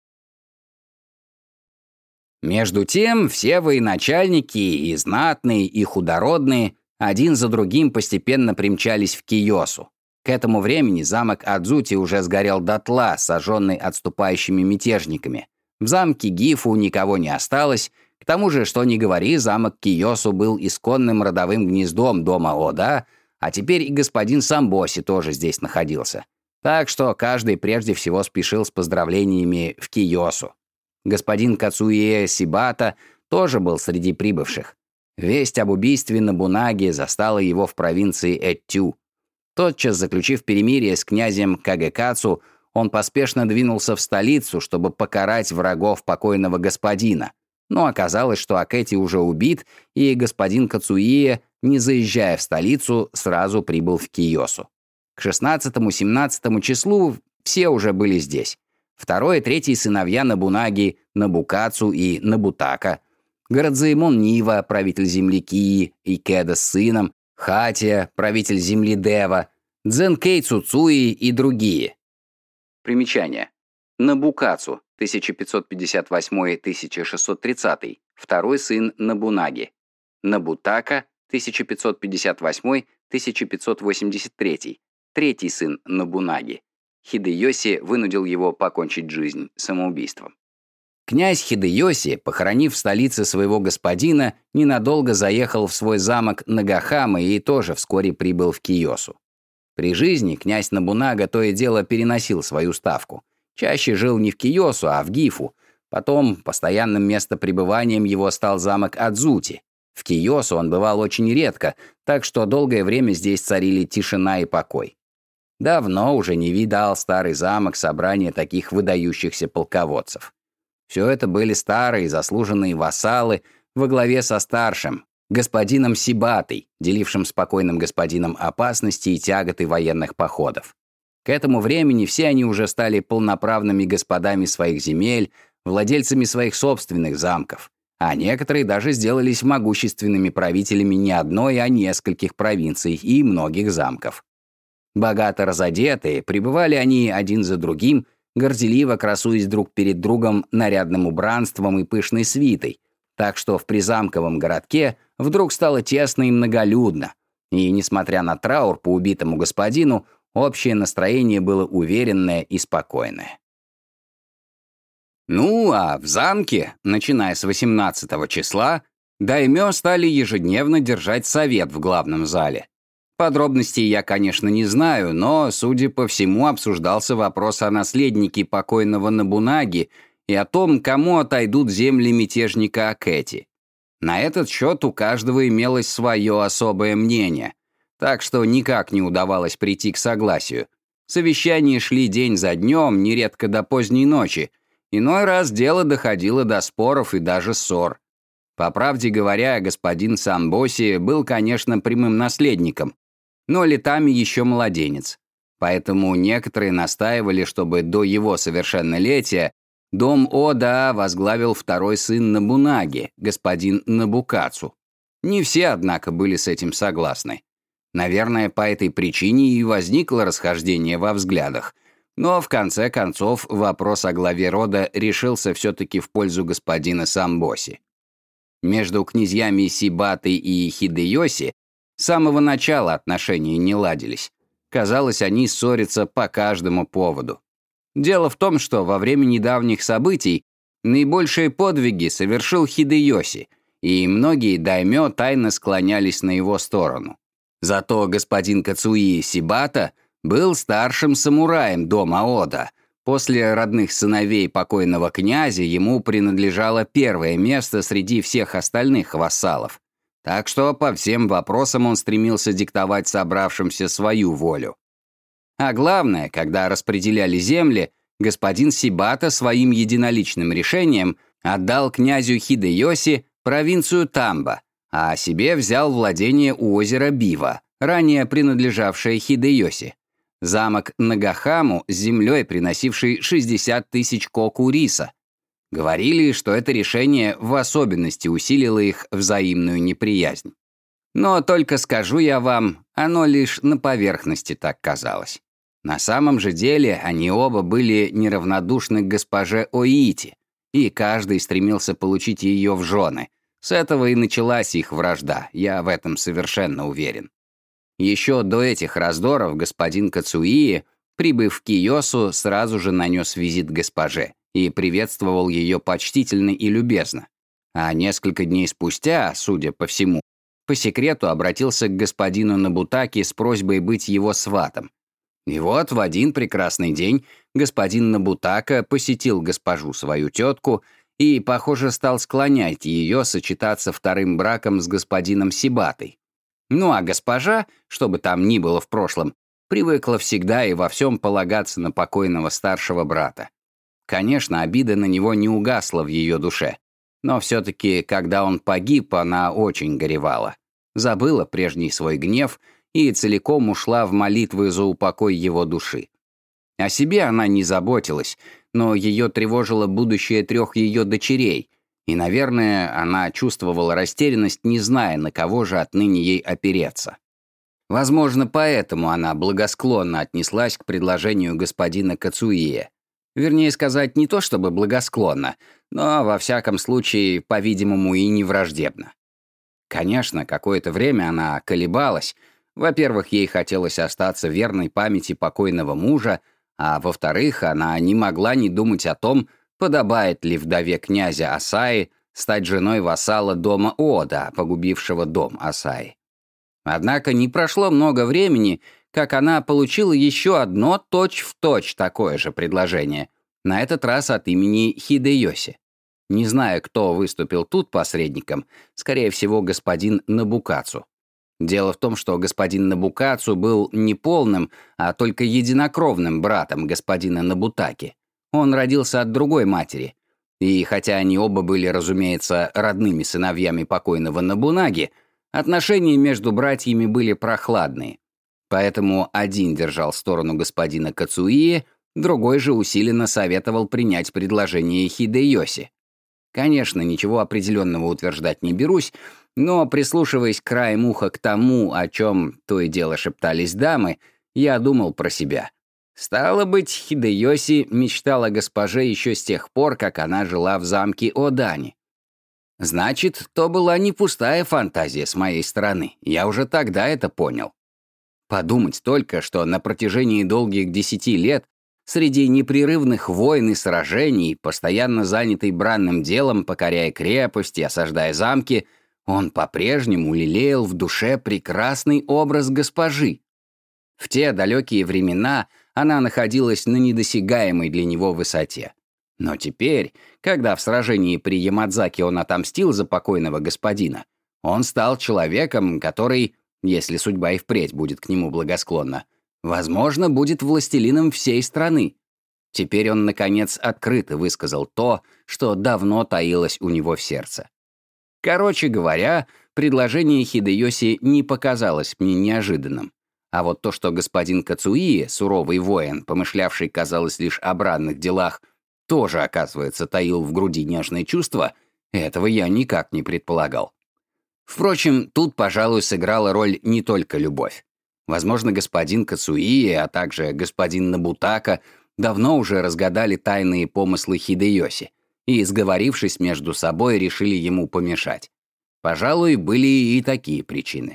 Между тем, все военачальники, и знатные, и худородные, один за другим постепенно примчались в Киосу. К этому времени замок Адзути уже сгорел дотла, сожженный отступающими мятежниками. В замке Гифу никого не осталось. К тому же, что ни говори, замок Киосу был исконным родовым гнездом дома Ода, а теперь и господин Самбоси тоже здесь находился. Так что каждый прежде всего спешил с поздравлениями в Киосу. Господин Кацуие Сибата тоже был среди прибывших. Весть об убийстве Нобунаги застала его в провинции Эттю. Тотчас заключив перемирие с князем Кагекацу, он поспешно двинулся в столицу, чтобы покарать врагов покойного господина. Но оказалось, что Акэти уже убит, и господин Кацуие, не заезжая в столицу, сразу прибыл в Киосу. К шестнадцатому-семнадцатому числу все уже были здесь. Второй и третий сыновья Нобунаги, Нобукацу и Нобутака, Городзаэмон Нива, правитель земли Кии, Икэда с сыном, Хатия, правитель земли Дева, Дзенкей Цуцуи и другие. Примечание. Нобукацу, тысяча пятьсот пятьдесят восьмой — тысяча шестьсот тридцатый, второй сын Нобунаги. Нобутака, тысяча пятьсот пятьдесят восьмой — тысяча пятьсот восемьдесят третий, третий сын Нобунаги. Хидэёси вынудил его покончить жизнь самоубийством. Князь Хидэёси, похоронив в столице своего господина, ненадолго заехал в свой замок Нагахама и тоже вскоре прибыл в Киосу. При жизни князь Нобунага то и дело переносил свою ставку. Чаще жил не в Киосу, а в Гифу. Потом постоянным местопребыванием его стал замок Адзути. В Киосу он бывал очень редко, так что долгое время здесь царили тишина и покой. Давно уже не видал старый замок собрания таких выдающихся полководцев. Все это были старые заслуженные вассалы во главе со старшим, господином Сибатой, делившим с покойным господином опасности и тяготы военных походов. К этому времени все они уже стали полноправными господами своих земель, владельцами своих собственных замков, а некоторые даже сделались могущественными правителями не одной, а нескольких провинций и многих замков. Богато разодетые, пребывали они один за другим, горделиво красуясь друг перед другом нарядным убранством и пышной свитой, так что в призамковом городке вдруг стало тесно и многолюдно, и, несмотря на траур по убитому господину, общее настроение было уверенное и спокойное. Ну, а в замке, начиная с восемнадцатого числа, даймё стали ежедневно держать совет в главном зале. Подробностей я, конечно, не знаю, но, судя по всему, обсуждался вопрос о наследнике покойного Нобунаги и о том, кому отойдут земли мятежника Акэти. На этот счет у каждого имелось свое особое мнение, так что никак не удавалось прийти к согласию. Совещания шли день за днем, нередко до поздней ночи. Иной раз дело доходило до споров и даже ссор. По правде говоря, господин Самбоси был, конечно, прямым наследником, но летами еще младенец. Поэтому некоторые настаивали, чтобы до его совершеннолетия дом Ода возглавил второй сын Нобунаги, господин Нобукацу. Не все, однако, были с этим согласны. Наверное, по этой причине и возникло расхождение во взглядах. Но, в конце концов, вопрос о главе рода решился все-таки в пользу господина Самбоси. Между князьями Сибатой и Хидэёси с самого начала отношения не ладились. Казалось, они ссорятся по каждому поводу. Дело в том, что во время недавних событий наибольшие подвиги совершил Хидэёси, и многие даймё тайно склонялись на его сторону. Зато господин Кацуи Сибата был старшим самураем дома Ода. После родных сыновей покойного князя ему принадлежало первое место среди всех остальных вассалов. Так что по всем вопросам он стремился диктовать собравшимся свою волю. А главное, когда распределяли земли, господин Сибата своим единоличным решением отдал князю Хидэёси провинцию Тамба, а себе взял владение у озера Бива, ранее принадлежавшее Хидэёси. Замок Нагахаму с землей, приносивший шестьдесят тысяч коку риса. Говорили, что это решение в особенности усилило их взаимную неприязнь. Но только скажу я вам, оно лишь на поверхности так казалось. На самом же деле они оба были неравнодушны к госпоже Оити, и каждый стремился получить ее в жены. С этого и началась их вражда, я в этом совершенно уверен. Еще до этих раздоров господин Кацуи, прибыв в Киосу, сразу же нанес визит госпоже и приветствовал ее почтительно и любезно. А несколько дней спустя, судя по всему, по секрету обратился к господину Нобутаки с просьбой быть его сватом. И вот в один прекрасный день господин Нобутака посетил госпожу свою тетку и, похоже, стал склонять ее сочетаться вторым браком с господином Сибатой. Ну а госпожа, что бы там ни было в прошлом, привыкла всегда и во всем полагаться на покойного старшего брата. Конечно, обида на него не угасла в ее душе, но все-таки, когда он погиб, она очень горевала. Забыла прежний свой гнев и целиком ушла в молитвы за упокой его души. О себе она не заботилась, но ее тревожило будущее трех ее дочерей, и, наверное, она чувствовала растерянность, не зная, на кого же отныне ей опереться. Возможно, поэтому она благосклонно отнеслась к предложению господина Кацуие. Вернее сказать, не то чтобы благосклонно, но, во всяком случае, по-видимому, и не враждебно. Конечно, какое-то время она колебалась. Во-первых, ей хотелось остаться верной памяти покойного мужа, а во-вторых, она не могла не думать о том, подобает ли вдове князя Асаи стать женой вассала дома Ода, погубившего дом Асаи. Однако не прошло много времени, как она получила еще одно точь-в-точь такое же предложение, на этот раз от имени Хидэёси. Не знаю, кто выступил тут посредником, скорее всего, господин Нобукацу. Дело в том, что господин Нобукацу был не полным, а только единокровным братом господина Нобутаки. Он родился от другой матери. И хотя они оба были, разумеется, родными сыновьями покойного Нобунаги, отношения между братьями были прохладные. Поэтому один держал сторону господина Кацуи, другой же усиленно советовал принять предложение Хидэёси. Конечно, ничего определенного утверждать не берусь, но, прислушиваясь краем уха к тому, о чем то и дело шептались дамы, я думал про себя. Стало быть, Хидэёси мечтал о госпоже еще с тех пор, как она жила в замке Одани. Значит, то была не пустая фантазия с моей стороны, я уже тогда это понял. Подумать только, что на протяжении долгих десяти лет среди непрерывных войн и сражений, постоянно занятый бранным делом, покоряя крепости, осаждая замки, он по-прежнему лелеял в душе прекрасный образ госпожи. В те далекие времена она находилась на недосягаемой для него высоте. Но теперь, когда в сражении при Ямадзаке он отомстил за покойного господина, он стал человеком, который, если судьба и впредь будет к нему благосклонна, возможно, будет властелином всей страны. Теперь он, наконец, открыто высказал то, что давно таилось у него в сердце. Короче говоря, предложение Хидэёси не показалось мне неожиданным. А вот то, что господин Кацуие, суровый воин, помышлявший, казалось, лишь о бранных делах, тоже, оказывается, таил в груди нежные чувства, этого я никак не предполагал. Впрочем, тут, пожалуй, сыграла роль не только любовь. Возможно, господин Кацуие, а также господин Нобутака давно уже разгадали тайные помыслы Хидэёси и, сговорившись между собой, решили ему помешать. Пожалуй, были и такие причины.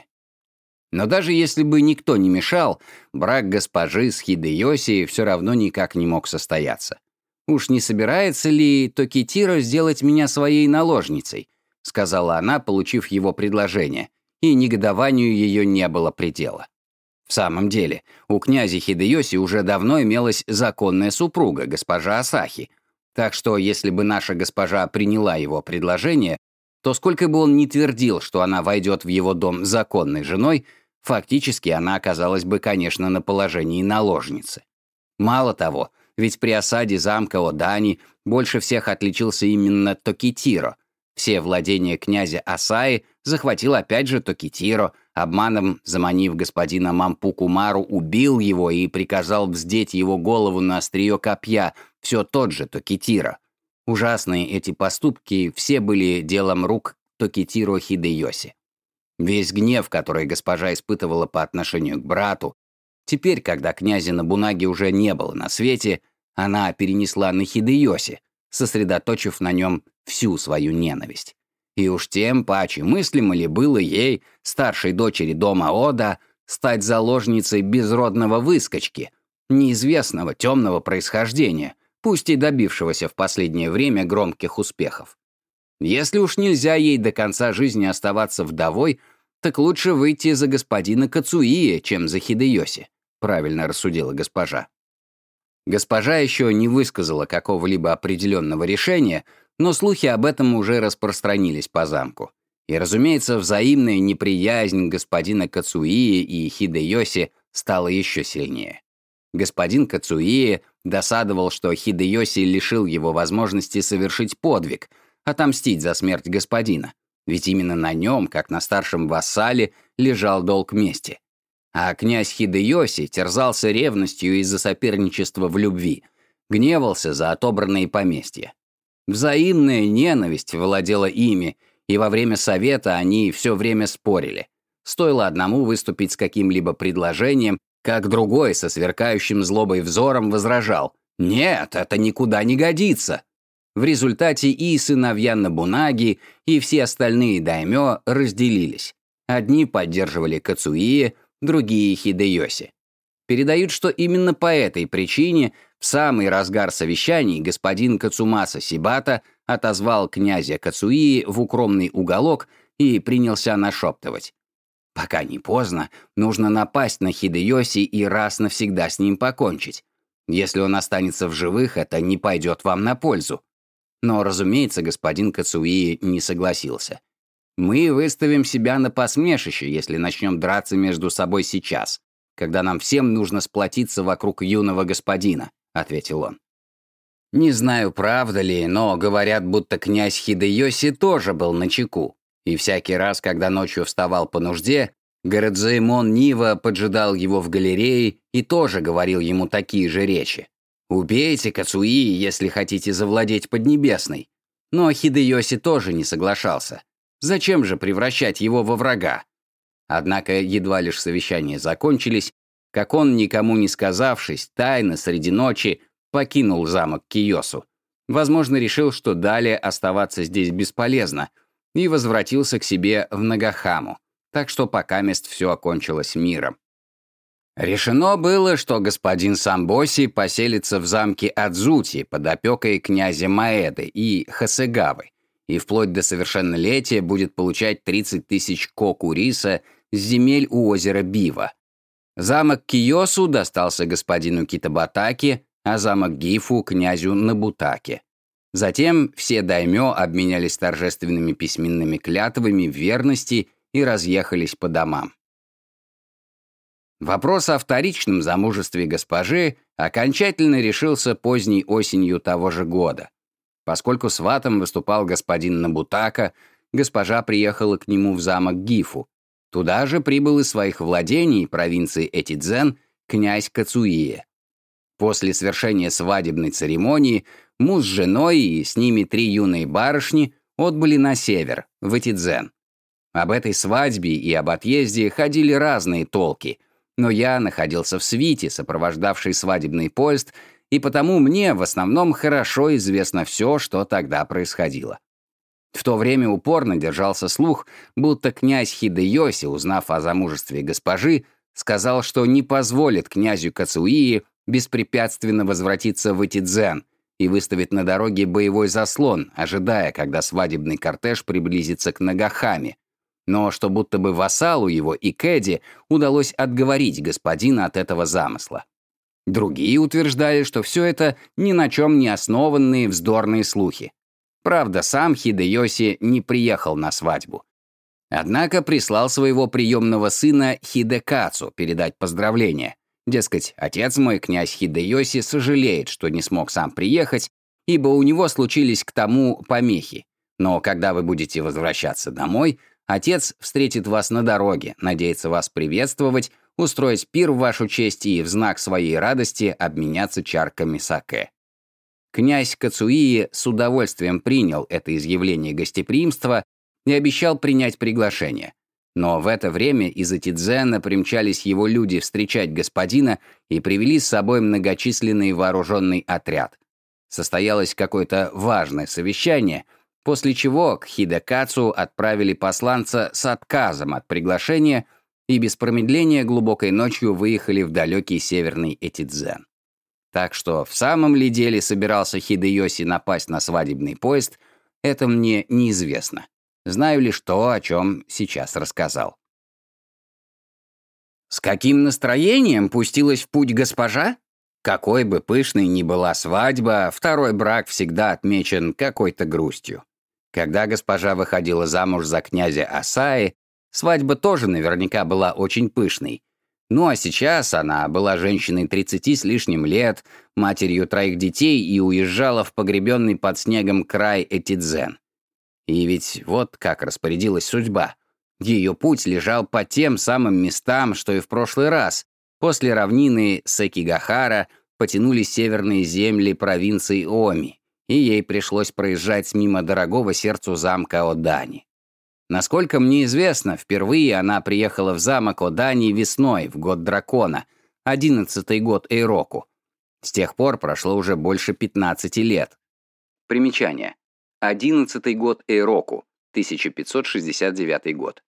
Но даже если бы никто не мешал, брак госпожи с Хидэёси все равно никак не мог состояться. «Уж не собирается ли Токитиро сделать меня своей наложницей?» — сказала она, получив его предложение, и негодованию ее не было предела. В самом деле, у князя Хидэёси уже давно имелась законная супруга, госпожа Асахи, так что если бы наша госпожа приняла его предложение, то сколько бы он ни твердил, что она войдет в его дом законной женой, фактически она оказалась бы, конечно, на положении наложницы. Мало того, ведь при осаде замка Одани больше всех отличился именно Токитиро. Все владения князя Асаи захватил опять же Токитиро, обманом заманив господина Мампу-Кумару, убил его и приказал вздеть его голову на острие копья, все тот же Токитиро. Ужасные эти поступки все были делом рук Токитиро Хидэёси. Весь гнев, который госпожа испытывала по отношению к брату, теперь, когда князя Нобунаги уже не было на свете, она перенесла на Хидэёси, сосредоточив на нем всю свою ненависть. И уж тем паче мыслимо ли было ей, старшей дочери дома Ода, стать заложницей безродного выскочки, неизвестного темного происхождения, пусть и добившегося в последнее время громких успехов. Если уж нельзя ей до конца жизни оставаться вдовой, так лучше выйти за господина Кацуие, чем за Хидэёси, правильно рассудила госпожа. Госпожа еще не высказала какого-либо определенного решения, но слухи об этом уже распространились по замку. И, разумеется, взаимная неприязнь господина Кацуие и Хидэёси стала еще сильнее. Господин Кацуие досадовал, что Хидэёси лишил его возможности совершить подвиг, отомстить за смерть господина, ведь именно на нем, как на старшем вассале, лежал долг мести. А князь Хидэёси терзался ревностью из-за соперничества в любви, гневался за отобранные поместья. Взаимная ненависть владела ими, и во время совета они все время спорили. Стоило одному выступить с каким-либо предложением, как другой со сверкающим злобой взором возражал: «Нет, это никуда не годится». В результате и сыновья Нобунаги, и все остальные даймё разделились. Одни поддерживали Кацуие, другие — Хидэёси. Передают, что именно по этой причине в самый разгар совещаний господин Кацумаса Сибата отозвал князя Кацуии в укромный уголок и принялся нашептывать: «Пока не поздно, нужно напасть на Хидэёси и раз навсегда с ним покончить. Если он останется в живых, это не пойдет вам на пользу». Но, разумеется, господин Кацуии не согласился. «Мы выставим себя на посмешище, если начнем драться между собой сейчас, когда нам всем нужно сплотиться вокруг юного господина», — ответил он. Не знаю, правда ли, но говорят, будто князь Хидэёси тоже был начеку, и всякий раз, когда ночью вставал по нужде, Горэдзуэмон Нива поджидал его в галерее и тоже говорил ему такие же речи. «Убейте Кацуии, если хотите завладеть Поднебесной». Но Хидэёси тоже не соглашался. Зачем же превращать его во врага? Однако едва лишь совещания закончились, как он, никому не сказавшись, тайно среди ночи покинул замок Киёсу. Возможно, решил, что далее оставаться здесь бесполезно, и возвратился к себе в Нагахаму, так что покамест все окончилось миром. Решено было, что господин Самбоси поселится в замке Адзути под опекой князя Маэды и Хасэгавы, и вплоть до совершеннолетия будет получать тридцать тысяч коку риса с земель у озера Бива. Замок Киосу достался господину Китабатаки, а замок Гифу — князю Набутаке. Затем все даймё обменялись торжественными письменными клятвами в верности и разъехались по домам. Вопрос о вторичном замужестве госпожи окончательно решился поздней осенью того же года. Поскольку сватом выступал господин Набутака, госпожа приехала к нему в замок Гифу. Туда же прибыл из своих владений провинции Этидзен князь Кацуие. После свершения свадебной церемонии муж с женой и с ними три юные барышни отбыли на север, в Этидзен. Об этой свадьбе и об отъезде ходили разные толки, но я находился в свите, сопровождавшей свадебный поезд, и потому мне в основном хорошо известно все, что тогда происходило. В то время упорно держался слух, будто князь Хидэёси, узнав о замужестве госпожи, сказал, что не позволит князю Кацуии беспрепятственно возвратиться в Этидзен и выставит на дороге боевой заслон, ожидая, когда свадебный кортеж приблизится к Нагахаме, но что будто бы вассалу его и Кэди удалось отговорить господина от этого замысла. Другие утверждали, что все это ни на чем не основанные вздорные слухи. Правда, сам Хидэёси не приехал на свадьбу. Однако прислал своего приемного сына Хидэкацу передать поздравления. Дескать, отец мой, князь Хидэёси, сожалеет, что не смог сам приехать, ибо у него случились к тому помехи. Но когда вы будете возвращаться домой, отец встретит вас на дороге, надеется вас приветствовать, устроить пир в вашу честь и в знак своей радости обменяться чарками сакэ. Князь Кацуии с удовольствием принял это изъявление гостеприимства и обещал принять приглашение. Но в это время из Этидзена примчались его люди встречать господина и привели с собой многочисленный вооруженный отряд. Состоялось какое-то важное совещание, после чего к Хидэкацу отправили посланца с отказом от приглашения и без промедления глубокой ночью выехали в далекий северный Этидзен. Так что в самом ли деле собирался Хидэёси напасть на свадебный поезд, это мне неизвестно. Знаю лишь то, о чем сейчас рассказал. С каким настроением пустилась в путь госпожа? Какой бы пышной ни была свадьба, второй брак всегда отмечен какой-то грустью. Когда госпожа выходила замуж за князя Асаи, свадьба тоже наверняка была очень пышной. Ну а сейчас она была женщиной тридцати с лишним лет, матерью троих детей и уезжала в погребенный под снегом край Этидзен. И ведь вот как распорядилась судьба. Ее путь лежал по тем самым местам, что и в прошлый раз. После равнины Сэкигахара потянулись северные земли провинции Оми, и ей пришлось проезжать мимо дорогого сердцу замка Одани. Насколько мне известно, впервые она приехала в замок Одани весной, в год дракона, одиннадцатый год Эйроку. С тех пор прошло уже больше пятнадцати лет. Примечание. Одиннадцатый год Эйроку, тысяча пятьсот шестьдесят девятый год.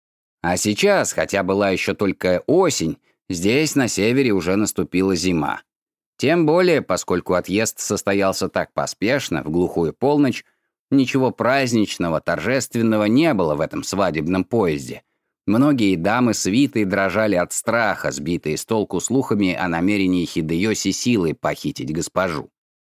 А сейчас, хотя была еще только осень, здесь, на севере, уже наступила зима. Тем более, поскольку отъезд состоялся так поспешно, в глухую полночь, ничего праздничного, торжественного не было в этом свадебном поезде. Многие дамы свиты дрожали от страха, сбитые с толку слухами о намерении Хидэёси силой похитить госпожу.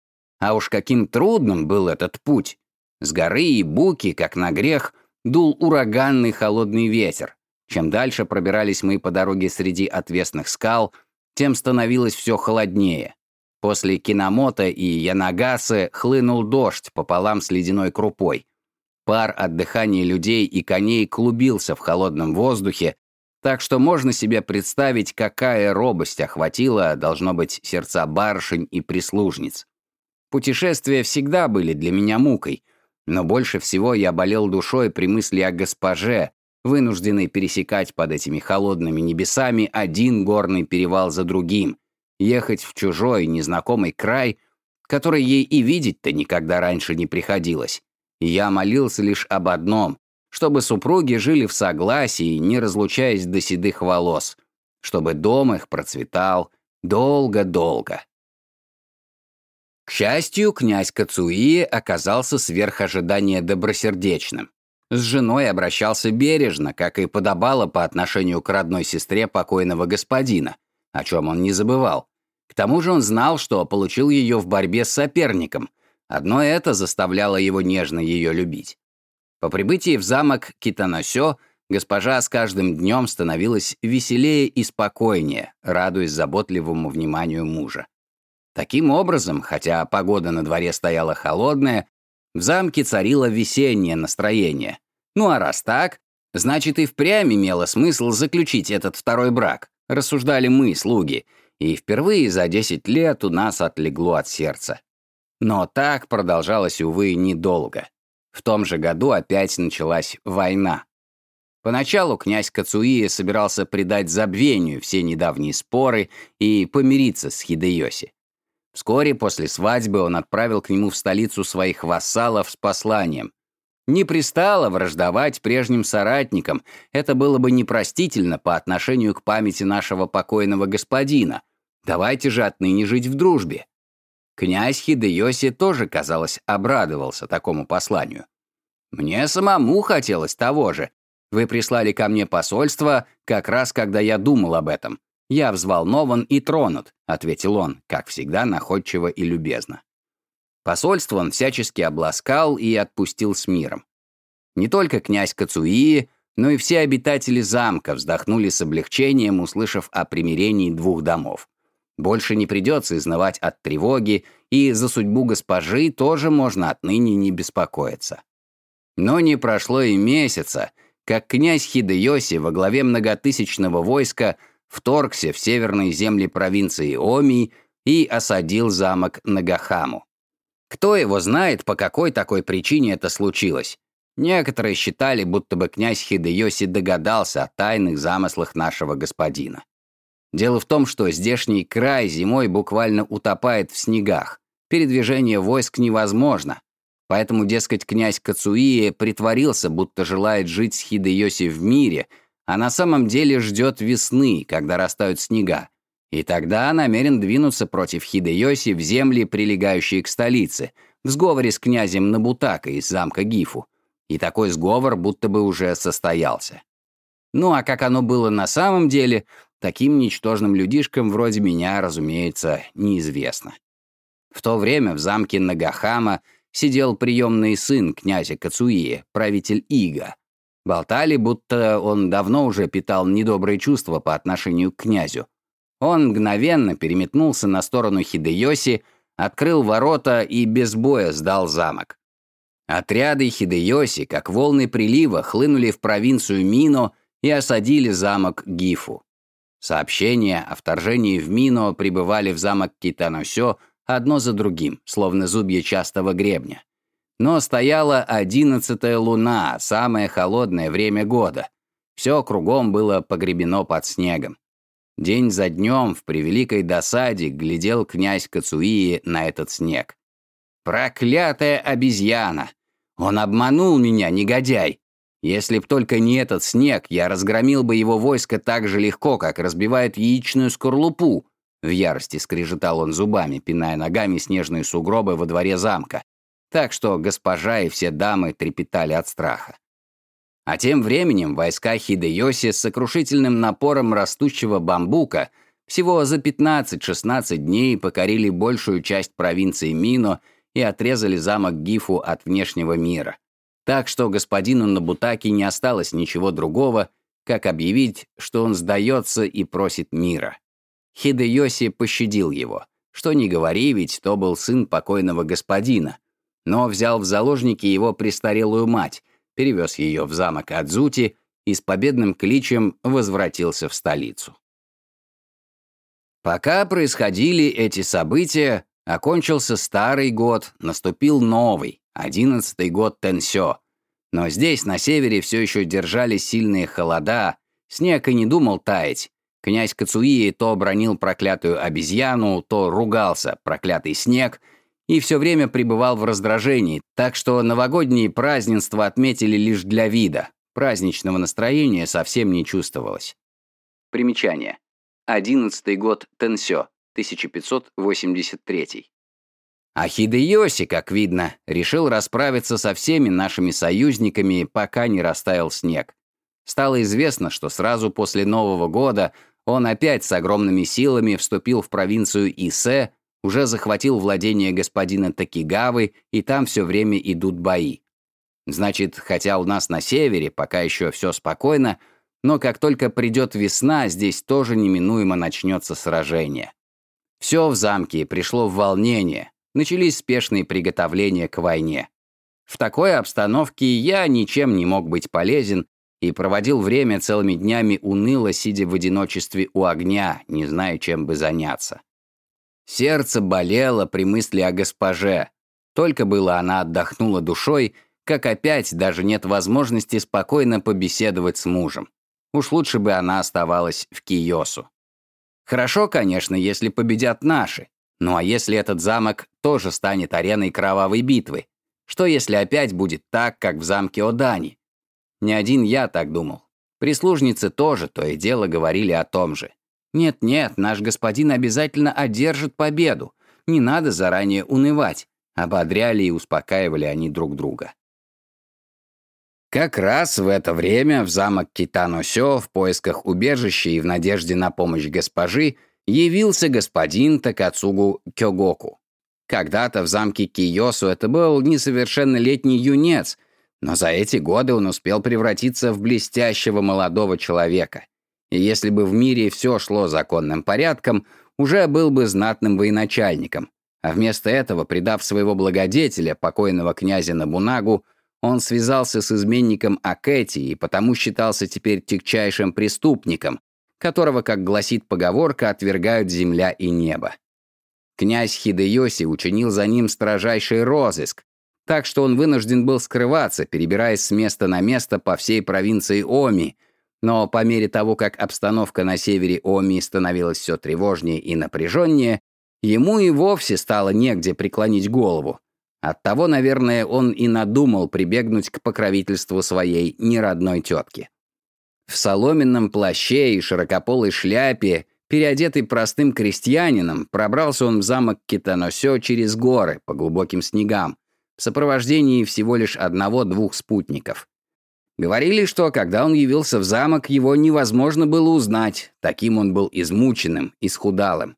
А уж каким трудным был этот путь! С горы и буки, как на грех, дул ураганный холодный ветер. Чем дальше пробирались мы по дороге среди отвесных скал, тем становилось все холоднее. После Кинамото и Янагасы хлынул дождь пополам с ледяной крупой. Пар от дыхания людей и коней клубился в холодном воздухе, так что можно себе представить, какая робость охватила, должно быть, сердца барышень и прислужниц. Путешествия всегда были для меня мукой, но больше всего я болел душой при мысли о госпоже, вынужденной пересекать под этими холодными небесами один горный перевал за другим, ехать в чужой, незнакомый край, который ей и видеть-то никогда раньше не приходилось. И я молился лишь об одном, чтобы супруги жили в согласии, не разлучаясь до седых волос, чтобы дом их процветал долго-долго. К счастью, князь Кацуи оказался сверх ожидания добросердечным. С женой обращался бережно, как и подобало по отношению к родной сестре покойного господина, о чем он не забывал. К тому же он знал, что получил ее в борьбе с соперником. Одно это заставляло его нежно ее любить. По прибытии в замок Китаносё госпожа с каждым днем становилась веселее и спокойнее, радуясь заботливому вниманию мужа. Таким образом, хотя погода на дворе стояла холодная, в замке царило весеннее настроение. Ну а раз так, значит и впрямь имело смысл заключить этот второй брак, рассуждали мы, слуги, и впервые за десять лет у нас отлегло от сердца. Но так продолжалось, увы, недолго. В том же году опять началась война. Поначалу князь Кацуи собирался предать забвению все недавние споры и помириться с Хидэёси. Вскоре после свадьбы он отправил к нему в столицу своих вассалов с посланием. Не пристало враждовать прежним соратникам, это было бы непростительно по отношению к памяти нашего покойного господина. Давайте же отныне жить в дружбе. Князь Хидэёси тоже, казалось, обрадовался такому посланию. Мне самому хотелось того же. Вы прислали ко мне посольство, как раз когда я думал об этом. «Я взволнован и тронут», — ответил он, как всегда, находчиво и любезно. Посольство он всячески обласкал и отпустил с миром. Не только князь Кацуи, но и все обитатели замка вздохнули с облегчением, услышав о примирении двух домов. Больше не придется изнывать от тревоги, и за судьбу госпожи тоже можно отныне не беспокоиться. Но не прошло и месяца, как князь Хидэёси во главе многотысячного войска вторгся в северные земли провинции Оми и осадил замок Нагахаму. Кто его знает, по какой такой причине это случилось? Некоторые считали, будто бы князь Хидэёси догадался о тайных замыслах нашего господина. Дело в том, что здешний край зимой буквально утопает в снегах. Передвижение войск невозможно. Поэтому, дескать, князь Кацуи притворился, будто желает жить с Хидэёси в мире, а на самом деле ждет весны, когда растают снега. И тогда намерен двинуться против Хидэёси в земли, прилегающие к столице, в сговоре с князем Нобутака из замка Гифу. И такой сговор будто бы уже состоялся. Ну а как оно было на самом деле, таким ничтожным людишкам вроде меня, разумеется, неизвестно. В то время в замке Нагахама сидел приемный сын князя Кацуи, правитель Ига. Болтали, будто он давно уже питал недобрые чувства по отношению к князю. Он мгновенно переметнулся на сторону Хидэёси, открыл ворота и без боя сдал замок. Отряды Хидэёси, как волны прилива, хлынули в провинцию Мино и осадили замок Гифу. Сообщения о вторжении в Мино прибывали в замок Китаносё одно за другим, словно зубья частого гребня. Но стояла одиннадцатая луна, самое холодное время года. Все кругом было погребено под снегом. День за днем в превеликой досаде глядел князь Кацуи на этот снег. «Проклятая обезьяна! Он обманул меня, негодяй! Если б только не этот снег, я разгромил бы его войско так же легко, как разбивают яичную скорлупу!» В ярости скрежетал он зубами, пиная ногами снежные сугробы во дворе замка. Так что госпожа и все дамы трепетали от страха. А тем временем войска Хидэёси с сокрушительным напором растущего бамбука всего за пятнадцать-шестнадцать дней покорили большую часть провинции Мино и отрезали замок Гифу от внешнего мира. Так что господину Нобутаки не осталось ничего другого, как объявить, что он сдается и просит мира. Хидэёси пощадил его. Что ни говори, ведь то был сын покойного господина. Но взял в заложники его престарелую мать, перевез ее в замок Адзути и с победным кличем возвратился в столицу. Пока происходили эти события, окончился старый год, наступил новый, одиннадцатый год Тэнсё. Но здесь, на севере, все еще держались сильные холода, снег и не думал таять. Князь Кацуи то бранил проклятую обезьяну, то ругался, проклятый снег, и все время пребывал в раздражении, так что новогодние празднества отметили лишь для вида. Праздничного настроения совсем не чувствовалось. Примечание. Одиннадцатый год Тэнсё, тысяча пятьсот восемьдесят третий. А Хидэёси, как видно, решил расправиться со всеми нашими союзниками, пока не растаял снег. Стало известно, что сразу после Нового года он опять с огромными силами вступил в провинцию Исе, уже захватил владение господина Токигавы, и там все время идут бои. Значит, хотя у нас на севере пока еще все спокойно, но как только придет весна, здесь тоже неминуемо начнется сражение. Все в замке пришло в волнение, начались спешные приготовления к войне. В такой обстановке я ничем не мог быть полезен и проводил время целыми днями уныло, сидя в одиночестве у огня, не зная, чем бы заняться. Сердце болело при мысли о госпоже. Только было она отдохнула душой, как опять даже нет возможности спокойно побеседовать с мужем. Уж лучше бы она оставалась в Кийосу. Хорошо, конечно, если победят наши. Ну а если этот замок тоже станет ареной кровавой битвы? Что если опять будет так, как в замке Одани? Не один я так думал. Прислужницы тоже то и дело говорили о том же. Нет-нет, наш господин обязательно одержит победу. Не надо заранее унывать. Ободряли и успокаивали они друг друга. Как раз в это время в замок Китано-сё в поисках убежища и в надежде на помощь госпожи явился господин Такацугу Кёгоку. Когда-то в замке Кийосу это был несовершеннолетний юнец, но за эти годы он успел превратиться в блестящего молодого человека. И если бы в мире все шло законным порядком, уже был бы знатным военачальником. А вместо этого, предав своего благодетеля, покойного князя Нобунагу, он связался с изменником Акэти и потому считался теперь тягчайшим преступником, которого, как гласит поговорка, отвергают земля и небо. Князь Хидэёси учинил за ним строжайший розыск, так что он вынужден был скрываться, перебираясь с места на место по всей провинции Оми, но по мере того, как обстановка на севере Оми становилась все тревожнее и напряженнее, ему и вовсе стало негде преклонить голову. Оттого, наверное, он и надумал прибегнуть к покровительству своей неродной тетки. В соломенном плаще и широкополой шляпе, переодетый простым крестьянином, пробрался он в замок Китано-сё через горы по глубоким снегам, в сопровождении всего лишь одного-двух спутников. Говорили, что когда он явился в замок, его невозможно было узнать, таким он был измученным, исхудалым.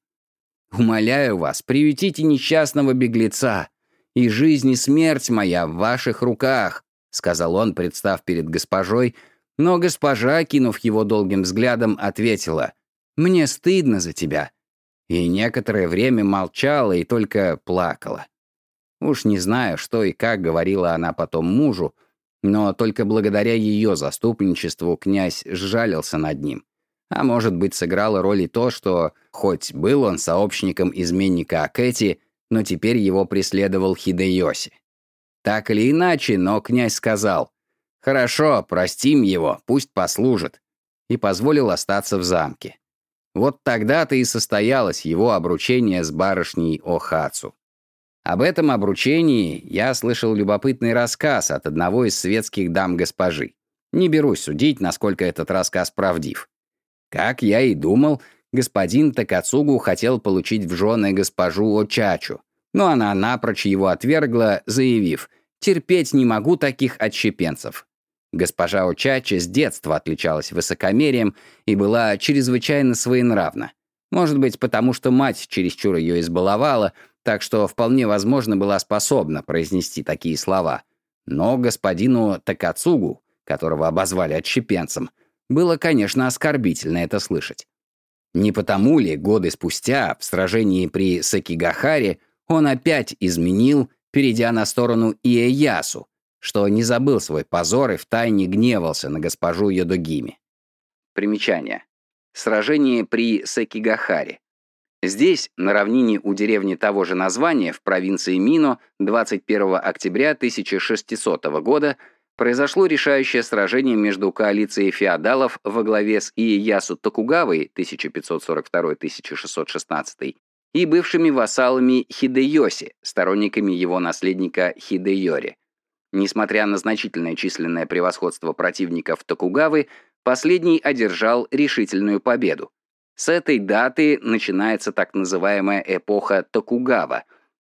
«Умоляю вас, приютите несчастного беглеца, и жизнь и смерть моя в ваших руках», — сказал он, представ перед госпожой, но госпожа, кинув его долгим взглядом, ответила: «Мне стыдно за тебя», и некоторое время молчала и только плакала. Уж не знаю, что и как говорила она потом мужу, но только благодаря ее заступничеству князь сжалился над ним. А может быть, сыграло роль и то, что, хоть был он сообщником изменника Акэти, но теперь его преследовал Хидэёси. Так или иначе, но князь сказал: «Хорошо, простим его, пусть послужит», и позволил остаться в замке. Вот тогда-то и состоялось его обручение с барышней Охацу. Об этом обручении я слышал любопытный рассказ от одного из светских дам госпожи. Не берусь судить, насколько этот рассказ правдив. Как я и думал, господин Такацугу хотел получить в жены госпожу Очачу, но она напрочь его отвергла, заявив: «Терпеть не могу таких отщепенцев». Госпожа Очача с детства отличалась высокомерием и была чрезвычайно своенравна. Может быть, потому что мать чересчур ее избаловала, так что вполне возможно была способна произнести такие слова. Но господину Такацугу, которого обозвали отщепенцем, было, конечно, оскорбительно это слышать. Не потому ли годы спустя, в сражении при Сэкигахаре, он опять изменил, перейдя на сторону Иэясу, что не забыл свой позор и втайне гневался на госпожу Йодогими. Примечание. Сражение при Сэкигахаре. Здесь, на равнине у деревни того же названия, в провинции Мино, двадцать первого октября тысяча шестисотого года, произошло решающее сражение между коалицией феодалов во главе с Иэясу Токугавой тысяча пятьсот сорок второй — тысяча шестьсот шестнадцатый и бывшими вассалами Хидэёси, сторонниками его наследника Хидэёри. Несмотря на значительное численное превосходство противников Токугавы, последний одержал решительную победу. С этой даты начинается так называемая эпоха Токугава,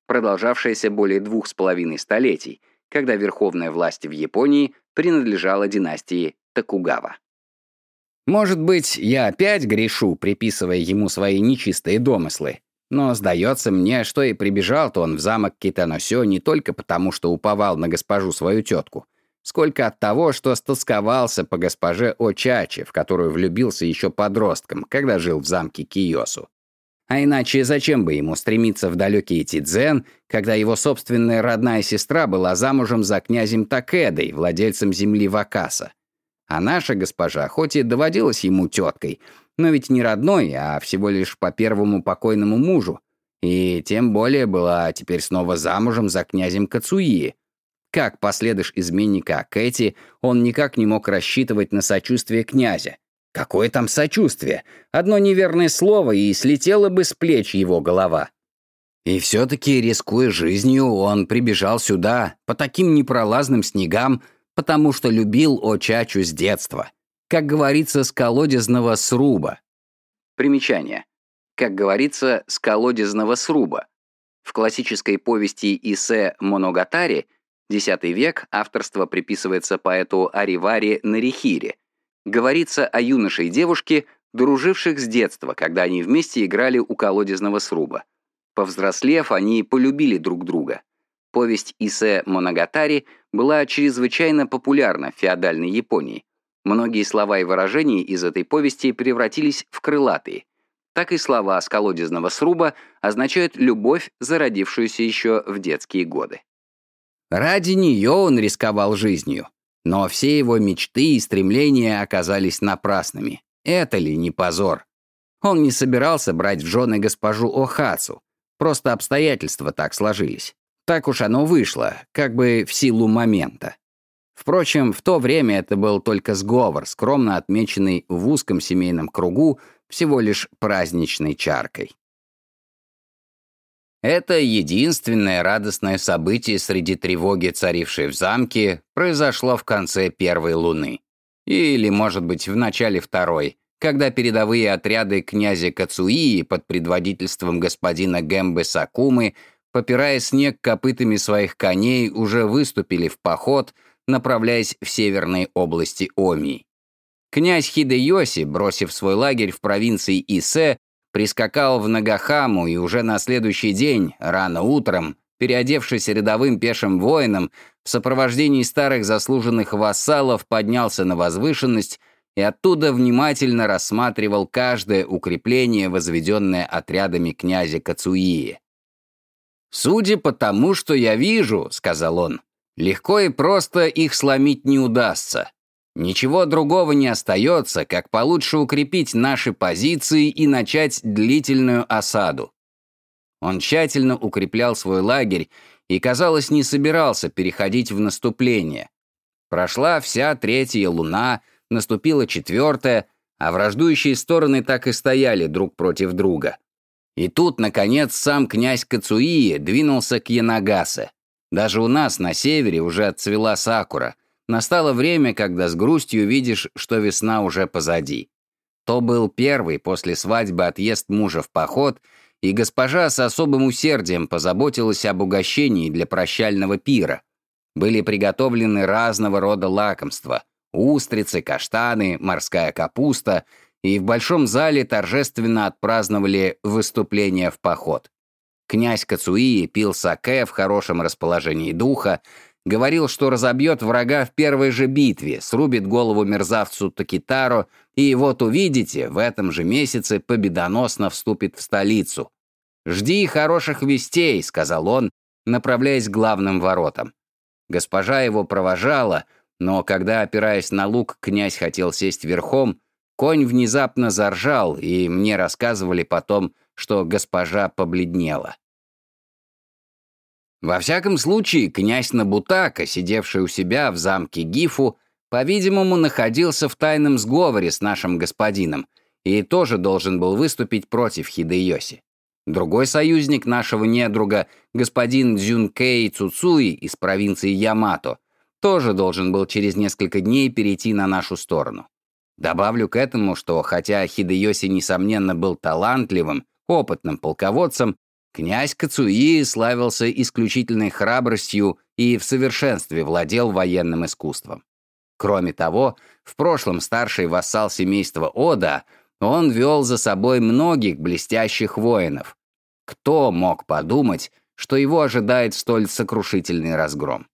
продолжавшаяся более двух с половиной столетий, когда верховная власть в Японии принадлежала династии Токугава. Может быть, я опять грешу, приписывая ему свои нечистые домыслы, но сдается мне, что и прибежал-то он в замок Китаносё не только потому, что уповал на госпожу свою тетку, сколько от того, что стосковался по госпоже Очачи, в которую влюбился еще подростком, когда жил в замке Киосу. А иначе зачем бы ему стремиться в далекий Тидзен, когда его собственная родная сестра была замужем за князем Такэдой, владельцем земли Вакаса? А наша госпожа, хоть и доводилась ему теткой, но ведь не родной, а всего лишь по первому покойному мужу, и тем более была теперь снова замужем за князем Кацуи. Как последыш изменника Кэти, он никак не мог рассчитывать на сочувствие князя. Какое там сочувствие? Одно неверное слово, и слетела бы с плеч его голова. И все-таки, рискуя жизнью, он прибежал сюда, по таким непролазным снегам, потому что любил Очачу с детства. Как говорится, с колодезного сруба. Примечание. Как говорится, с колодезного сруба. В классической повести Исе Моногатари, X век, авторство приписывается поэту Аривари Нарихире. Говорится о юноше и девушке, друживших с детства, когда они вместе играли у колодезного сруба. Повзрослев, они полюбили друг друга. Повесть Исе Моногатари была чрезвычайно популярна в феодальной Японии. Многие слова и выражения из этой повести превратились в крылатые. Так и слова с колодезного сруба означают любовь, зародившуюся еще в детские годы. Ради нее он рисковал жизнью. Но все его мечты и стремления оказались напрасными. Это ли не позор? Он не собирался брать в жены госпожу Охацу. Просто обстоятельства так сложились. Так уж оно вышло, как бы в силу момента. Впрочем, в то время это был только сговор, скромно отмеченный в узком семейном кругу всего лишь праздничной чаркой. Это единственное радостное событие среди тревоги, царившей в замке, произошло в конце первой луны. Или, может быть, в начале второй, когда передовые отряды князя Кацуии под предводительством господина Гэмбы Сакумы, попирая снег копытами своих коней, уже выступили в поход, направляясь в северные области Омии. Князь Хидэёси, бросив свой лагерь в провинции Исе, прискакал в Нагахаму и уже на следующий день, рано утром, переодевшись рядовым пешим воином, в сопровождении старых заслуженных вассалов поднялся на возвышенность и оттуда внимательно рассматривал каждое укрепление, возведенное отрядами князя Кацуии. «Судя по тому, что я вижу, — сказал он, — легко и просто их сломить не удастся. Ничего другого не остается, как получше укрепить наши позиции и начать длительную осаду». Он тщательно укреплял свой лагерь и, казалось, не собирался переходить в наступление. Прошла вся третья луна, наступила четвертая, а враждующие стороны так и стояли друг против друга. И тут, наконец, сам князь Кацуии двинулся к Янагасе. Даже у нас на севере уже отцвела сакура. Настало время, когда с грустью видишь, что весна уже позади. То был первый после свадьбы отъезд мужа в поход, и госпожа с особым усердием позаботилась об угощении для прощального пира. Были приготовлены разного рода лакомства — устрицы, каштаны, морская капуста — и в большом зале торжественно отпраздновали выступление в поход. Князь Кацуии пил саке в хорошем расположении духа, говорил, что разобьет врага в первой же битве, срубит голову мерзавцу Такитаро, и вот увидите, в этом же месяце победоносно вступит в столицу. «Жди хороших вестей», — сказал он, направляясь к главным воротам. Госпожа его провожала, но когда, опираясь на лук, князь хотел сесть верхом, конь внезапно заржал, и мне рассказывали потом, что госпожа побледнела. Во всяком случае, князь Нобутака, сидевший у себя в замке Гифу, по-видимому, находился в тайном сговоре с нашим господином и тоже должен был выступить против Хидэёси. Другой союзник нашего недруга, господин Дзюнкэй Цуцуи из провинции Ямато, тоже должен был через несколько дней перейти на нашу сторону. Добавлю к этому, что хотя Хидэёси, несомненно, был талантливым, опытным полководцем, Князь Кацуи славился исключительной храбростью и в совершенстве владел военным искусством. Кроме того, в прошлом старший вассал семейства Ода, он вел за собой многих блестящих воинов. Кто мог подумать, что его ожидает столь сокрушительный разгром?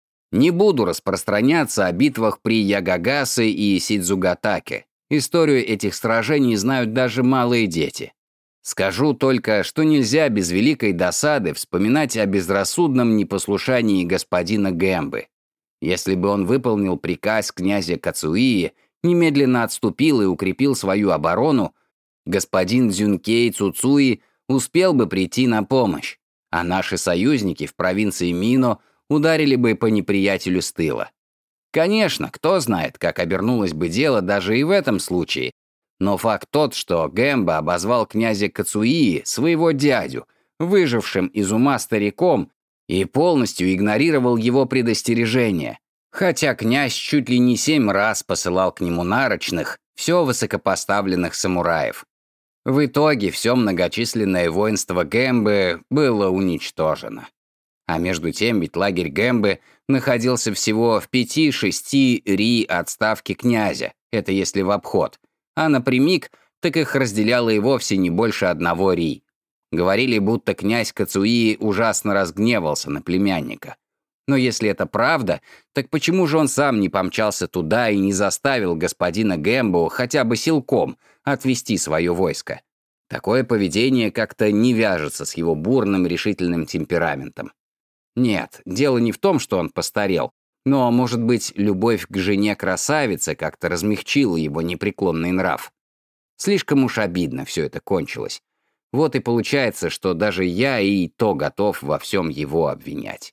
Не буду распространяться о битвах при Ягагасе и Сидзугатаке. Историю этих сражений знают даже малые дети. Скажу только, что нельзя без великой досады вспоминать о безрассудном непослушании господина Гэмбы. Если бы он выполнил приказ князя Кацуии, немедленно отступил и укрепил свою оборону, господин Дзюнкей Цуцуи успел бы прийти на помощь, а наши союзники в провинции Мино ударили бы по неприятелю с тыла. Конечно, кто знает, как обернулось бы дело даже и в этом случае, но факт тот, что Гэмба обозвал князя Кацуии своего дядю, выжившим из ума стариком, и полностью игнорировал его предостережения, хотя князь чуть ли не семь раз посылал к нему нарочных, все высокопоставленных самураев. В итоге все многочисленное воинство Гэмбы было уничтожено. А между тем ведь лагерь Гэмбы находился всего в пяти-шести ри от ставки князя, это если в обход, а напрямик так их разделяло и вовсе не больше одного ри. Говорили, будто князь Кацуи ужасно разгневался на племянника. Но если это правда, так почему же он сам не помчался туда и не заставил господина Гэмбу хотя бы силком отвести свое войско? Такое поведение как-то не вяжется с его бурным решительным темпераментом. Нет, дело не в том, что он постарел, но, может быть, любовь к жене красавицы как-то размягчила его непреклонный нрав. Слишком уж обидно все это кончилось. Вот и получается, что даже я и то готов во всем его обвинять.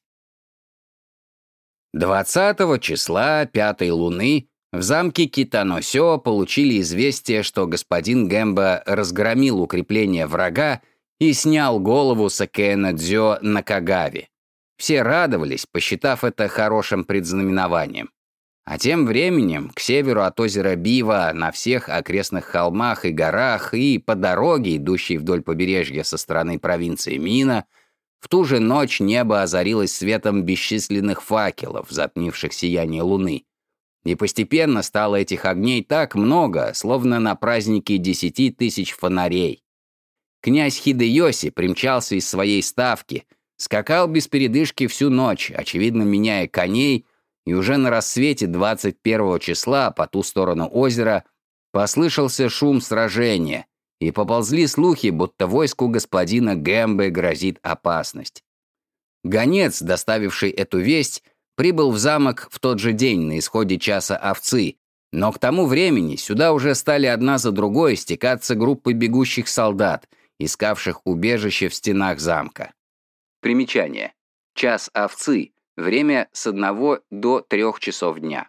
двадцатого числа пятой луны в замке Китаносё получили известие, что господин Гэмба разгромил укрепление врага и снял голову Сакэна-дзё Накагаве. Все радовались, посчитав это хорошим предзнаменованием. А тем временем, к северу от озера Бива, на всех окрестных холмах и горах и по дороге, идущей вдоль побережья со стороны провинции Мина, в ту же ночь небо озарилось светом бесчисленных факелов, затмивших сияние луны. И постепенно стало этих огней так много, словно на празднике десяти тысяч фонарей. Князь Хидэёси примчался из своей ставки, скакал без передышки всю ночь, очевидно меняя коней, и уже на рассвете двадцать первого числа по ту сторону озера послышался шум сражения, и поползли слухи, будто войску господина Гэмбы грозит опасность. Гонец, доставивший эту весть, прибыл в замок в тот же день на исходе часа овцы, но к тому времени сюда уже стали одна за другой стекаться группы бегущих солдат, искавших убежище в стенах замка. Примечание. Час овцы. Время с одного до трех часов дня.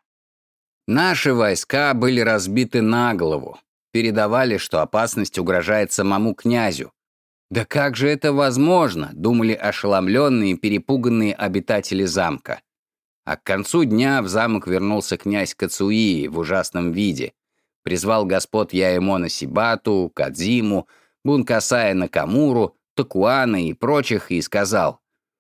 Наши войска были разбиты на голову. Передавали, что опасность угрожает самому князю. Да как же это возможно, думали ошеломленные и перепуганные обитатели замка. А к концу дня в замок вернулся князь Кацуи в ужасном виде. Призвал господ Яэмона Сибату, Кадзиму, Бункасая Накамуру, Токуана и прочих и сказал: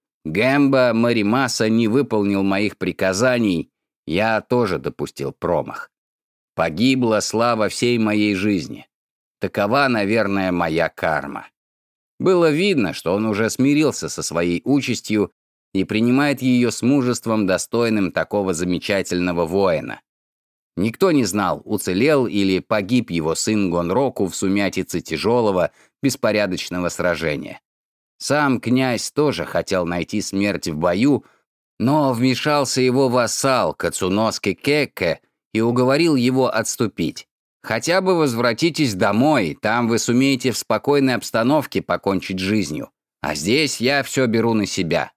«Гэмба Моримаса не выполнил моих приказаний, я тоже допустил промах. Погибла слава всей моей жизни. Такова, наверное, моя карма». Было видно, что он уже смирился со своей участью и принимает ее с мужеством, достойным такого замечательного воина. Никто не знал, уцелел или погиб его сын Гонроку в сумятице тяжелого, беспорядочного сражения. Сам князь тоже хотел найти смерть в бою, но вмешался его вассал Кацуноски Кекке и уговорил его отступить. «Хотя бы возвратитесь домой, там вы сумеете в спокойной обстановке покончить жизнью, а здесь я все беру на себя».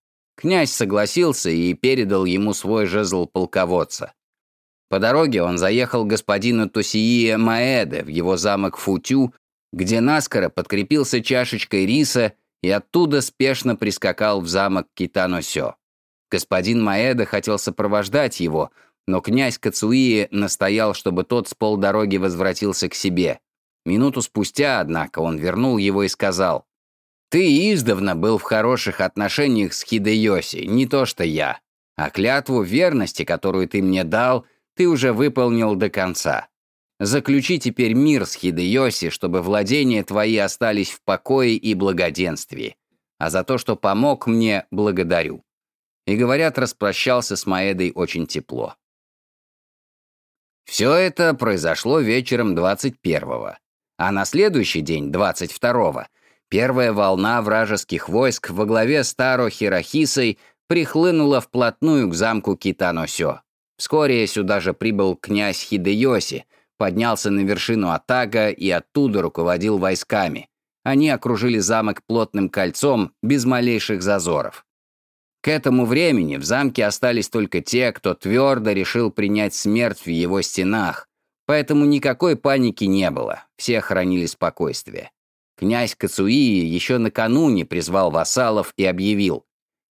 Князь согласился и передал ему свой жезл полководца. По дороге он заехал к господину Тосии Маэде в его замок Футю, где наскоро подкрепился чашечкой риса и оттуда спешно прискакал в замок Китаносё. Господин Маэда хотел сопровождать его, но князь Кацуи настоял, чтобы тот с полдороги возвратился к себе. Минуту спустя, однако, он вернул его и сказал: Ты издавна был в хороших отношениях с Хидэёси, не то что я. А клятву верности, которую ты мне дал, ты уже выполнил до конца. Заключи теперь мир с Хидэёси, чтобы владения твои остались в покое и благоденствии. А за то, что помог мне, благодарю». И, говорят, распрощался с Маэдой очень тепло. Все это произошло вечером двадцать первого. А на следующий день, двадцать второго, первая волна вражеских войск во главе с Таро Хирохисой прихлынула вплотную к замку Китаносё. Вскоре сюда же прибыл князь Хидэёси, поднялся на вершину Атага и оттуда руководил войсками. Они окружили замок плотным кольцом, без малейших зазоров. К этому времени в замке остались только те, кто твердо решил принять смерть в его стенах, поэтому никакой паники не было, все хранили спокойствие. Князь Кацуии еще накануне призвал вассалов и объявил: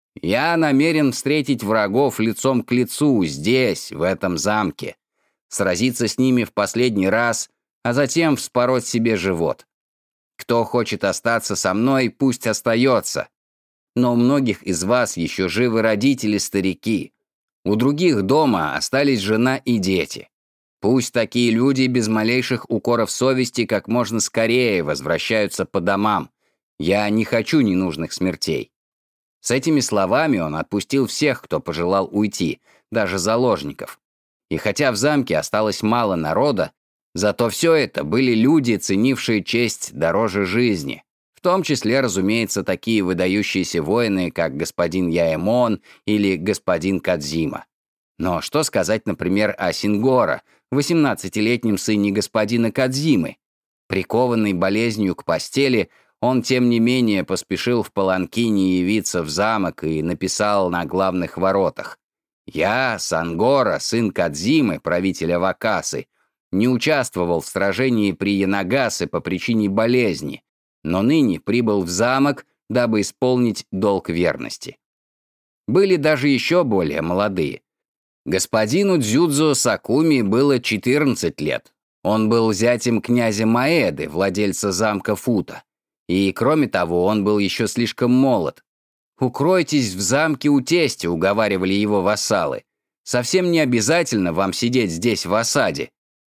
«Я намерен встретить врагов лицом к лицу здесь, в этом замке, сразиться с ними в последний раз, а затем вспороть себе живот. Кто хочет остаться со мной, пусть остается. Но у многих из вас еще живы родители-старики. У других дома остались жена и дети. Пусть такие люди без малейших укоров совести как можно скорее возвращаются по домам. Я не хочу ненужных смертей». С этими словами он отпустил всех, кто пожелал уйти, даже заложников. И хотя в замке осталось мало народа, зато все это были люди, ценившие честь дороже жизни. В том числе, разумеется, такие выдающиеся воины, как господин Яэмон или господин Кадзима. Но что сказать, например, о Сингора, восемнадцатилетнем сыне господина Кадзимы? Прикованный болезнью к постели, он, тем не менее, поспешил в паланкине явиться в замок и написал на главных воротах: «Я, Сангора, сын Кадзимы, правителя Вакасы, не участвовал в сражении при Янагасе по причине болезни, но ныне прибыл в замок, дабы исполнить долг верности». Были даже еще более молодые. Господину Дзюдзо Сакуми было четырнадцать лет. Он был зятем князя Маэды, владельца замка Фута. И, кроме того, он был еще слишком молод. «Укройтесь в замке у тестя», — уговаривали его вассалы. «Совсем не обязательно вам сидеть здесь в осаде».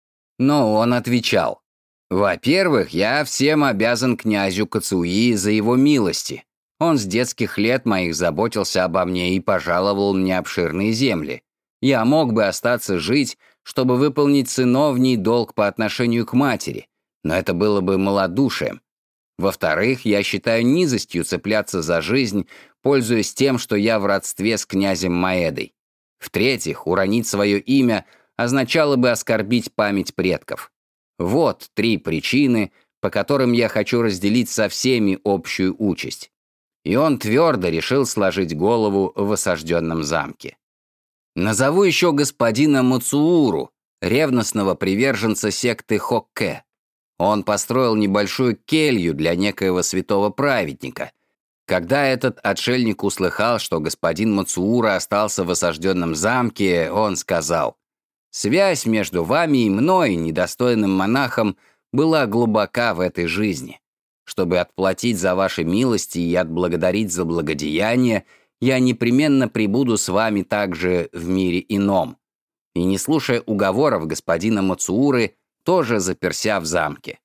Но он отвечал: «Во-первых, я всем обязан князю Кацуи за его милости. Он с детских лет моих заботился обо мне и пожаловал мне обширные земли. Я мог бы остаться жить, чтобы выполнить сыновний долг по отношению к матери, но это было бы малодушием. Во-вторых, я считаю низостью цепляться за жизнь, пользуясь тем, что я в родстве с князем Маэдой. В-третьих, уронить свое имя означало бы оскорбить память предков. Вот три причины, по которым я хочу разделить со всеми общую участь». И он твердо решил сложить голову в осажденном замке. Назову еще господина Мацууру, ревностного приверженца секты Хокке. Он построил небольшую келью для некоего святого праведника. Когда этот отшельник услыхал, что господин Мацуура остался в осажденном замке, он сказал: «Связь между вами и мной, недостойным монахом, была глубока в этой жизни. Чтобы отплатить за ваши милости и отблагодарить за благодеяние, я непременно пребуду с вами также в мире ином». И, не слушая уговоров господина Мацууры, тоже заперся в замке.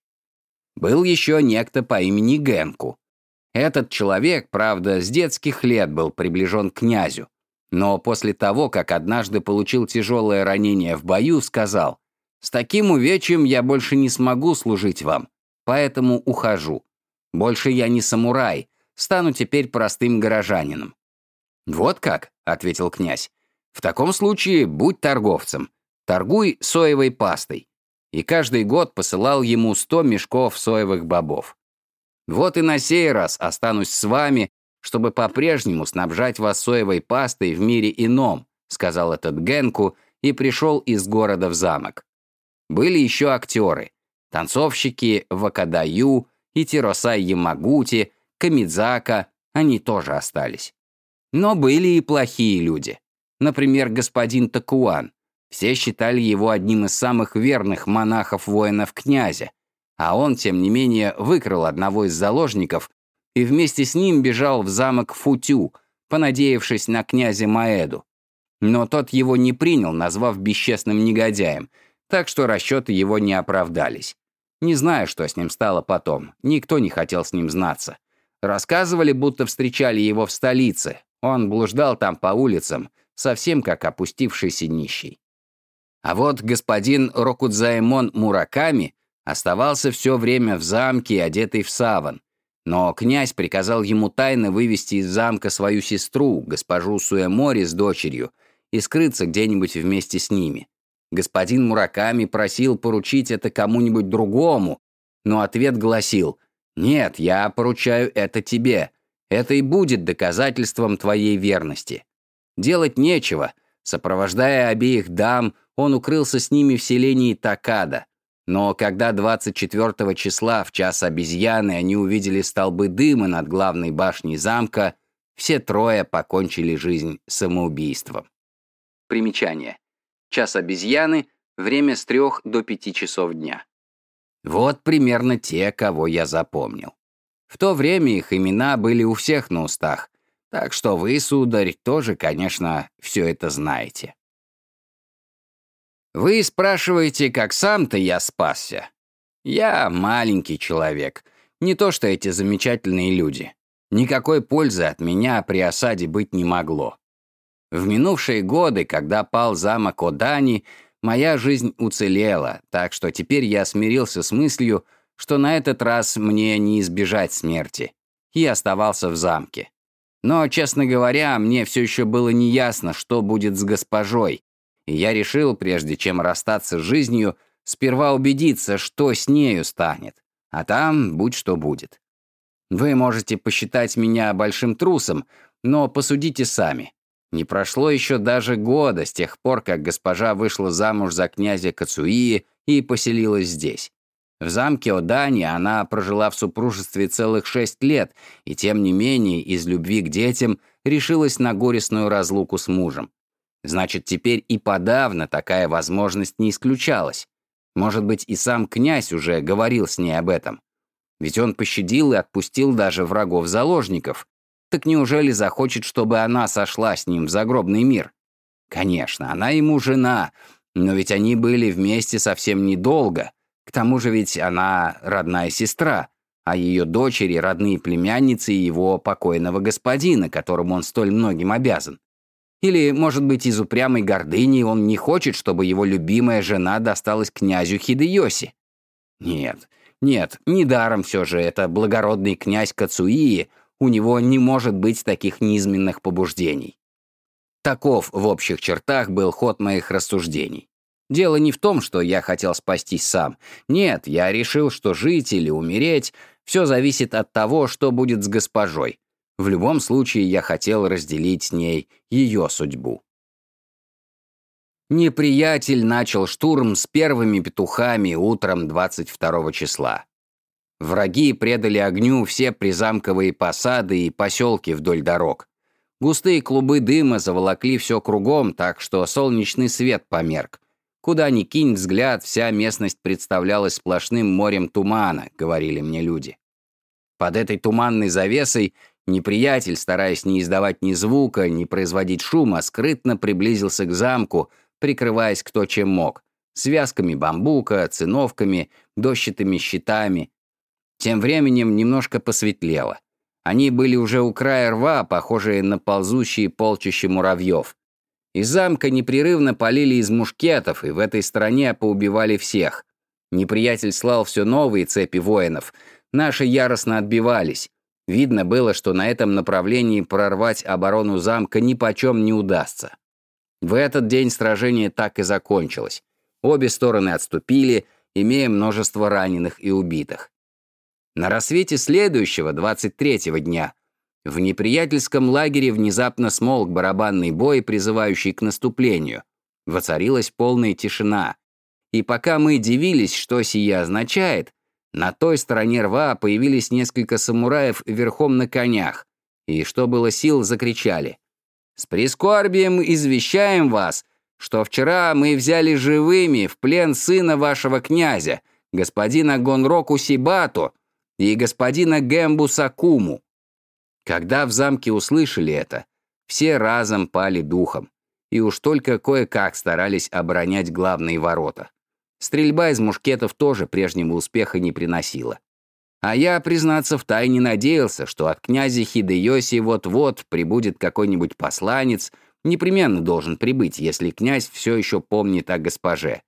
Был еще некто по имени Генку. Этот человек, правда, с детских лет был приближен к князю, но после того, как однажды получил тяжелое ранение в бою, сказал: «С таким увечьем я больше не смогу служить вам, поэтому ухожу. Больше я не самурай, стану теперь простым горожанином». «Вот как?» — ответил князь. «В таком случае будь торговцем, торгуй соевой пастой». И каждый год посылал ему сто мешков соевых бобов. «Вот и на сей раз останусь с вами, чтобы по-прежнему снабжать вас соевой пастой в мире ином», сказал этот Генку и пришел из города в замок. Были еще актеры, танцовщики Вакадаю, Итиросай Ямагути, Камидзака, они тоже остались. Но были и плохие люди. Например, господин Такуан. Все считали его одним из самых верных монахов-воинов князя, а он, тем не менее, выкрал одного из заложников, и вместе с ним бежал в замок Футю, понадеявшись на князя Маэду. Но тот его не принял, назвав бесчестным негодяем, так что расчеты его не оправдались. Не знаю, что с ним стало потом, никто не хотел с ним знаться. Рассказывали, будто встречали его в столице. Он блуждал там по улицам, совсем как опустившийся нищий. А вот господин Рокудзаэмон Мураками оставался все время в замке, одетый в саван. Но князь приказал ему тайно вывести из замка свою сестру, госпожу Суэмори с дочерью, и скрыться где-нибудь вместе с ними. Господин Мураками просил поручить это кому-нибудь другому, но ответ гласил: «Нет, я поручаю это тебе. Это и будет доказательством твоей верности». Делать нечего. Сопровождая обеих дам, он укрылся с ними в селении Такада. Но когда двадцать четвёртого числа в час обезьяны они увидели столбы дыма над главной башней замка, все трое покончили жизнь самоубийством. Примечание. Час обезьяны — время с трех до пяти часов дня. Вот примерно те, кого я запомнил. В то время их имена были у всех на устах, так что вы, сударь, тоже, конечно, все это знаете. Вы спрашиваете, как сам-то я спасся? Я маленький человек, не то что эти замечательные люди. Никакой пользы от меня при осаде быть не могло. В минувшие годы, когда пал замок Одани, моя жизнь уцелела, так что теперь я смирился с мыслью, что на этот раз мне не избежать смерти, и оставался в замке. Но, честно говоря, мне все еще было неясно, что будет с госпожой, и я решил, прежде чем расстаться с жизнью, сперва убедиться, что с нею станет, а там будь что будет. Вы можете посчитать меня большим трусом, но посудите сами. Не прошло еще даже года с тех пор, как госпожа вышла замуж за князя Кацуии и поселилась здесь. В замке Одани она прожила в супружестве целых шесть лет, и тем не менее из любви к детям решилась на горестную разлуку с мужем. Значит, теперь и подавно такая возможность не исключалась. Может быть, и сам князь уже говорил с ней об этом. Ведь он пощадил и отпустил даже врагов-заложников. Так неужели захочет, чтобы она сошла с ним в загробный мир? Конечно, она ему жена, но ведь они были вместе совсем недолго. К тому же ведь она родная сестра, а ее дочери — родные племянницы его покойного господина, которому он столь многим обязан. Или, может быть, из упрямой гордыни он не хочет, чтобы его любимая жена досталась князю Хидэёси? Нет, нет, недаром все же это благородный князь Кацуии, у него не может быть таких низменных побуждений. Таков в общих чертах был ход моих рассуждений. Дело не в том, что я хотел спастись сам. Нет, я решил, что жить или умереть — все зависит от того, что будет с госпожой. В любом случае, я хотел разделить с ней ее судьбу. Неприятель начал штурм с первыми петухами утром двадцать второго числа. Враги предали огню все призамковые посады и поселки вдоль дорог. Густые клубы дыма заволокли все кругом, так что солнечный свет померк. Куда ни кинь взгляд, вся местность представлялась сплошным морем тумана, говорили мне люди. Под этой туманной завесой неприятель, стараясь не издавать ни звука, не производить шума, скрытно приблизился к замку, прикрываясь кто чем мог, связками бамбука, циновками, дощатыми щитами. Тем временем немножко посветлело. Они были уже у края рва, похожие на ползущие полчища муравьев. Из замка непрерывно полили из мушкетов, и в этой стороне поубивали всех. Неприятель слал все новые цепи воинов. Наши яростно отбивались. Видно было, что на этом направлении прорвать оборону замка нипочем не удастся. В этот день сражение так и закончилось. Обе стороны отступили, имея множество раненых и убитых. На рассвете следующего, двадцать третьего дня, в неприятельском лагере внезапно смолк барабанный бой, призывающий к наступлению. Воцарилась полная тишина. И пока мы дивились, что сия означает, на той стороне рва появились несколько самураев верхом на конях, и, что было сил, закричали: «С прискорбием извещаем вас, что вчера мы взяли живыми в плен сына вашего князя, господина Гонроку Сибату, и господина Гэмбу Сакуму». Когда в замке услышали это, все разом пали духом, и уж только кое-как старались оборонять главные ворота. Стрельба из мушкетов тоже прежнего успеха не приносила. А я, признаться, втайне надеялся, что от князя Хидэёси вот-вот прибудет какой-нибудь посланец, непременно должен прибыть, если князь все еще помнит о госпоже.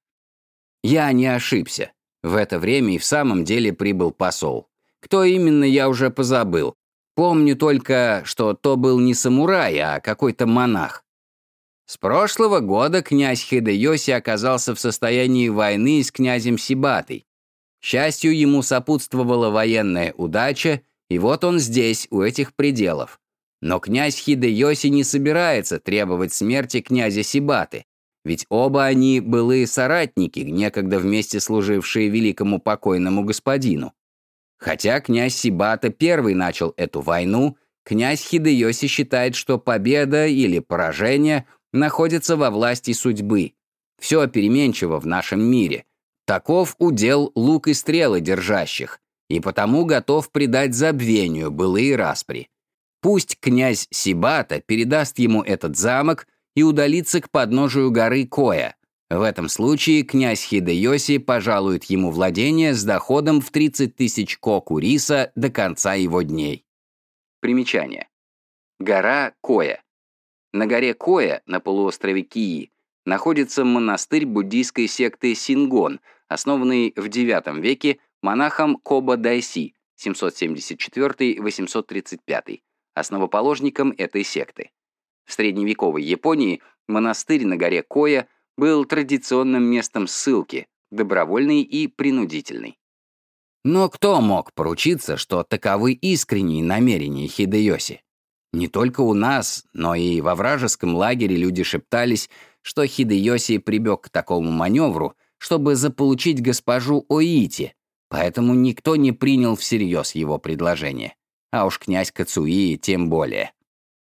Я не ошибся. В это время и в самом деле прибыл посол. Кто именно, я уже позабыл. Помню только, что то был не самурай, а какой-то монах. С прошлого года князь Хидэёси оказался в состоянии войны с князем Сибатой. К счастью, ему сопутствовала военная удача, и вот он здесь, у этих пределов. Но князь Хидэёси не собирается требовать смерти князя Сибаты, ведь оба они былые соратники, некогда вместе служившие великому покойному господину. Хотя князь Сибата первый начал эту войну, князь Хидэёси считает, что победа или поражение находится во власти судьбы. Все переменчиво в нашем мире. Таков удел лук и стрелы держащих, и потому готов предать забвению былые распри. Пусть князь Сибата передаст ему этот замок и удалится к подножию горы Коя. В этом случае князь Хидэёси пожалует ему владение с доходом в тридцать тысяч коку риса до конца его дней. Примечание. Гора Коя. На горе Коя, на полуострове Кии, находится монастырь буддийской секты Сингон, основанный в девятом веке монахом Кобо Дайси семьсот семьдесят четвёртый — восемьсот тридцать пятый, основоположником этой секты. В средневековой Японии монастырь на горе Коя был традиционным местом ссылки, добровольной и принудительной. Но кто мог поручиться, что таковы искренние намерения Хидэёси? Не только у нас, но и во вражеском лагере люди шептались, что Хидэёси прибег к такому маневру, чтобы заполучить госпожу Оити, поэтому никто не принял всерьез его предложение. А уж князь Кацуи тем более.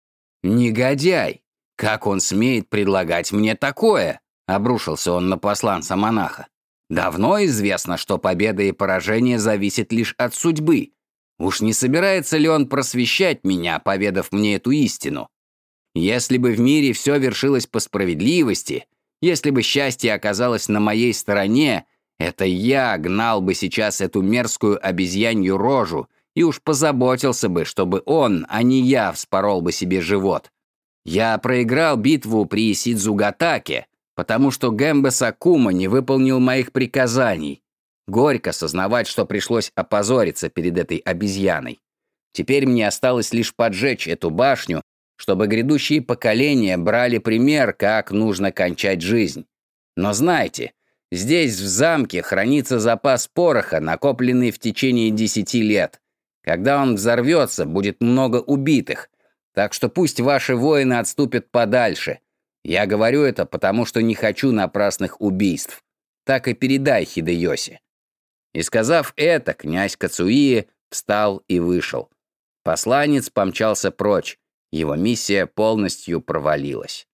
«Негодяй! Как он смеет предлагать мне такое?» — обрушился он на посланца монаха. «Давно известно, что победа и поражение зависят лишь от судьбы. Уж не собирается ли он просвещать меня, поведав мне эту истину? Если бы в мире все вершилось по справедливости, если бы счастье оказалось на моей стороне, это я гнал бы сейчас эту мерзкую обезьянью рожу и уж позаботился бы, чтобы он, а не я, вспорол бы себе живот. Я проиграл битву при Сидзугатаке, потому что Гэмбо Сакума не выполнил моих приказаний. Горько сознавать, что пришлось опозориться перед этой обезьяной. Теперь мне осталось лишь поджечь эту башню, чтобы грядущие поколения брали пример, как нужно кончать жизнь. Но знайте, здесь в замке хранится запас пороха, накопленный в течение десяти лет. Когда он взорвется, будет много убитых, так что пусть ваши воины отступят подальше. Я говорю это, потому что не хочу напрасных убийств. Так и передай Хидэёси». И сказав это, князь Кацуи встал и вышел. Посланец помчался прочь. Его миссия полностью провалилась.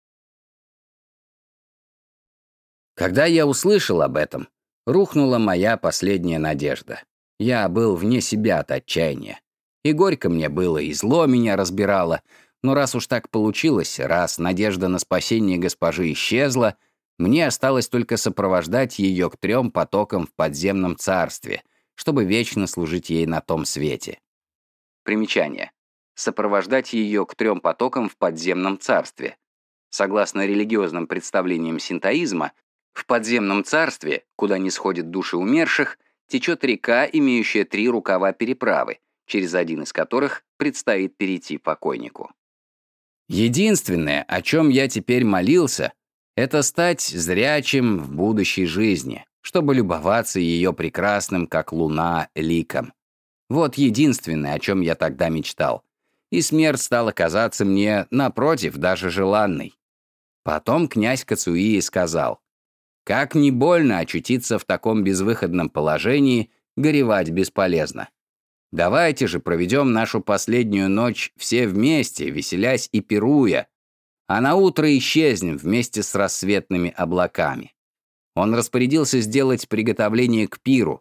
Когда я услышал об этом, рухнула моя последняя надежда. Я был вне себя от отчаяния. И горько мне было, и зло меня разбирало. Но раз уж так получилось, раз надежда на спасение госпожи исчезла, мне осталось только сопровождать ее к трем потокам в подземном царстве, чтобы вечно служить ей на том свете. Примечание. Сопровождать ее к трем потокам в подземном царстве. Согласно религиозным представлениям синтоизма, в подземном царстве, куда не сходят души умерших, течет река, имеющая три рукава переправы, через один из которых предстоит перейти покойнику. Единственное, о чем я теперь молился, это стать зрячим в будущей жизни, чтобы любоваться ее прекрасным, как луна, ликом. Вот единственное, о чем я тогда мечтал. И смерть стала казаться мне, напротив, даже желанной. Потом князь Кацуи сказал: «Как не больно очутиться в таком безвыходном положении, горевать бесполезно. Давайте же проведем нашу последнюю ночь все вместе, веселясь и пируя, а наутро исчезнем вместе с рассветными облаками». Он распорядился сделать приготовление к пиру.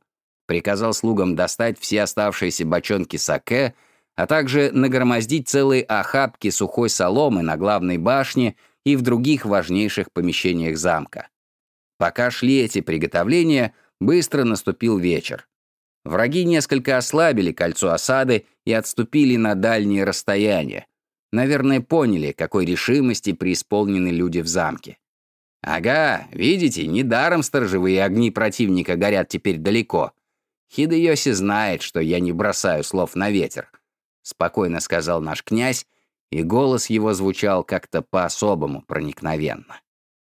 приказал слугам достать все оставшиеся бочонки саке, а также нагромоздить целые охапки сухой соломы на главной башне и в других важнейших помещениях замка. Пока шли эти приготовления, быстро наступил вечер. Враги несколько ослабили кольцо осады и отступили на дальние расстояния. Наверное, поняли, какой решимости преисполнены люди в замке. «Ага, видите, недаром сторожевые огни противника горят теперь далеко. Хидеёси знает, что я не бросаю слов на ветер», — спокойно сказал наш князь, и голос его звучал как-то по-особому проникновенно.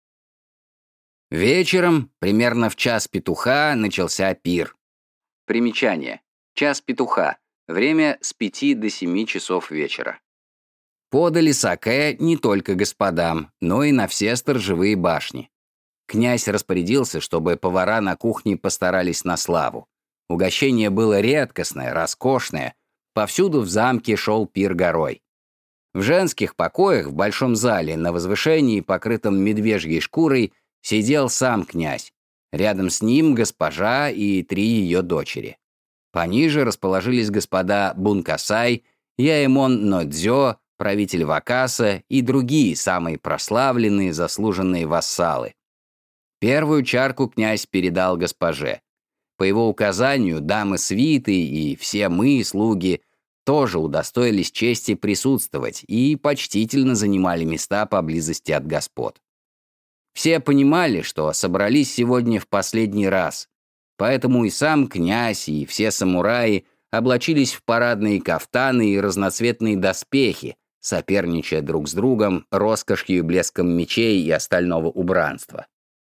Вечером, примерно в час петуха, начался пир. Примечание. Час петуха. Время с пяти до семи часов вечера. Подали саке не только господам, но и на все сторожевые башни. Князь распорядился, чтобы повара на кухне постарались на славу. Угощение было редкостное, роскошное. Повсюду в замке шел пир горой. В женских покоях в большом зале на возвышении, покрытом медвежьей шкурой, сидел сам князь. Рядом с ним госпожа и три ее дочери. Пониже расположились господа Бункасай, Яэмон Нодзё, правитель Вакаса и другие самые прославленные заслуженные вассалы. Первую чарку князь передал госпоже. По его указанию дамы свиты и все мы, слуги, тоже удостоились чести присутствовать и почтительно занимали места поблизости от господ. Все понимали, что собрались сегодня в последний раз, поэтому и сам князь, и все самураи облачились в парадные кафтаны и разноцветные доспехи, соперничая друг с другом роскошью и блеском мечей и остального убранства.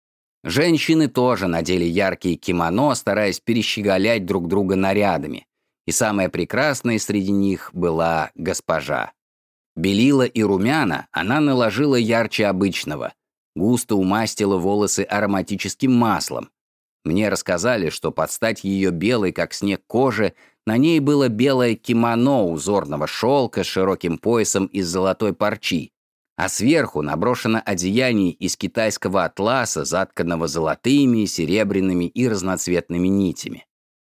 Женщины тоже надели яркие кимоно, стараясь перещеголять друг друга нарядами, и самая прекрасная среди них была госпожа. Белила и румяна она наложила ярче обычного, густо умастила волосы ароматическим маслом. Мне рассказали, что под стать ее белой, как снег, кожи, на ней было белое кимоно узорного шелка с широким поясом из золотой парчи, а сверху наброшено одеяние из китайского атласа, затканного золотыми, серебряными и разноцветными нитями.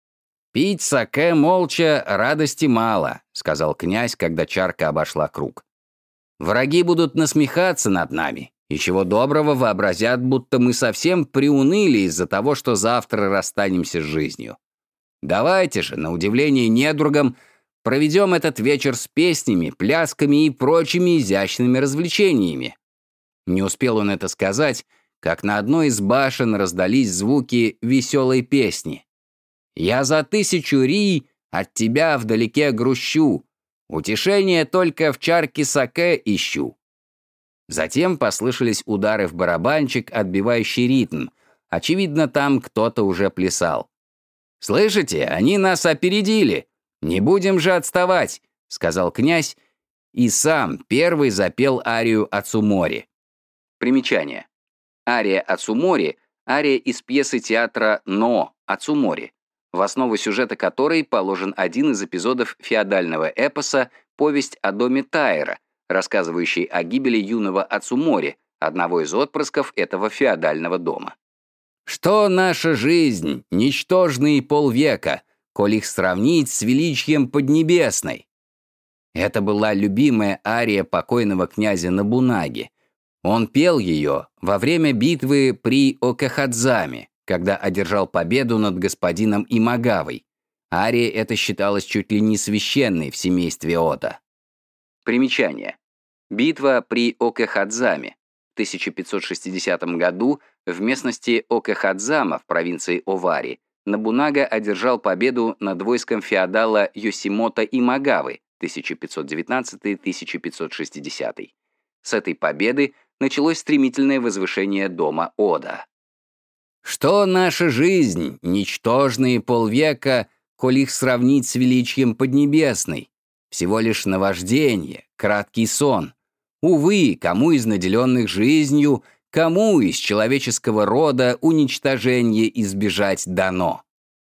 «Пить саке молча радости мало», — сказал князь, когда чарка обошла круг. «Враги будут насмехаться над нами, и чего доброго вообразят, будто мы совсем приуныли из-за того, что завтра расстанемся с жизнью. Давайте же, на удивление недругам, проведем этот вечер с песнями, плясками и прочими изящными развлечениями». Не успел он это сказать, как на одной из башен раздались звуки веселой песни. «Я за тысячу ри от тебя вдалеке грущу, утешение только в чарке саке ищу». Затем послышались удары в барабанчик, отбивающий ритм. Очевидно, там кто-то уже плясал. «Слышите, они нас опередили! Не будем же отставать!» — сказал князь, и сам первый запел арию Ацумори. Примечание. Ария Ацумори — ария из пьесы театра «Но» Ацумори, в основу сюжета которой положен один из эпизодов феодального эпоса «Повесть о доме Тайра», рассказывающий о гибели юного Ацумори, одного из отпрысков этого феодального дома. «Что наша жизнь, ничтожные полвека, коль их сравнить с величием Поднебесной?» Это была любимая ария покойного князя Нобунаги. Он пел ее во время битвы при Окахадзаме, когда одержал победу над господином Имагавой. Ария эта считалась чуть ли не священной в семействе Ода. Примечание. Битва при Окахадзаме. В тысяча пятьсот шестидесятом году в местности Окахадзама в провинции Овари Нобунага одержал победу над войском феодала Йосимото Имагавы тысяча пятьсот девятнадцатый — тысяча пятьсот шестидесятый. С этой победы началось стремительное возвышение дома Ода. «Что наша жизнь, ничтожные полвека, коль их сравнить с величием Поднебесной? Всего лишь наваждение, краткий сон. Увы, кому из наделенных жизнью, кому из человеческого рода уничтожение избежать дано?»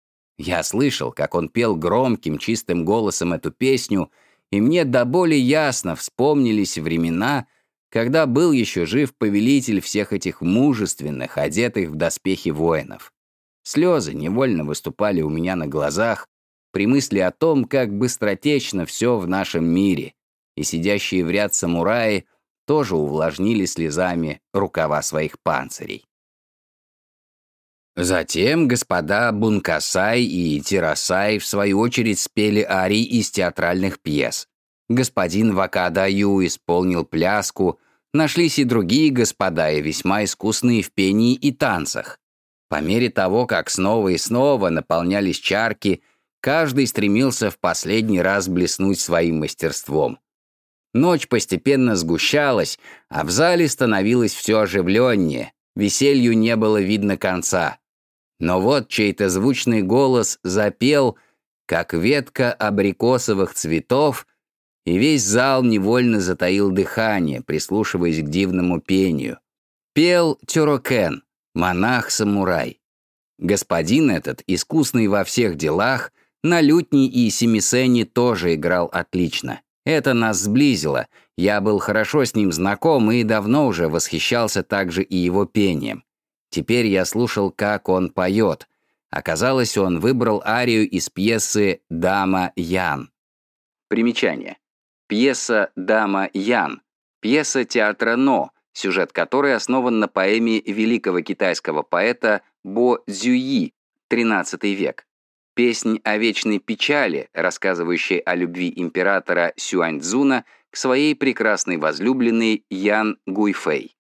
Я слышал, как он пел громким, чистым голосом эту песню, и мне до боли ясно вспомнились времена, когда был еще жив повелитель всех этих мужественных, одетых в доспехи воинов. Слезы невольно выступали у меня на глазах при мысли о том, как быстротечно все в нашем мире, и сидящие в ряд самураи тоже увлажнили слезами рукава своих панцирей. Затем господа Бункасай и Тирасай в свою очередь спели арии из театральных пьес. Господин Вакадаю исполнил пляску, нашлись и другие господа, и весьма искусные в пении и танцах. По мере того, как снова и снова наполнялись чарки, каждый стремился в последний раз блеснуть своим мастерством. Ночь постепенно сгущалась, а в зале становилось все оживленнее, веселью не было видно конца. Но вот чей-то звучный голос запел, как ветка абрикосовых цветов, и весь зал невольно затаил дыхание, прислушиваясь к дивному пению. Пел Тёрокен, монах-самурай. Господин этот, искусный во всех делах, на лютне и семисене тоже играл отлично. Это нас сблизило, я был хорошо с ним знаком и давно уже восхищался также и его пением. Теперь я слушал, как он поет. Оказалось, он выбрал арию из пьесы «Дама Ян». Примечание. Пьеса «Дама Ян». Пьеса театра Но, сюжет которой основан на поэме великого китайского поэта Бо Цзюйи, тринадцатый век. Песнь о вечной печали, рассказывающая о любви императора Сюаньцзуна к своей прекрасной возлюбленной Ян Гуйфэй.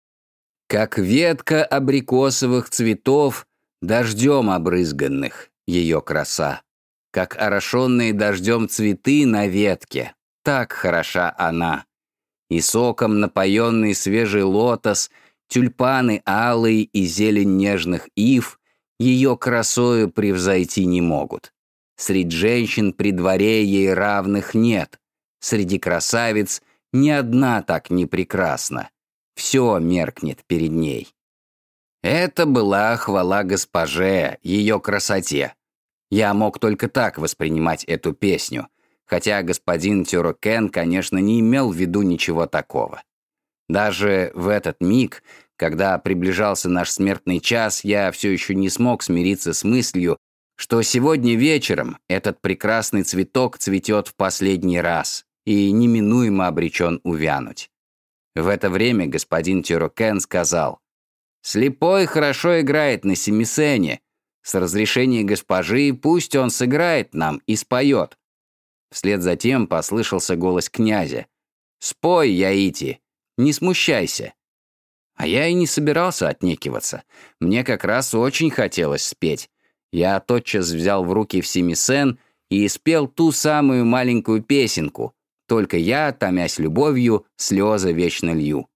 Как ветка абрикосовых цветов, дождем обрызганных, ее краса. Как орошенные дождем цветы на ветке, так хороша она. И соком напоенный свежий лотос, тюльпаны алые и зелень нежных ив ее красою превзойти не могут. Средь женщин при дворе ей равных нет. Среди красавиц ни одна так не прекрасна. Все меркнет перед ней. Это была хвала госпоже, ее красоте. Я мог только так воспринимать эту песню, хотя господин Тёрокен, конечно, не имел в виду ничего такого. Даже в этот миг, когда приближался наш смертный час, я все еще не смог смириться с мыслью, что сегодня вечером этот прекрасный цветок цветет в последний раз и неминуемо обречен увянуть. В это время господин Тёрокен сказал: «Слепой хорошо играет на семисене. С разрешения госпожи пусть он сыграет нам и споет». Вслед за тем послышался голос князя: «Спой, Яити, не смущайся». А я и не собирался отнекиваться. Мне как раз очень хотелось спеть. Я тотчас взял в руки всемисен и спел ту самую маленькую песенку. Только я, томясь любовью, слезы вечно лью.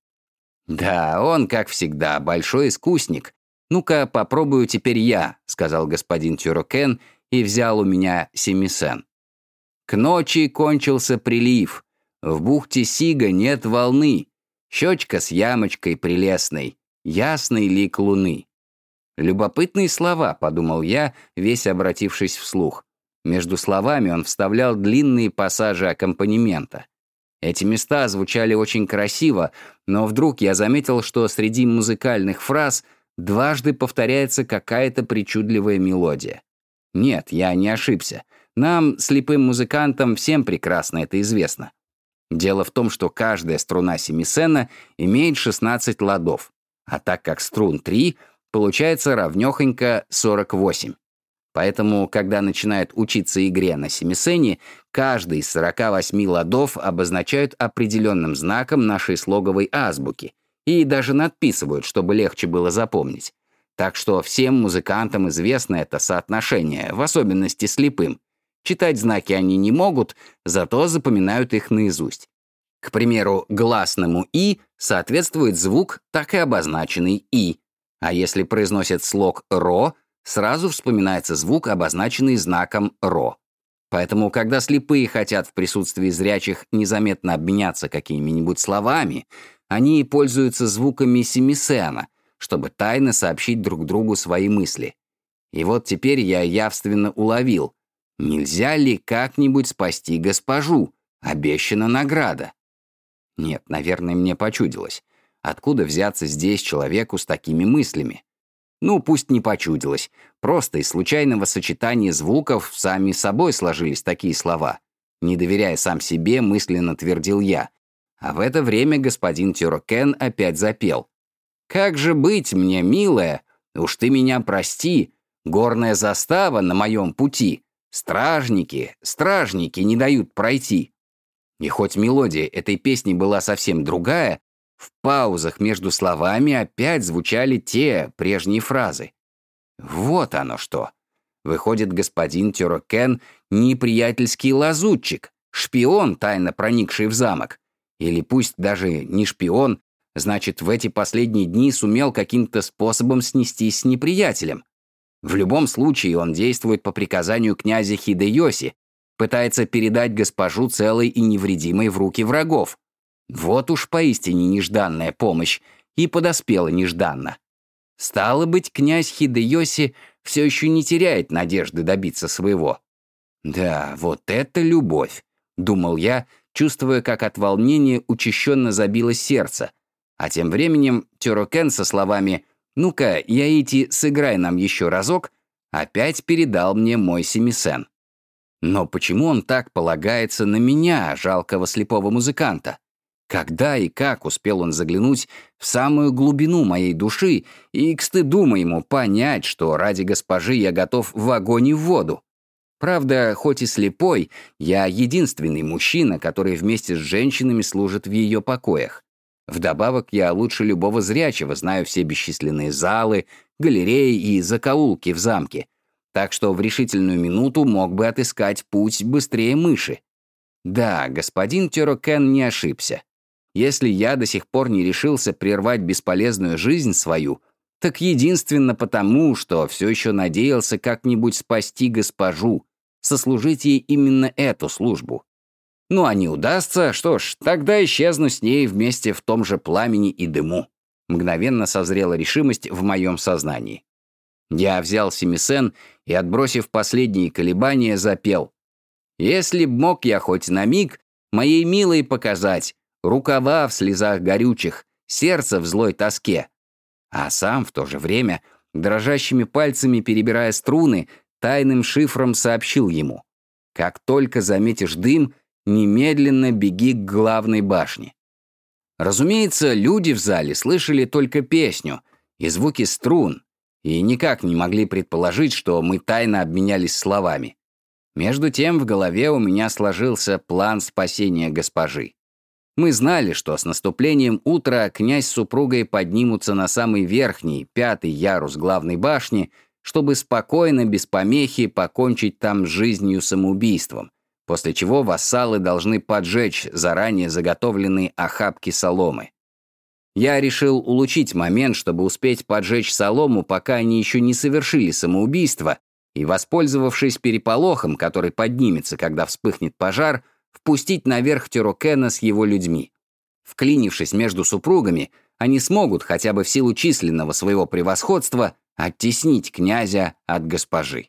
Да, он, как всегда, большой искусник. «Ну-ка, попробую теперь я», — сказал господин Тёрокен и взял у меня семисен. К ночи кончился прилив. В бухте Сига нет волны. Щечка с ямочкой прелестной. Ясный лик луны. Любопытные слова, подумал я, весь обратившись вслух. Между словами он вставлял длинные пассажи аккомпанемента. Эти места звучали очень красиво, но вдруг я заметил, что среди музыкальных фраз дважды повторяется какая-то причудливая мелодия. Нет, я не ошибся. Нам, слепым музыкантам, всем прекрасно это известно. Дело в том, что каждая струна семисена имеет шестнадцать ладов, а так как струн три, получается равнёхонько сорок восемь. Поэтому, когда начинают учиться игре на семисене, каждый из сорока восьми ладов обозначают определенным знаком нашей слоговой азбуки и даже надписывают, чтобы легче было запомнить. Так что всем музыкантам известно это соотношение, в особенности слепым. Читать знаки они не могут, зато запоминают их наизусть. К примеру, гласному «и» соответствует звук, так и обозначенный «и». А если произносят слог «ро», сразу вспоминается звук, обозначенный знаком «ро». Поэтому, когда слепые хотят в присутствии зрячих незаметно обменяться какими-нибудь словами, они пользуются звуками семисена, чтобы тайно сообщить друг другу свои мысли. И вот теперь я явственно уловил: нельзя ли как-нибудь спасти госпожу? Обещана награда. Нет, наверное, мне почудилось. Откуда взяться здесь человеку с такими мыслями? Ну, пусть не почудилось. Просто из случайного сочетания звуков сами собой сложились такие слова. Не доверяя сам себе, мысленно твердил я. А в это время господин Тюрокен опять запел. «Как же быть мне, милая? Уж ты меня прости. Горная застава на моем пути. Стражники, стражники не дают пройти». И хоть мелодия этой песни была совсем другая, в паузах между словами опять звучали те прежние фразы. Вот оно что. Выходит, господин Тюрокен неприятельский лазутчик, шпион, тайно проникший в замок. Или пусть даже не шпион, значит, в эти последние дни сумел каким-то способом снестись с неприятелем. В любом случае он действует по приказанию князя Хидеёси, пытается передать госпожу целой и невредимой в руки врагов. Вот уж поистине нежданная помощь, и подоспела нежданно. Стало быть, князь Хидеёси все еще не теряет надежды добиться своего. «Да, вот это любовь», — думал я, чувствуя, как от волнения учащенно забилось сердце. А тем временем Тюрокен со словами «Ну-ка, Яити, сыграй нам еще разок», опять передал мне мой семисен. Но почему он так полагается на меня, жалкого слепого музыканта? Когда и как успел он заглянуть в самую глубину моей души и, к стыду моему, понять, что ради госпожи я готов в огонь и в воду? Правда, хоть и слепой, я единственный мужчина, который вместе с женщинами служит в ее покоях. Вдобавок, я лучше любого зрячего знаю все бесчисленные залы, галереи и закоулки в замке, так что в решительную минуту мог бы отыскать путь быстрее мыши. Да, господин Тюрокен не ошибся. Если я до сих пор не решился прервать бесполезную жизнь свою, так единственно потому, что все еще надеялся как-нибудь спасти госпожу, сослужить ей именно эту службу. Ну, а не удастся, что ж, тогда исчезну с ней вместе в том же пламени и дыму. Мгновенно созрела решимость в моем сознании. Я взял семисен и, отбросив последние колебания, запел. «Если б мог я хоть на миг моей милой показать рукава в слезах горючих, сердце в злой тоске». А сам в то же время, дрожащими пальцами перебирая струны, тайным шифром сообщил ему. «Как только заметишь дым, немедленно беги к главной башне». Разумеется, люди в зале слышали только песню и звуки струн, и никак не могли предположить, что мы тайно обменялись словами. Между тем в голове у меня сложился план спасения госпожи. Мы знали, что с наступлением утра князь с супругой поднимутся на самый верхний, пятый ярус главной башни, чтобы спокойно, без помехи, покончить там с жизнью самоубийством, после чего вассалы должны поджечь заранее заготовленные охапки соломы. Я решил улучшить момент, чтобы успеть поджечь солому, пока они еще не совершили самоубийство, и, воспользовавшись переполохом, который поднимется, когда вспыхнет пожар, впустить наверх Тюрокена с его людьми. Вклинившись между супругами, они смогут, хотя бы в силу численного своего превосходства, оттеснить князя от госпожи.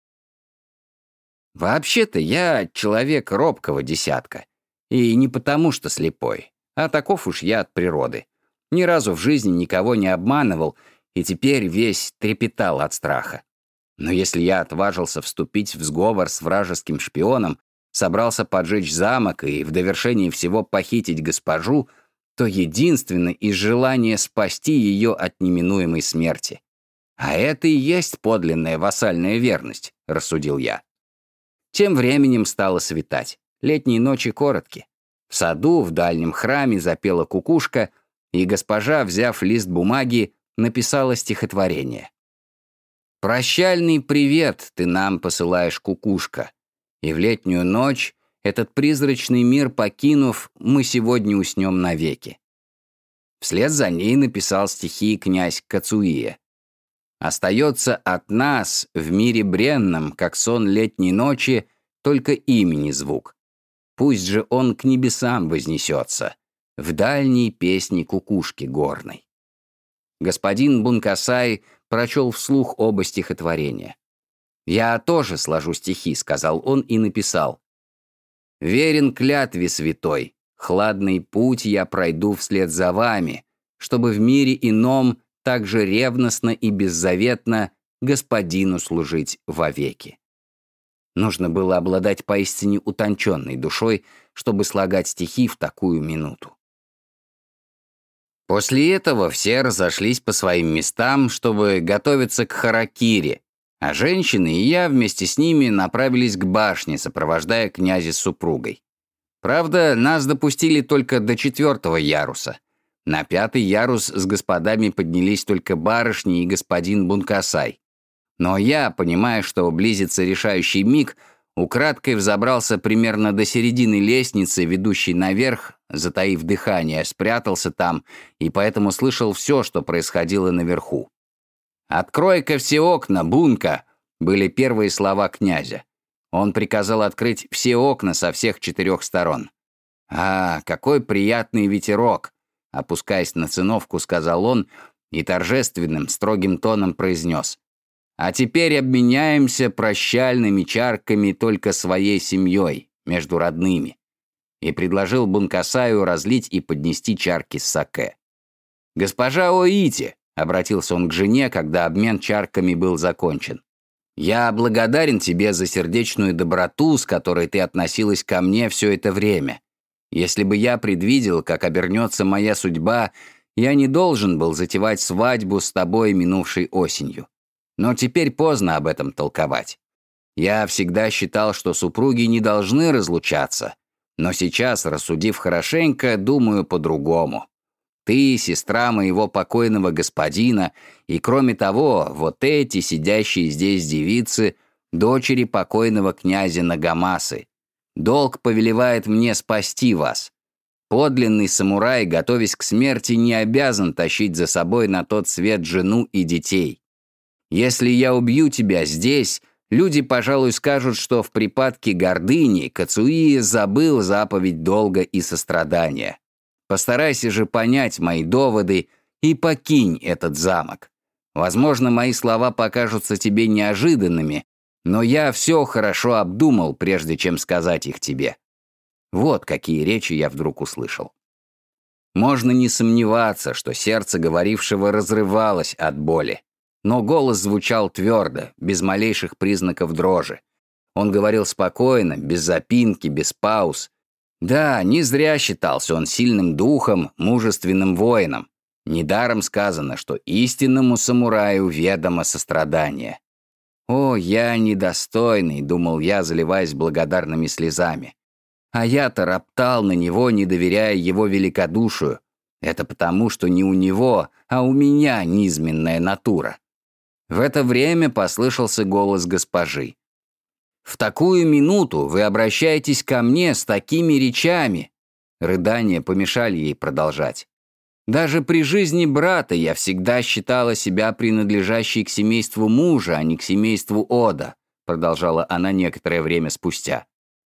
Вообще-то я человек робкого десятка. И не потому, что слепой, а таков уж я от природы. Ни разу в жизни никого не обманывал, и теперь весь трепетал от страха. Но если я отважился вступить в сговор с вражеским шпионом, собрался поджечь замок и в довершении всего похитить госпожу, то единственно из желания спасти ее от неминуемой смерти. А это и есть подлинная вассальная верность, рассудил я. Тем временем стало светать. Летние ночи коротки. В саду, в дальнем храме запела кукушка, и госпожа, взяв лист бумаги, написала стихотворение. «Прощальный привет ты нам посылаешь, кукушка, и в летнюю ночь, этот призрачный мир покинув, мы сегодня уснем навеки». Вслед за ней написал стихи князь Кацуия. «Остается от нас в мире бренном, как сон летней ночи, только имени звук. Пусть же он к небесам вознесется, в дальней песне кукушки горной». Господин Бункасай прочел вслух оба стихотворения. «Я тоже сложу стихи», — сказал он и написал. «Верен клятве святой, хладный путь я пройду вслед за вами, чтобы в мире ином так же ревностно и беззаветно господину служить вовеки. Нужно было обладать поистине утонченной душой, чтобы слагать стихи в такую минуту. После этого все разошлись по своим местам, чтобы готовиться к харакири, а женщины и я вместе с ними направились к башне, сопровождая князя с супругой. Правда, нас допустили только до четвертого яруса. На пятый ярус с господами поднялись только барышни и господин Бункасай. Но я, понимая, что близится решающий миг, украдкой взобрался примерно до середины лестницы, ведущей наверх, затаив дыхание, спрятался там и поэтому слышал все, что происходило наверху. «Открой-ка все окна, Бунка!» были первые слова князя. Он приказал открыть все окна со всех четырех сторон. «А, какой приятный ветерок!» Опускаясь на циновку, сказал он и торжественным, строгим тоном произнес: «А теперь обменяемся прощальными чарками только своей семьей, между родными», и предложил Бункасаю разлить и поднести чарки с саке. «Госпожа Оити», — обратился он к жене, когда обмен чарками был закончен, «я благодарен тебе за сердечную доброту, с которой ты относилась ко мне все это время. Если бы я предвидел, как обернется моя судьба, я не должен был затевать свадьбу с тобой минувшей осенью. Но теперь поздно об этом толковать. Я всегда считал, что супруги не должны разлучаться, но сейчас, рассудив хорошенько, думаю по-другому. Ты — сестра моего покойного господина, и, кроме того, вот эти сидящие здесь девицы — дочери покойного князя Нагамасы. Долг повелевает мне спасти вас. Подлинный самурай, готовясь к смерти, не обязан тащить за собой на тот свет жену и детей. Если я убью тебя здесь, люди, пожалуй, скажут, что в припадке гордыни Кацуи забыл заповедь долга и сострадания. Постарайся же понять мои доводы и покинь этот замок. Возможно, мои слова покажутся тебе неожиданными, но я все хорошо обдумал, прежде чем сказать их тебе». Вот какие речи я вдруг услышал. Можно не сомневаться, что сердце говорившего разрывалось от боли. Но голос звучал твердо, без малейших признаков дрожи. Он говорил спокойно, без запинки, без пауз. Да, не зря считался он сильным духом, мужественным воином. Недаром сказано, что истинному самураю ведомо сострадание. «О, я недостойный», — думал я, заливаясь благодарными слезами. А я-то роптал на него, не доверяя его великодушию. Это потому, что не у него, а у меня низменная натура. В это время послышался голос госпожи. «В такую минуту вы обращаетесь ко мне с такими речами». Рыдания помешали ей продолжать. «Даже при жизни брата я всегда считала себя принадлежащей к семейству мужа, а не к семейству Ода», продолжала она некоторое время спустя.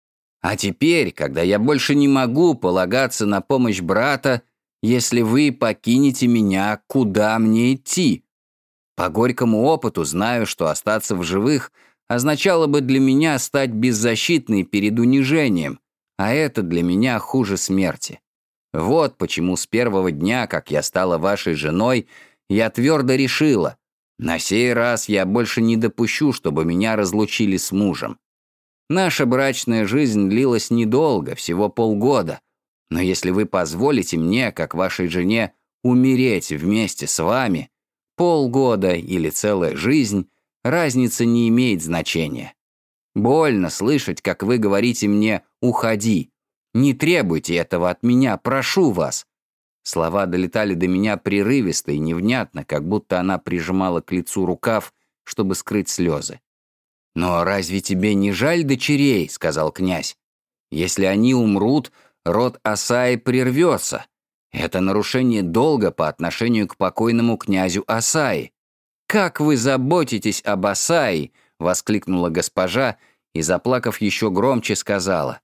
«А теперь, когда я больше не могу полагаться на помощь брата, если вы покинете меня, куда мне идти? По горькому опыту знаю, что остаться в живых означало бы для меня стать беззащитной перед унижением, а это для меня хуже смерти. Вот почему с первого дня, как я стала вашей женой, я твердо решила, на сей раз я больше не допущу, чтобы меня разлучили с мужем. Наша брачная жизнь длилась недолго, всего полгода, но если вы позволите мне, как вашей жене, умереть вместе с вами, полгода или целая жизнь, разница не имеет значения. Больно слышать, как вы говорите мне «уходи». Не требуйте этого от меня, прошу вас». Слова долетали до меня прерывисто и невнятно, как будто она прижимала к лицу рукав, чтобы скрыть слезы. «Но разве тебе не жаль дочерей?» — сказал князь. «Если они умрут, род Асаи прервется. Это нарушение долга по отношению к покойному князю Асаи. Как вы заботитесь об Асаи?» — воскликнула госпожа и, заплакав еще громче, сказала.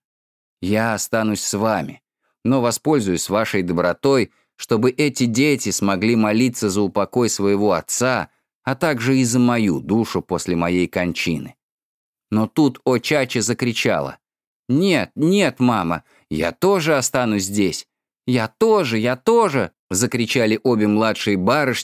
«Я останусь с вами, но воспользуюсь вашей добротой, чтобы эти дети смогли молиться за упокой своего отца, а также и за мою душу после моей кончины». Но тут О-Чача закричала. «Нет, нет, мама, я тоже останусь здесь. Я тоже, я тоже!» — закричали обе младшие барышни,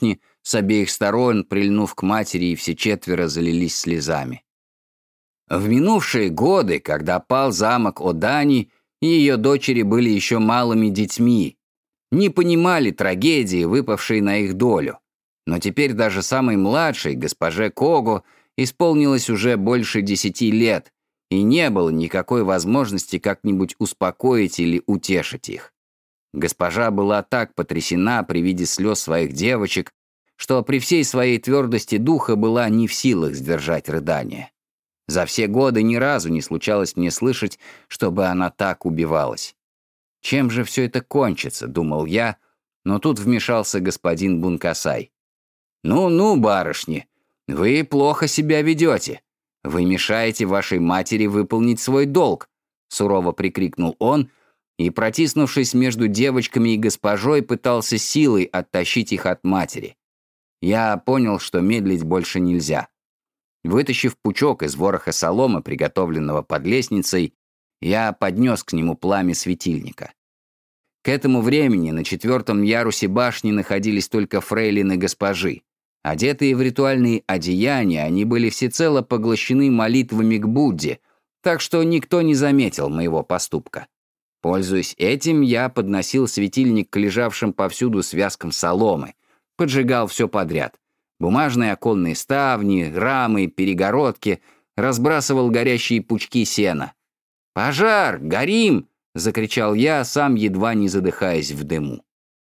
с обеих сторон прильнув к матери, и все четверо залились слезами. В минувшие годы, когда пал замок Одани, ее дочери были еще малыми детьми, не понимали трагедии, выпавшей на их долю. Но теперь даже самой младшей, госпоже Кого, исполнилось уже больше десяти лет, и не было никакой возможности как-нибудь успокоить или утешить их. Госпожа была так потрясена при виде слез своих девочек, что при всей своей твердости духа была не в силах сдержать рыдания. За все годы ни разу не случалось мне слышать, чтобы она так убивалась. «Чем же все это кончится?» — думал я, но тут вмешался господин Бункасай. «Ну-ну, барышни, вы плохо себя ведете. Вы мешаете вашей матери выполнить свой долг», — сурово прикрикнул он, и, протиснувшись между девочками и госпожой, пытался силой оттащить их от матери. Я понял, что медлить больше нельзя. Вытащив пучок из вороха соломы, приготовленного под лестницей, я поднес к нему пламя светильника. К этому времени на четвертом ярусе башни находились только фрейлины госпожи. Одетые в ритуальные одеяния, они были всецело поглощены молитвами к Будде, так что никто не заметил моего поступка. Пользуясь этим, я подносил светильник к лежавшим повсюду связкам соломы, поджигал все подряд. Бумажные оконные ставни, рамы, перегородки, разбрасывал горящие пучки сена. «Пожар! Горим!» — закричал я, сам едва не задыхаясь в дыму.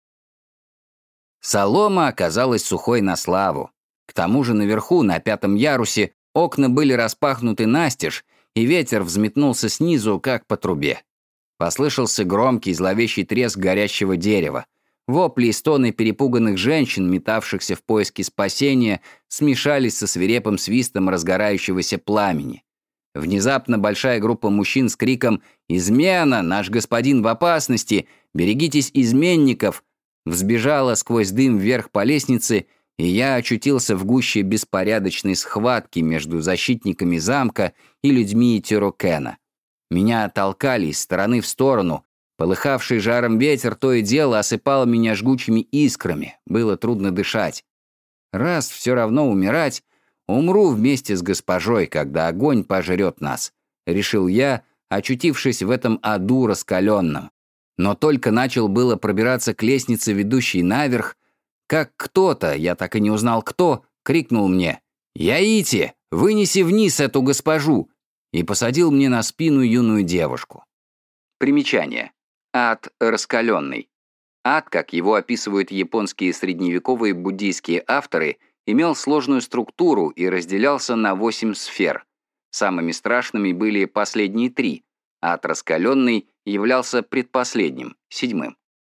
Солома оказалась сухой на славу. К тому же наверху, на пятом ярусе, окна были распахнуты настежь, и ветер взметнулся снизу, как по трубе. Послышался громкий зловещий треск горящего дерева. Вопли и стоны перепуганных женщин, метавшихся в поиске спасения, смешались со свирепым свистом разгорающегося пламени. Внезапно большая группа мужчин с криком «Измена! Наш господин в опасности! Берегитесь изменников!» взбежала сквозь дым вверх по лестнице, и я очутился в гуще беспорядочной схватки между защитниками замка и людьми Тирокена. Меня толкали из стороны в сторону. Полыхавший жаром ветер то и дело осыпал меня жгучими искрами. Было трудно дышать. Раз все равно умирать, умру вместе с госпожой, когда огонь пожрет нас, решил я, очутившись в этом аду раскаленном. Но только начал было пробираться к лестнице, ведущей наверх, как кто-то, я так и не узнал кто, крикнул мне: «Яити, вынеси вниз эту госпожу!» и посадил мне на спину юную девушку. Примечание. Ад раскаленный. Ад, как его описывают японские средневековые буддийские авторы, имел сложную структуру и разделялся на восемь сфер. Самыми страшными были последние три. Ад раскаленный являлся предпоследним, седьмым.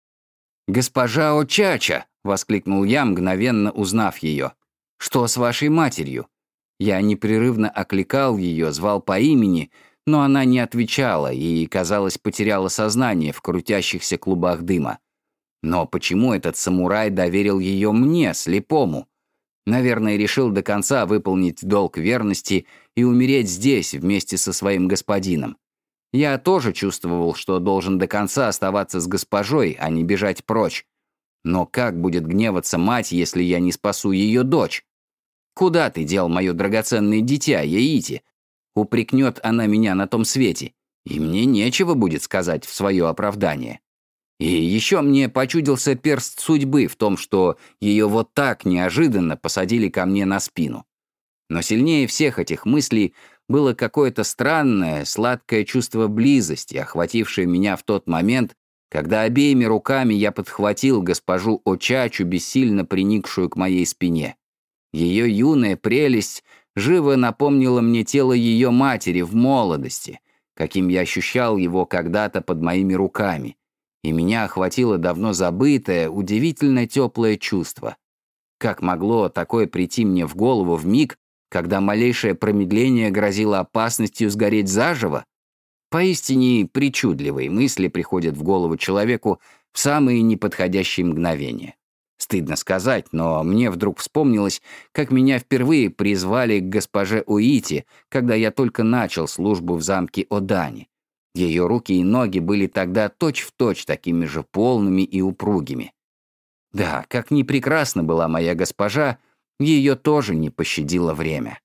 «Госпожа Очача!» — воскликнул я, мгновенно узнав ее. «Что с вашей матерью?» Я непрерывно окликал ее, звал по имени, но она не отвечала и, казалось, потеряла сознание в крутящихся клубах дыма. Но почему этот самурай доверил ее мне, слепому? Наверное, решил до конца выполнить долг верности и умереть здесь вместе со своим господином. Я тоже чувствовал, что должен до конца оставаться с госпожой, а не бежать прочь. Но как будет гневаться мать, если я не спасу ее дочь? «Куда ты дел мое драгоценное дитя, Яити?» Упрекнет она меня на том свете, и мне нечего будет сказать в свое оправдание. И еще мне почудился перст судьбы в том, что ее вот так неожиданно посадили ко мне на спину. Но сильнее всех этих мыслей было какое-то странное, сладкое чувство близости, охватившее меня в тот момент, когда обеими руками я подхватил госпожу Очачу, бессильно приникшую к моей спине. Ее юная прелесть живо напомнила мне тело ее матери в молодости, каким я ощущал его когда-то под моими руками, и меня охватило давно забытое, удивительно теплое чувство. Как могло такое прийти мне в голову в миг, когда малейшее промедление грозило опасностью сгореть заживо? Поистине причудливые мысли приходят в голову человеку в самые неподходящие мгновения. Стыдно сказать, но мне вдруг вспомнилось, как меня впервые призвали к госпоже Уити, когда я только начал службу в замке Одани. Ее руки и ноги были тогда точь-в-точь такими же полными и упругими. Да, как ни прекрасна была моя госпожа, ее тоже не пощадило время.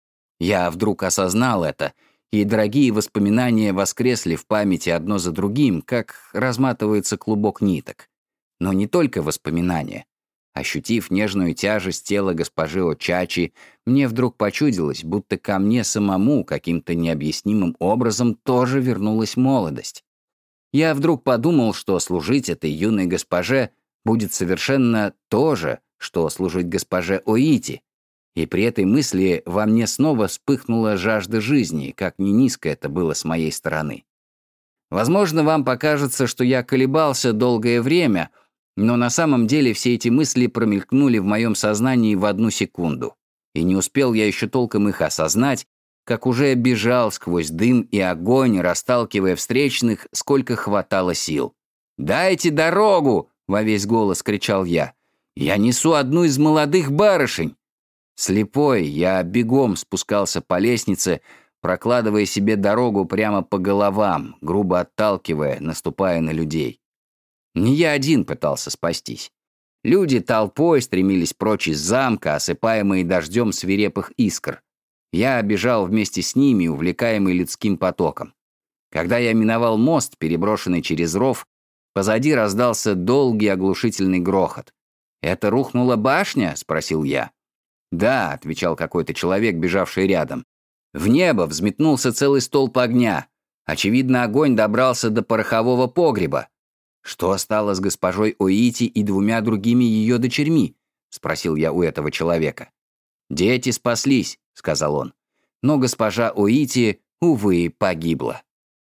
Я вдруг осознал это, и дорогие воспоминания воскресли в памяти одно за другим, как разматывается клубок ниток. Но не только воспоминания. Ощутив нежную тяжесть тела госпожи Очачи, мне вдруг почудилось, будто ко мне самому каким-то необъяснимым образом тоже вернулась молодость. Я вдруг подумал, что служить этой юной госпоже будет совершенно то же, что служить госпоже Оити. И при этой мысли во мне снова вспыхнула жажда жизни, как ни низко это было с моей стороны. Возможно, вам покажется, что я колебался долгое время, но на самом деле все эти мысли промелькнули в моем сознании в одну секунду. И не успел я еще толком их осознать, как уже бежал сквозь дым и огонь, расталкивая встречных, сколько хватало сил. «Дайте дорогу!» — во весь голос кричал я. «Я несу одну из молодых барышень!» Слепой, я бегом спускался по лестнице, прокладывая себе дорогу прямо по головам, грубо отталкивая, наступая на людей. Не я один пытался спастись. Люди толпой стремились прочь из замка, осыпаемые дождем свирепых искр. Я бежал вместе с ними, увлекаемый людским потоком. Когда я миновал мост, переброшенный через ров, позади раздался долгий оглушительный грохот. «Это рухнула башня?» — спросил я. «Да», — отвечал какой-то человек, бежавший рядом. «В небо взметнулся целый столб огня. Очевидно, огонь добрался до порохового погреба». «Что стало с госпожой Оити и двумя другими ее дочерьми?» — спросил я у этого человека. «Дети спаслись», — сказал он. «Но госпожа Оити, увы, погибла».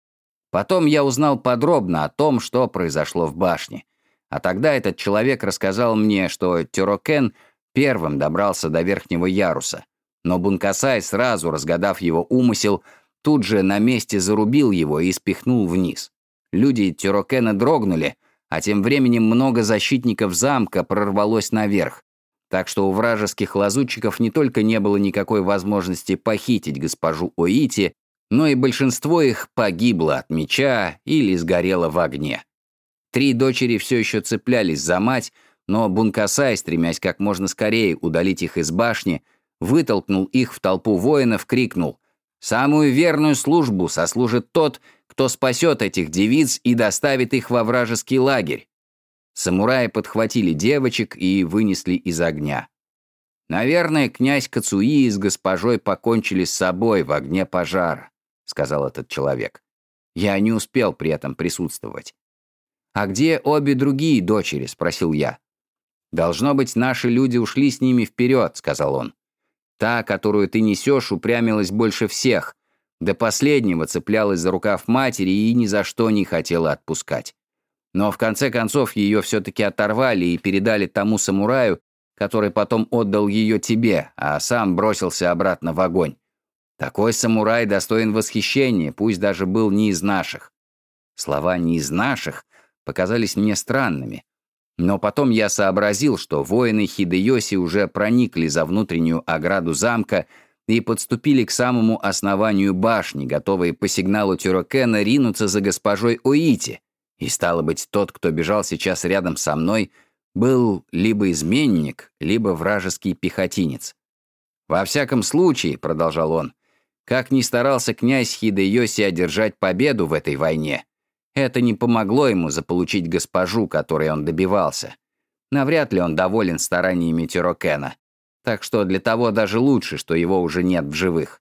Потом я узнал подробно о том, что произошло в башне. А тогда этот человек рассказал мне, что Тёрокен первым добрался до верхнего яруса. Но Бункасай, сразу разгадав его умысел, тут же на месте зарубил его и спихнул вниз. Люди Тёрокена дрогнули, а тем временем много защитников замка прорвалось наверх. Так что у вражеских лазутчиков не только не было никакой возможности похитить госпожу Оити, но и большинство их погибло от меча или сгорело в огне. Три дочери все еще цеплялись за мать, но Бункасай, стремясь как можно скорее удалить их из башни, вытолкнул их в толпу воинов, крикнул: «Самую верную службу сослужит тот, кто спасет этих девиц и доставит их во вражеский лагерь». Самураи подхватили девочек и вынесли из огня. «Наверное, князь Кацуи с госпожой покончили с собой в огне пожара», — сказал этот человек. Я не успел при этом присутствовать. «А где обе другие дочери?» — спросил я. «Должно быть, наши люди ушли с ними вперед», — сказал он. «Та, которую ты несешь, упрямилась больше всех. До последнего цеплялась за рукав матери и ни за что не хотела отпускать. Но в конце концов ее все-таки оторвали и передали тому самураю, который потом отдал ее тебе, а сам бросился обратно в огонь. Такой самурай достоин восхищения, пусть даже был не из наших». Слова «не из наших» показались мне странными. Но потом я сообразил, что воины Хидэёси уже проникли за внутреннюю ограду замка и подступили к самому основанию башни, готовые по сигналу Тёрокена ринуться за госпожой Оити. И, стало быть, тот, кто бежал сейчас рядом со мной, был либо изменник, либо вражеский пехотинец. «Во всяком случае», — продолжал он, — «как ни старался князь Хидэёси одержать победу в этой войне, это не помогло ему заполучить госпожу, которой он добивался. Навряд ли он доволен стараниями Тёрокена, так что для того даже лучше, что его уже нет в живых».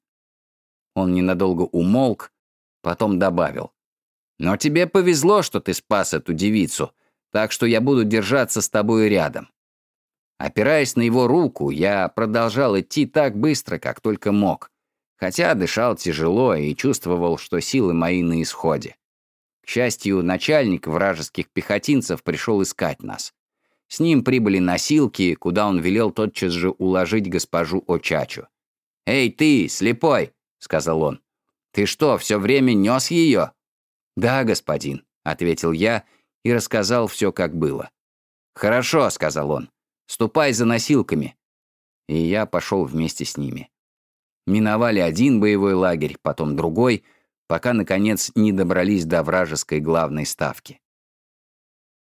Он ненадолго умолк, потом добавил: «Но тебе повезло, что ты спас эту девицу, так что я буду держаться с тобой рядом». Опираясь на его руку, я продолжал идти так быстро, как только мог, хотя дышал тяжело и чувствовал, что силы мои на исходе. К счастью, начальник вражеских пехотинцев пришел искать нас. С ним прибыли носилки, куда он велел тотчас же уложить госпожу Очачу. «Эй ты, слепой!» — сказал он. «Ты что, все время нес ее?» «Да, господин», — ответил я и рассказал все, как было. «Хорошо», — сказал он, — «ступай за носилками». И я пошел вместе с ними. Миновали один боевой лагерь, потом другой, пока, наконец, не добрались до вражеской главной ставки.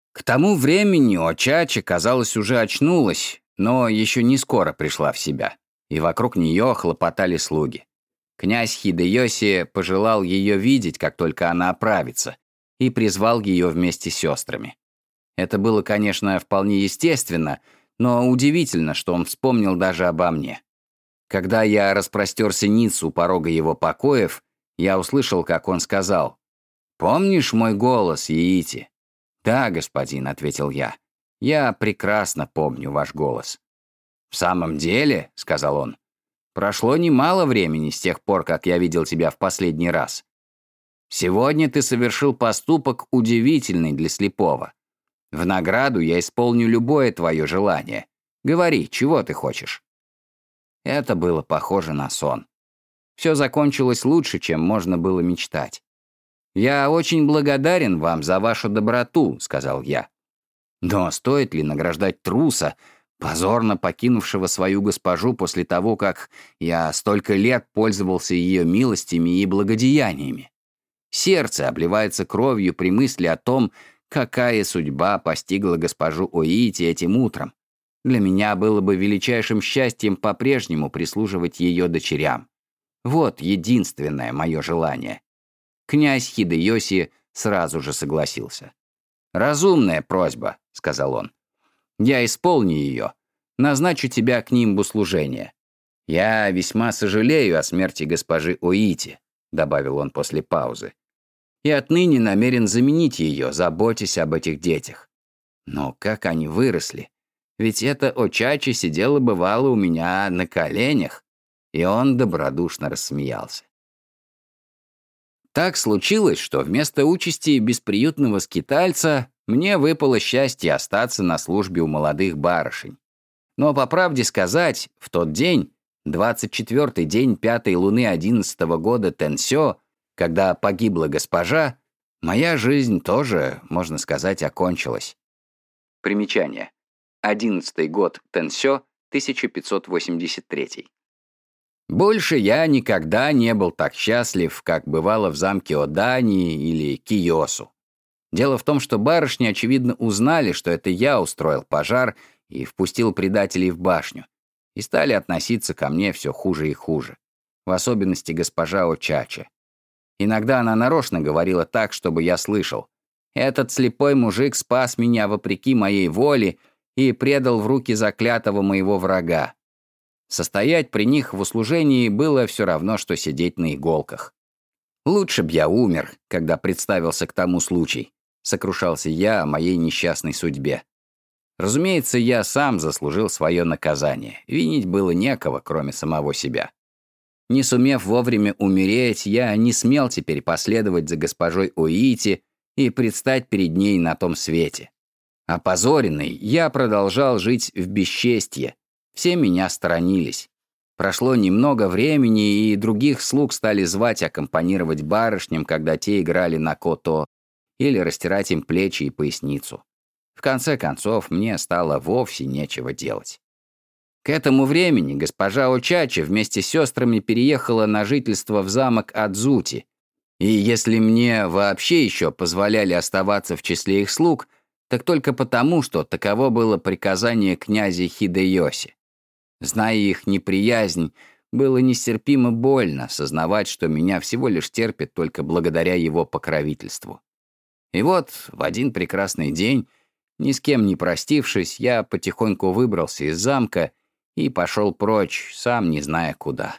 К тому времени Очачи, казалось, уже очнулась, но еще не скоро пришла в себя, и вокруг нее хлопотали слуги. Князь Хидэёси пожелал ее видеть, как только она оправится, и призвал ее вместе с сестрами. Это было, конечно, вполне естественно, но удивительно, что он вспомнил даже обо мне. Когда я распростерся ниц у порога его покоев, я услышал, как он сказал: «Помнишь мой голос, Иити?» «Да, господин», — ответил я. «Я прекрасно помню ваш голос». «В самом деле», — сказал он, — «прошло немало времени с тех пор, как я видел тебя в последний раз. Сегодня ты совершил поступок, удивительный для слепого. В награду я исполню любое твое желание. Говори, чего ты хочешь?» Это было похоже на сон. Все закончилось лучше, чем можно было мечтать. «Я очень благодарен вам за вашу доброту», — сказал я. «Но стоит ли награждать труса, позорно покинувшего свою госпожу после того, как я столько лет пользовался ее милостями и благодеяниями? Сердце обливается кровью при мысли о том, какая судьба постигла госпожу Оити этим утром. Для меня было бы величайшим счастьем по-прежнему прислуживать ее дочерям. Вот единственное мое желание». Князь Хидэёси сразу же согласился. «Разумная просьба», — сказал он. «Я исполню ее. Назначу тебя к нимбу служения. Я весьма сожалею о смерти госпожи Оити», — добавил он после паузы. «И отныне намерен заменить ее, заботясь об этих детях. Но как они выросли? Ведь эта Очачи сидела бывало у меня на коленях». И он добродушно рассмеялся. Так случилось, что вместо участи бесприютного скитальца мне выпало счастье остаться на службе у молодых барышень. Но, по правде сказать, в тот день, двадцать четвёртый день пятой луны одиннадцатого года Тенсё, когда погибла госпожа, моя жизнь тоже, можно сказать, окончилась. Примечание. Одиннадцатый год Тенсё, тысяча пятьсот восемьдесят третий. Больше я никогда не был так счастлив, как бывало в замке Одани или Киосу. Дело в том, что барышни, очевидно, узнали, что это я устроил пожар и впустил предателей в башню, и стали относиться ко мне все хуже и хуже, в особенности госпожа Очачи. Иногда она нарочно говорила так, чтобы я слышал: «Этот слепой мужик спас меня вопреки моей воле и предал в руки заклятого моего врага». Состоять при них в услужении было все равно, что сидеть на иголках. «Лучше б я умер, когда представился к тому случай», — сокрушался я о моей несчастной судьбе. Разумеется, я сам заслужил свое наказание. Винить было некого, кроме самого себя. Не сумев вовремя умереть, я не смел теперь последовать за госпожой Оити и предстать перед ней на том свете. Опозоренный, я продолжал жить в бесчестье. Все меня сторонились. Прошло немного времени, и других слуг стали звать аккомпанировать барышням, когда те играли на кото, или растирать им плечи и поясницу. В конце концов, мне стало вовсе нечего делать. К этому времени госпожа Очачи вместе с сестрами переехала на жительство в замок Адзути, и если мне вообще еще позволяли оставаться в числе их слуг, так только потому, что таково было приказание князя Хидэёси. Зная их неприязнь, было нестерпимо больно сознавать, что меня всего лишь терпят только благодаря его покровительству. И вот в один прекрасный день, ни с кем не простившись, я потихоньку выбрался из замка и пошел прочь, сам не зная куда.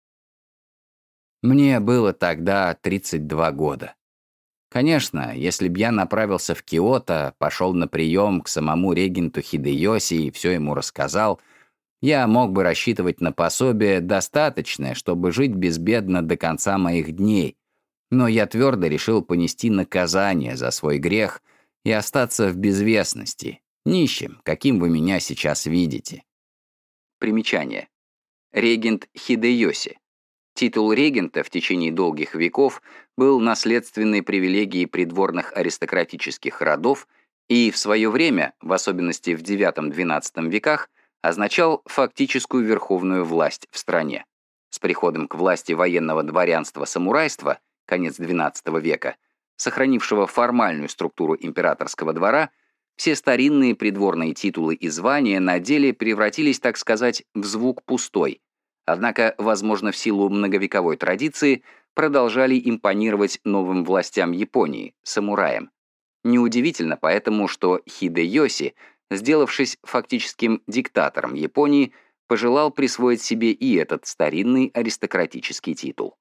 Мне было тогда тридцать два года. Конечно, если б я направился в Киото, пошел на прием к самому регенту Хидэёси и все ему рассказал, я мог бы рассчитывать на пособие достаточное, чтобы жить безбедно до конца моих дней, но я твердо решил понести наказание за свой грех и остаться в безвестности, нищим, каким вы меня сейчас видите. Примечание. Регент Хидэёси. Титул регента в течение долгих веков был наследственной привилегией придворных аристократических родов и в свое время, в особенности в девятом-двенадцатом веках, означал фактическую верховную власть в стране. С приходом к власти военного дворянства-самурайства, конец двенадцатого века, сохранившего формальную структуру императорского двора, Все старинные придворные титулы и звания на деле превратились, так сказать, в звук пустой. Однако, возможно, в силу многовековой традиции, продолжали импонировать новым властям Японии, самураям. Неудивительно поэтому, что Хидэёси, сделавшись фактическим диктатором Японии, пожелал присвоить себе и этот старинный аристократический титул.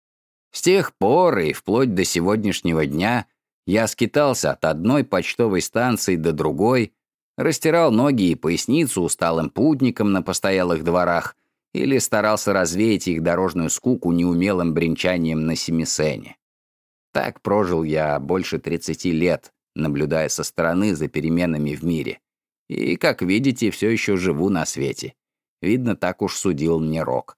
С тех пор и вплоть до сегодняшнего дня я скитался от одной почтовой станции до другой, растирал ноги и поясницу усталым путникам на постоялых дворах или старался развеять их дорожную скуку неумелым бренчанием на семисене. Так прожил я больше тридцати лет, наблюдая со стороны за переменами в мире. И, как видите, все еще живу на свете. Видно, так уж судил мне Рок.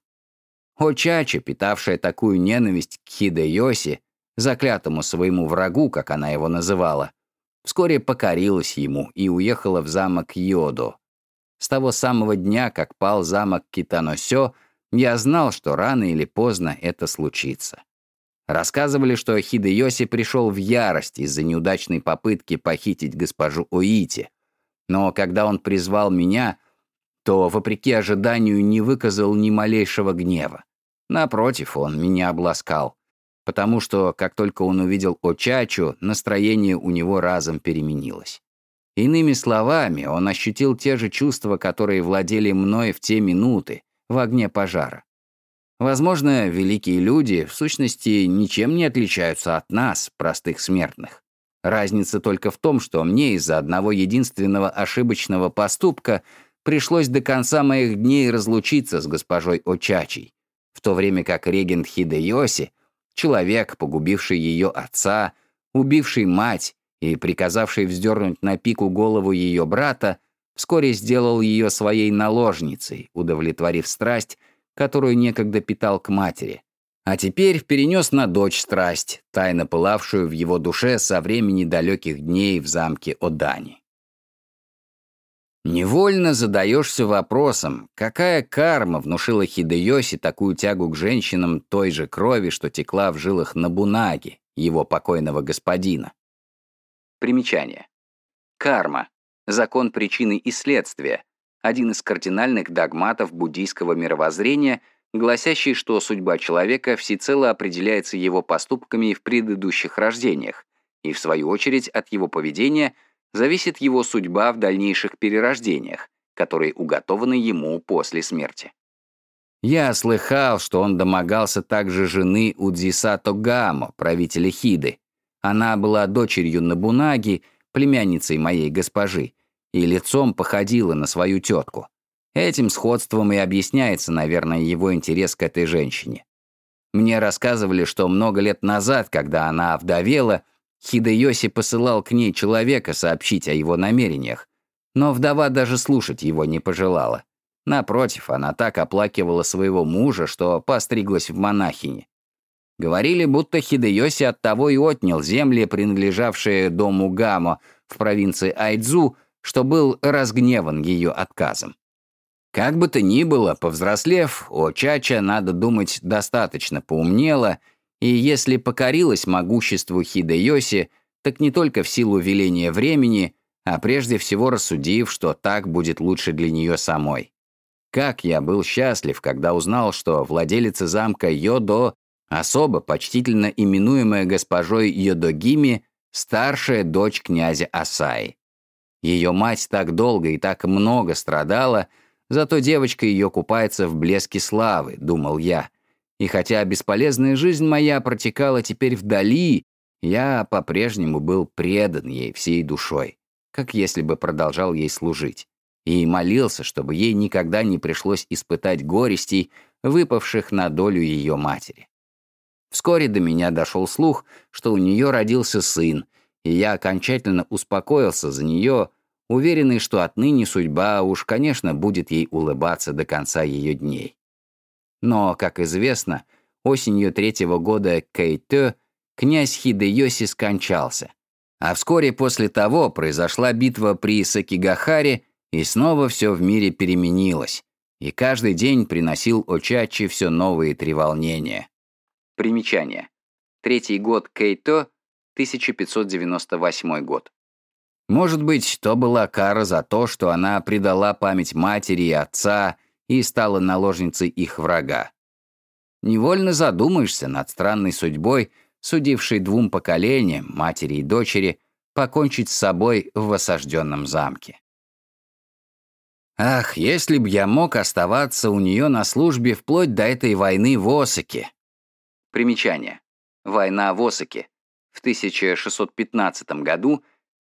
Очача, питавшая такую ненависть к Хидэёси, заклятому своему врагу, как она его называла, вскоре покорилась ему и уехала в замок Йодо. С того самого дня, как пал замок Китаносё, я знал, что рано или поздно это случится. Рассказывали, что Хидэёси пришел в ярость из-за неудачной попытки похитить госпожу Оити, но когда он призвал меня, то, вопреки ожиданию, не выказал ни малейшего гнева. Напротив, он меня обласкал, потому что, как только он увидел Очачу, настроение у него разом переменилось. Иными словами, он ощутил те же чувства, которые владели мной в те минуты, в огне пожара. Возможно, великие люди, в сущности, ничем не отличаются от нас, простых смертных. Разница только в том, что мне из-за одного единственного ошибочного поступка пришлось до конца моих дней разлучиться с госпожой Очачей, в то время как регент Хидэёси, человек, погубивший ее отца, убивший мать и приказавший вздернуть на пику голову ее брата, вскоре сделал ее своей наложницей, удовлетворив страсть, которую некогда питал к матери, а теперь перенес на дочь страсть, тайно пылавшую в его душе со времени далеких дней в замке Одани. Невольно задаешься вопросом, какая карма внушила Хидэёси такую тягу к женщинам той же крови, что текла в жилах Нобунаги, его покойного господина. Примечание. Карма – закон причины и следствия, один из кардинальных догматов буддийского мировоззрения, гласящий, что судьба человека всецело определяется его поступками в предыдущих рождениях, и, в свою очередь, от его поведения зависит его судьба в дальнейших перерождениях, которые уготованы ему после смерти. Я слыхал, что он домогался также жены Удзисато Гамо, правителя Хиды. Она была дочерью Нобунаги, племянницей моей госпожи, и лицом походила на свою тетку. Этим сходством и объясняется, наверное, его интерес к этой женщине. Мне рассказывали, что много лет назад, когда она овдовела, Хидэёси посылал к ней человека сообщить о его намерениях, но вдова даже слушать его не пожелала. Напротив, она так оплакивала своего мужа, что постриглась в монахини. Говорили, будто Хидэёси оттого и отнял земли, принадлежавшие дому Гамо в провинции Айдзу, что был разгневан ее отказом. Как бы то ни было, повзрослев, Очача, надо думать, достаточно поумнела, и если покорилась могуществу Хидэёси, так не только в силу веления времени, а прежде всего рассудив, что так будет лучше для нее самой. Как я был счастлив, когда узнал, что владелица замка Йодо, особо почтительно именуемая госпожой Йодогими, старшая дочь князя Асаи. Ее мать так долго и так много страдала, зато девочка ее купается в блеске славы, думал я. И хотя бесполезная жизнь моя протекала теперь вдали, я по-прежнему был предан ей всей душой, как если бы продолжал ей служить, и молился, чтобы ей никогда не пришлось испытать горестей, выпавших на долю ее матери. Вскоре до меня дошел слух, что у нее родился сын, и я окончательно успокоился за нее, уверенный, что отныне судьба уж, конечно, будет ей улыбаться до конца ее дней. Но, как известно, осенью третьего года Кэйтё князь Хидэёси скончался, а вскоре после того произошла битва при Сакигахаре, и снова все в мире переменилось, и каждый день приносил Очачи все новые треволнения. Примечание. Третий год Кэйтё, тысяча пятьсот девяносто восьмой год. Может быть, то была кара за то, что она предала память матери и отца и стала наложницей их врага. Невольно задумаешься над странной судьбой, судившей двум поколениям, матери и дочери, покончить с собой в осажденном замке. Ах, если б я мог оставаться у нее на службе вплоть до этой войны в Осаке. Примечание. Война в Осаке. В тысяча шестьсот пятнадцатом году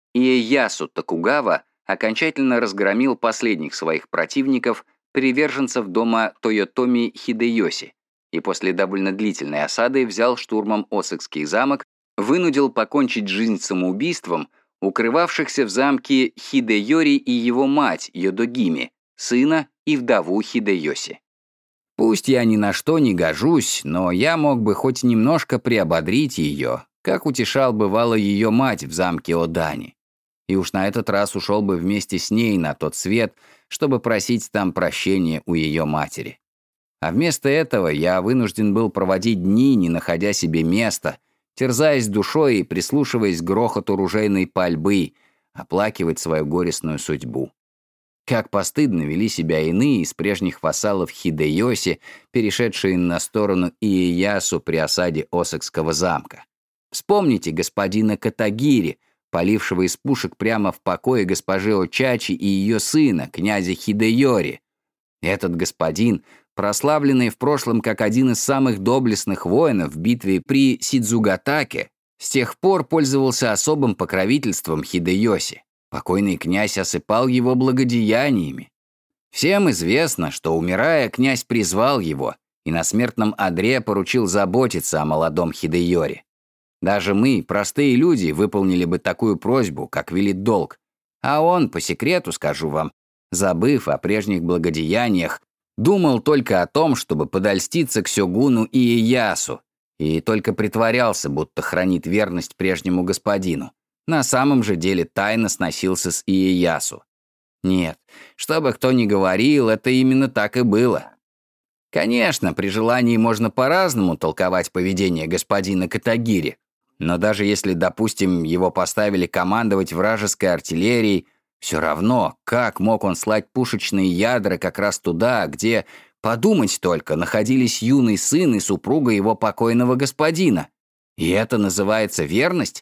Иэясу Токугава окончательно разгромил последних своих противников, приверженцев дома Тойотоми Хидэёси, и после довольно длительной осады взял штурмом Осакский замок, вынудил покончить жизнь самоубийством укрывавшихся в замке Хидэёри и его мать Йодогими, сына и вдову Хидэёси. Пусть я ни на что не гожусь, но я мог бы хоть немножко приободрить ее, как утешал бывало ее мать в замке Одани. И уж на этот раз ушел бы вместе с ней на тот свет, чтобы просить там прощения у ее матери. А вместо этого я вынужден был проводить дни, не находя себе места, терзаясь душой и прислушиваясь к грохоту ружейной пальбы, оплакивать свою горестную судьбу. Как постыдно вели себя иные из прежних вассалов Хидэёси, перешедшие на сторону Иэясу при осаде Осакского замка. Вспомните господина Катагири, полившего из пушек прямо в покое госпожи Очачи и ее сына, князя Хидэёри. Этот господин, прославленный в прошлом как один из самых доблестных воинов в битве при Сидзугатаке, с тех пор пользовался особым покровительством Хидэёси. Покойный князь осыпал его благодеяниями. Всем известно, что, умирая, князь призвал его и на смертном одре поручил заботиться о молодом Хидэёри. Даже мы, простые люди, выполнили бы такую просьбу, как велит долг. А он, по секрету скажу вам, забыв о прежних благодеяниях, думал только о том, чтобы подольститься к сёгуну Иэясу, и только притворялся, будто хранит верность прежнему господину. На самом же деле тайно сносился с Иэясу. Нет, что бы кто ни говорил, это именно так и было. Конечно, при желании можно по-разному толковать поведение господина Катагири, но даже если, допустим, его поставили командовать вражеской артиллерией, все равно, как мог он слать пушечные ядра как раз туда, где, подумать только, находились юный сын и супруга его покойного господина? И это называется верность?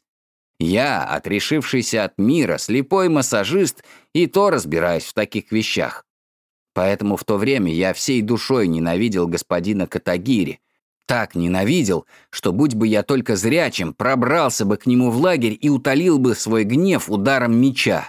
Я, отрешившийся от мира, слепой массажист, и то разбираюсь в таких вещах. Поэтому в то время я всей душой ненавидел господина Катагири. Так ненавидел, что, будь бы я только зрячим, пробрался бы к нему в лагерь и утолил бы свой гнев ударом меча.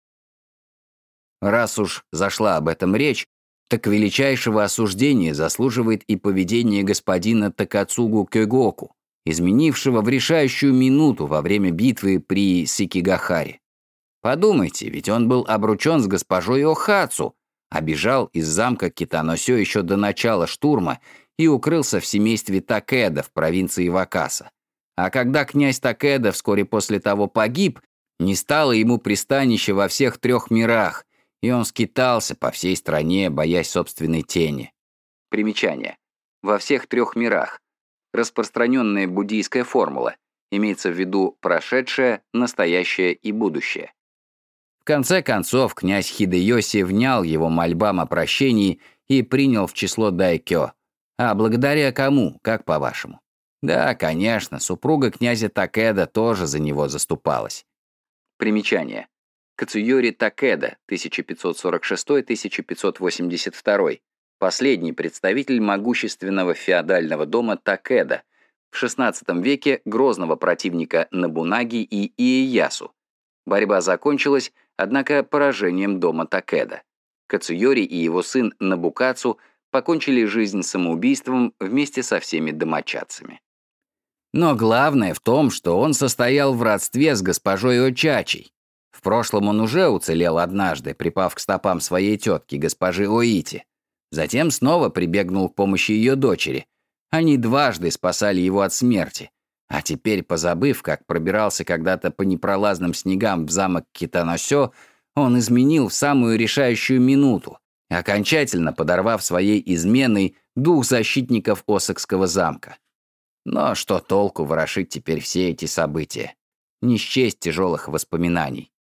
Раз уж зашла об этом речь, так величайшего осуждения заслуживает и поведение господина Такацугу Кёгоку, изменившего в решающую минуту во время битвы при Сикигахаре. Подумайте, ведь он был обручен с госпожой Охацу, а бежал из замка Китаносё еще до начала штурма и укрылся в семействе Такэда в провинции Вакаса. А когда князь Такэда вскоре после того погиб, не стало ему пристанища во всех трех мирах, и он скитался по всей стране, боясь собственной тени. Примечание. Во всех трех мирах. Распространенная буддийская формула. Имеется в виду прошедшее, настоящее и будущее. В конце концов, князь Хидэёси внял его мольбам о прощении и принял в число дайкё. А благодаря кому, как по-вашему? Да, конечно, супруга князя Такэда тоже за него заступалась. Примечание. Кацуёри Такэда, тысяча пятьсот сорок шестой — тысяча пятьсот восемьдесят второй, последний представитель могущественного феодального дома Такэда, в шестнадцатом веке грозного противника Нобунаги и Иэясу. Борьба закончилась, однако, поражением дома Такэда. Кацуёри и его сын Нобукацу покончили жизнь самоубийством вместе со всеми домочадцами. Но главное в том, что он состоял в родстве с госпожой Очачей. В прошлом он уже уцелел однажды, припав к стопам своей тетки, госпожи Оити. Затем снова прибегнул к помощи ее дочери. Они дважды спасали его от смерти. А теперь, позабыв, как пробирался когда-то по непролазным снегам в замок Китаносё, он изменил в самую решающую минуту, окончательно подорвав своей изменой дух защитников Осакского замка. Но что толку ворошить теперь все эти события? Не счесть тяжелых воспоминаний.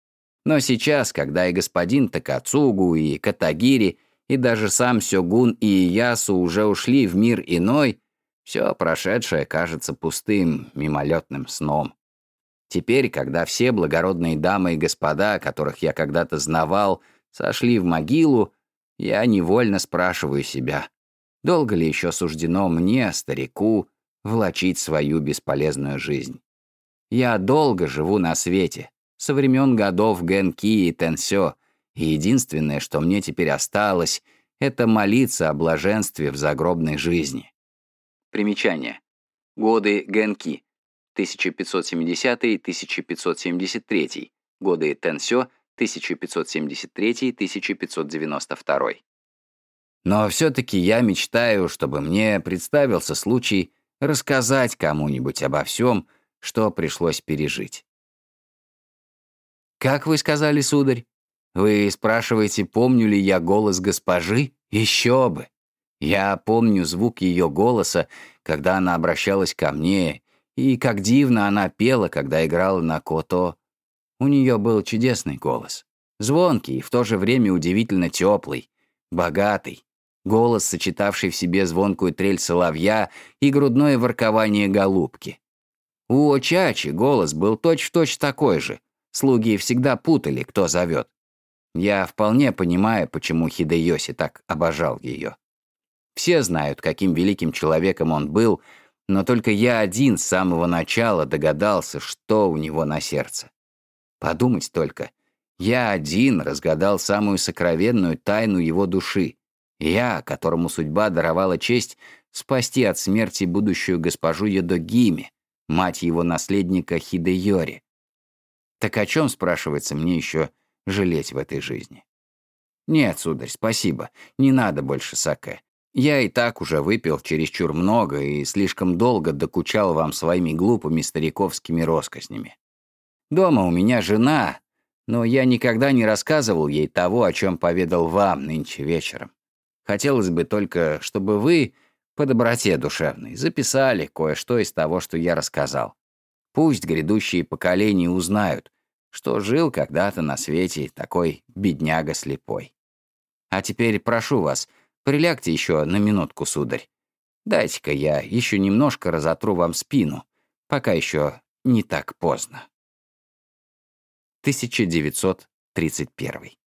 Но сейчас, когда и господин Такацугу, и Катагири, и даже сам Сёгун и Иясу уже ушли в мир иной, все прошедшее кажется пустым, мимолетным сном. Теперь, когда все благородные дамы и господа, которых я когда-то знавал, сошли в могилу, я невольно спрашиваю себя, долго ли еще суждено мне, старику, влачить свою бесполезную жизнь. Я долго живу на свете, со времен годов Гэнки и Тэнсё, и единственное, что мне теперь осталось, это молиться о блаженстве в загробной жизни. Примечание. Годы Гэнки. тысяча пятьсот семидесятый — тысяча пятьсот семьдесят третий. Годы Тэнсё. тысяча пятьсот семьдесят третий — тысяча пятьсот девяносто второй. Но все-таки я мечтаю, чтобы мне представился случай рассказать кому-нибудь обо всем, что пришлось пережить. «Как вы сказали, сударь? Вы спрашиваете, помню ли я голос госпожи? Еще бы! Я помню звук ее голоса, когда она обращалась ко мне, и как дивно она пела, когда играла на кото. У нее был чудесный голос. Звонкий и в то же время удивительно теплый, богатый. Голос, сочетавший в себе звонкую трель соловья и грудное воркование голубки. У Чачи голос был точь-в-точь такой же. Слуги всегда путали, кто зовет. Я вполне понимаю, почему Хидэёси так обожал ее. Все знают, каким великим человеком он был, но только я один с самого начала догадался, что у него на сердце. Подумать только, я один разгадал самую сокровенную тайну его души. Я, которому судьба даровала честь спасти от смерти будущую госпожу Йодогими, мать его наследника Хидэёри. Так о чем, спрашивается, мне еще жалеть в этой жизни? Нет, сударь, спасибо, не надо больше саке. Я и так уже выпил чересчур много и слишком долго докучал вам своими глупыми стариковскими росказнями. Дома у меня жена, но я никогда не рассказывал ей того, о чем поведал вам нынче вечером. Хотелось бы только, чтобы вы, по доброте душевной, записали кое-что из того, что я рассказал. Пусть грядущие поколения узнают, что жил когда-то на свете такой бедняга слепой. А теперь прошу вас, прилягте еще на минутку, сударь. Дайте-ка я еще немножко разотру вам спину, пока еще не так поздно. тысяча девятьсот тридцать первый.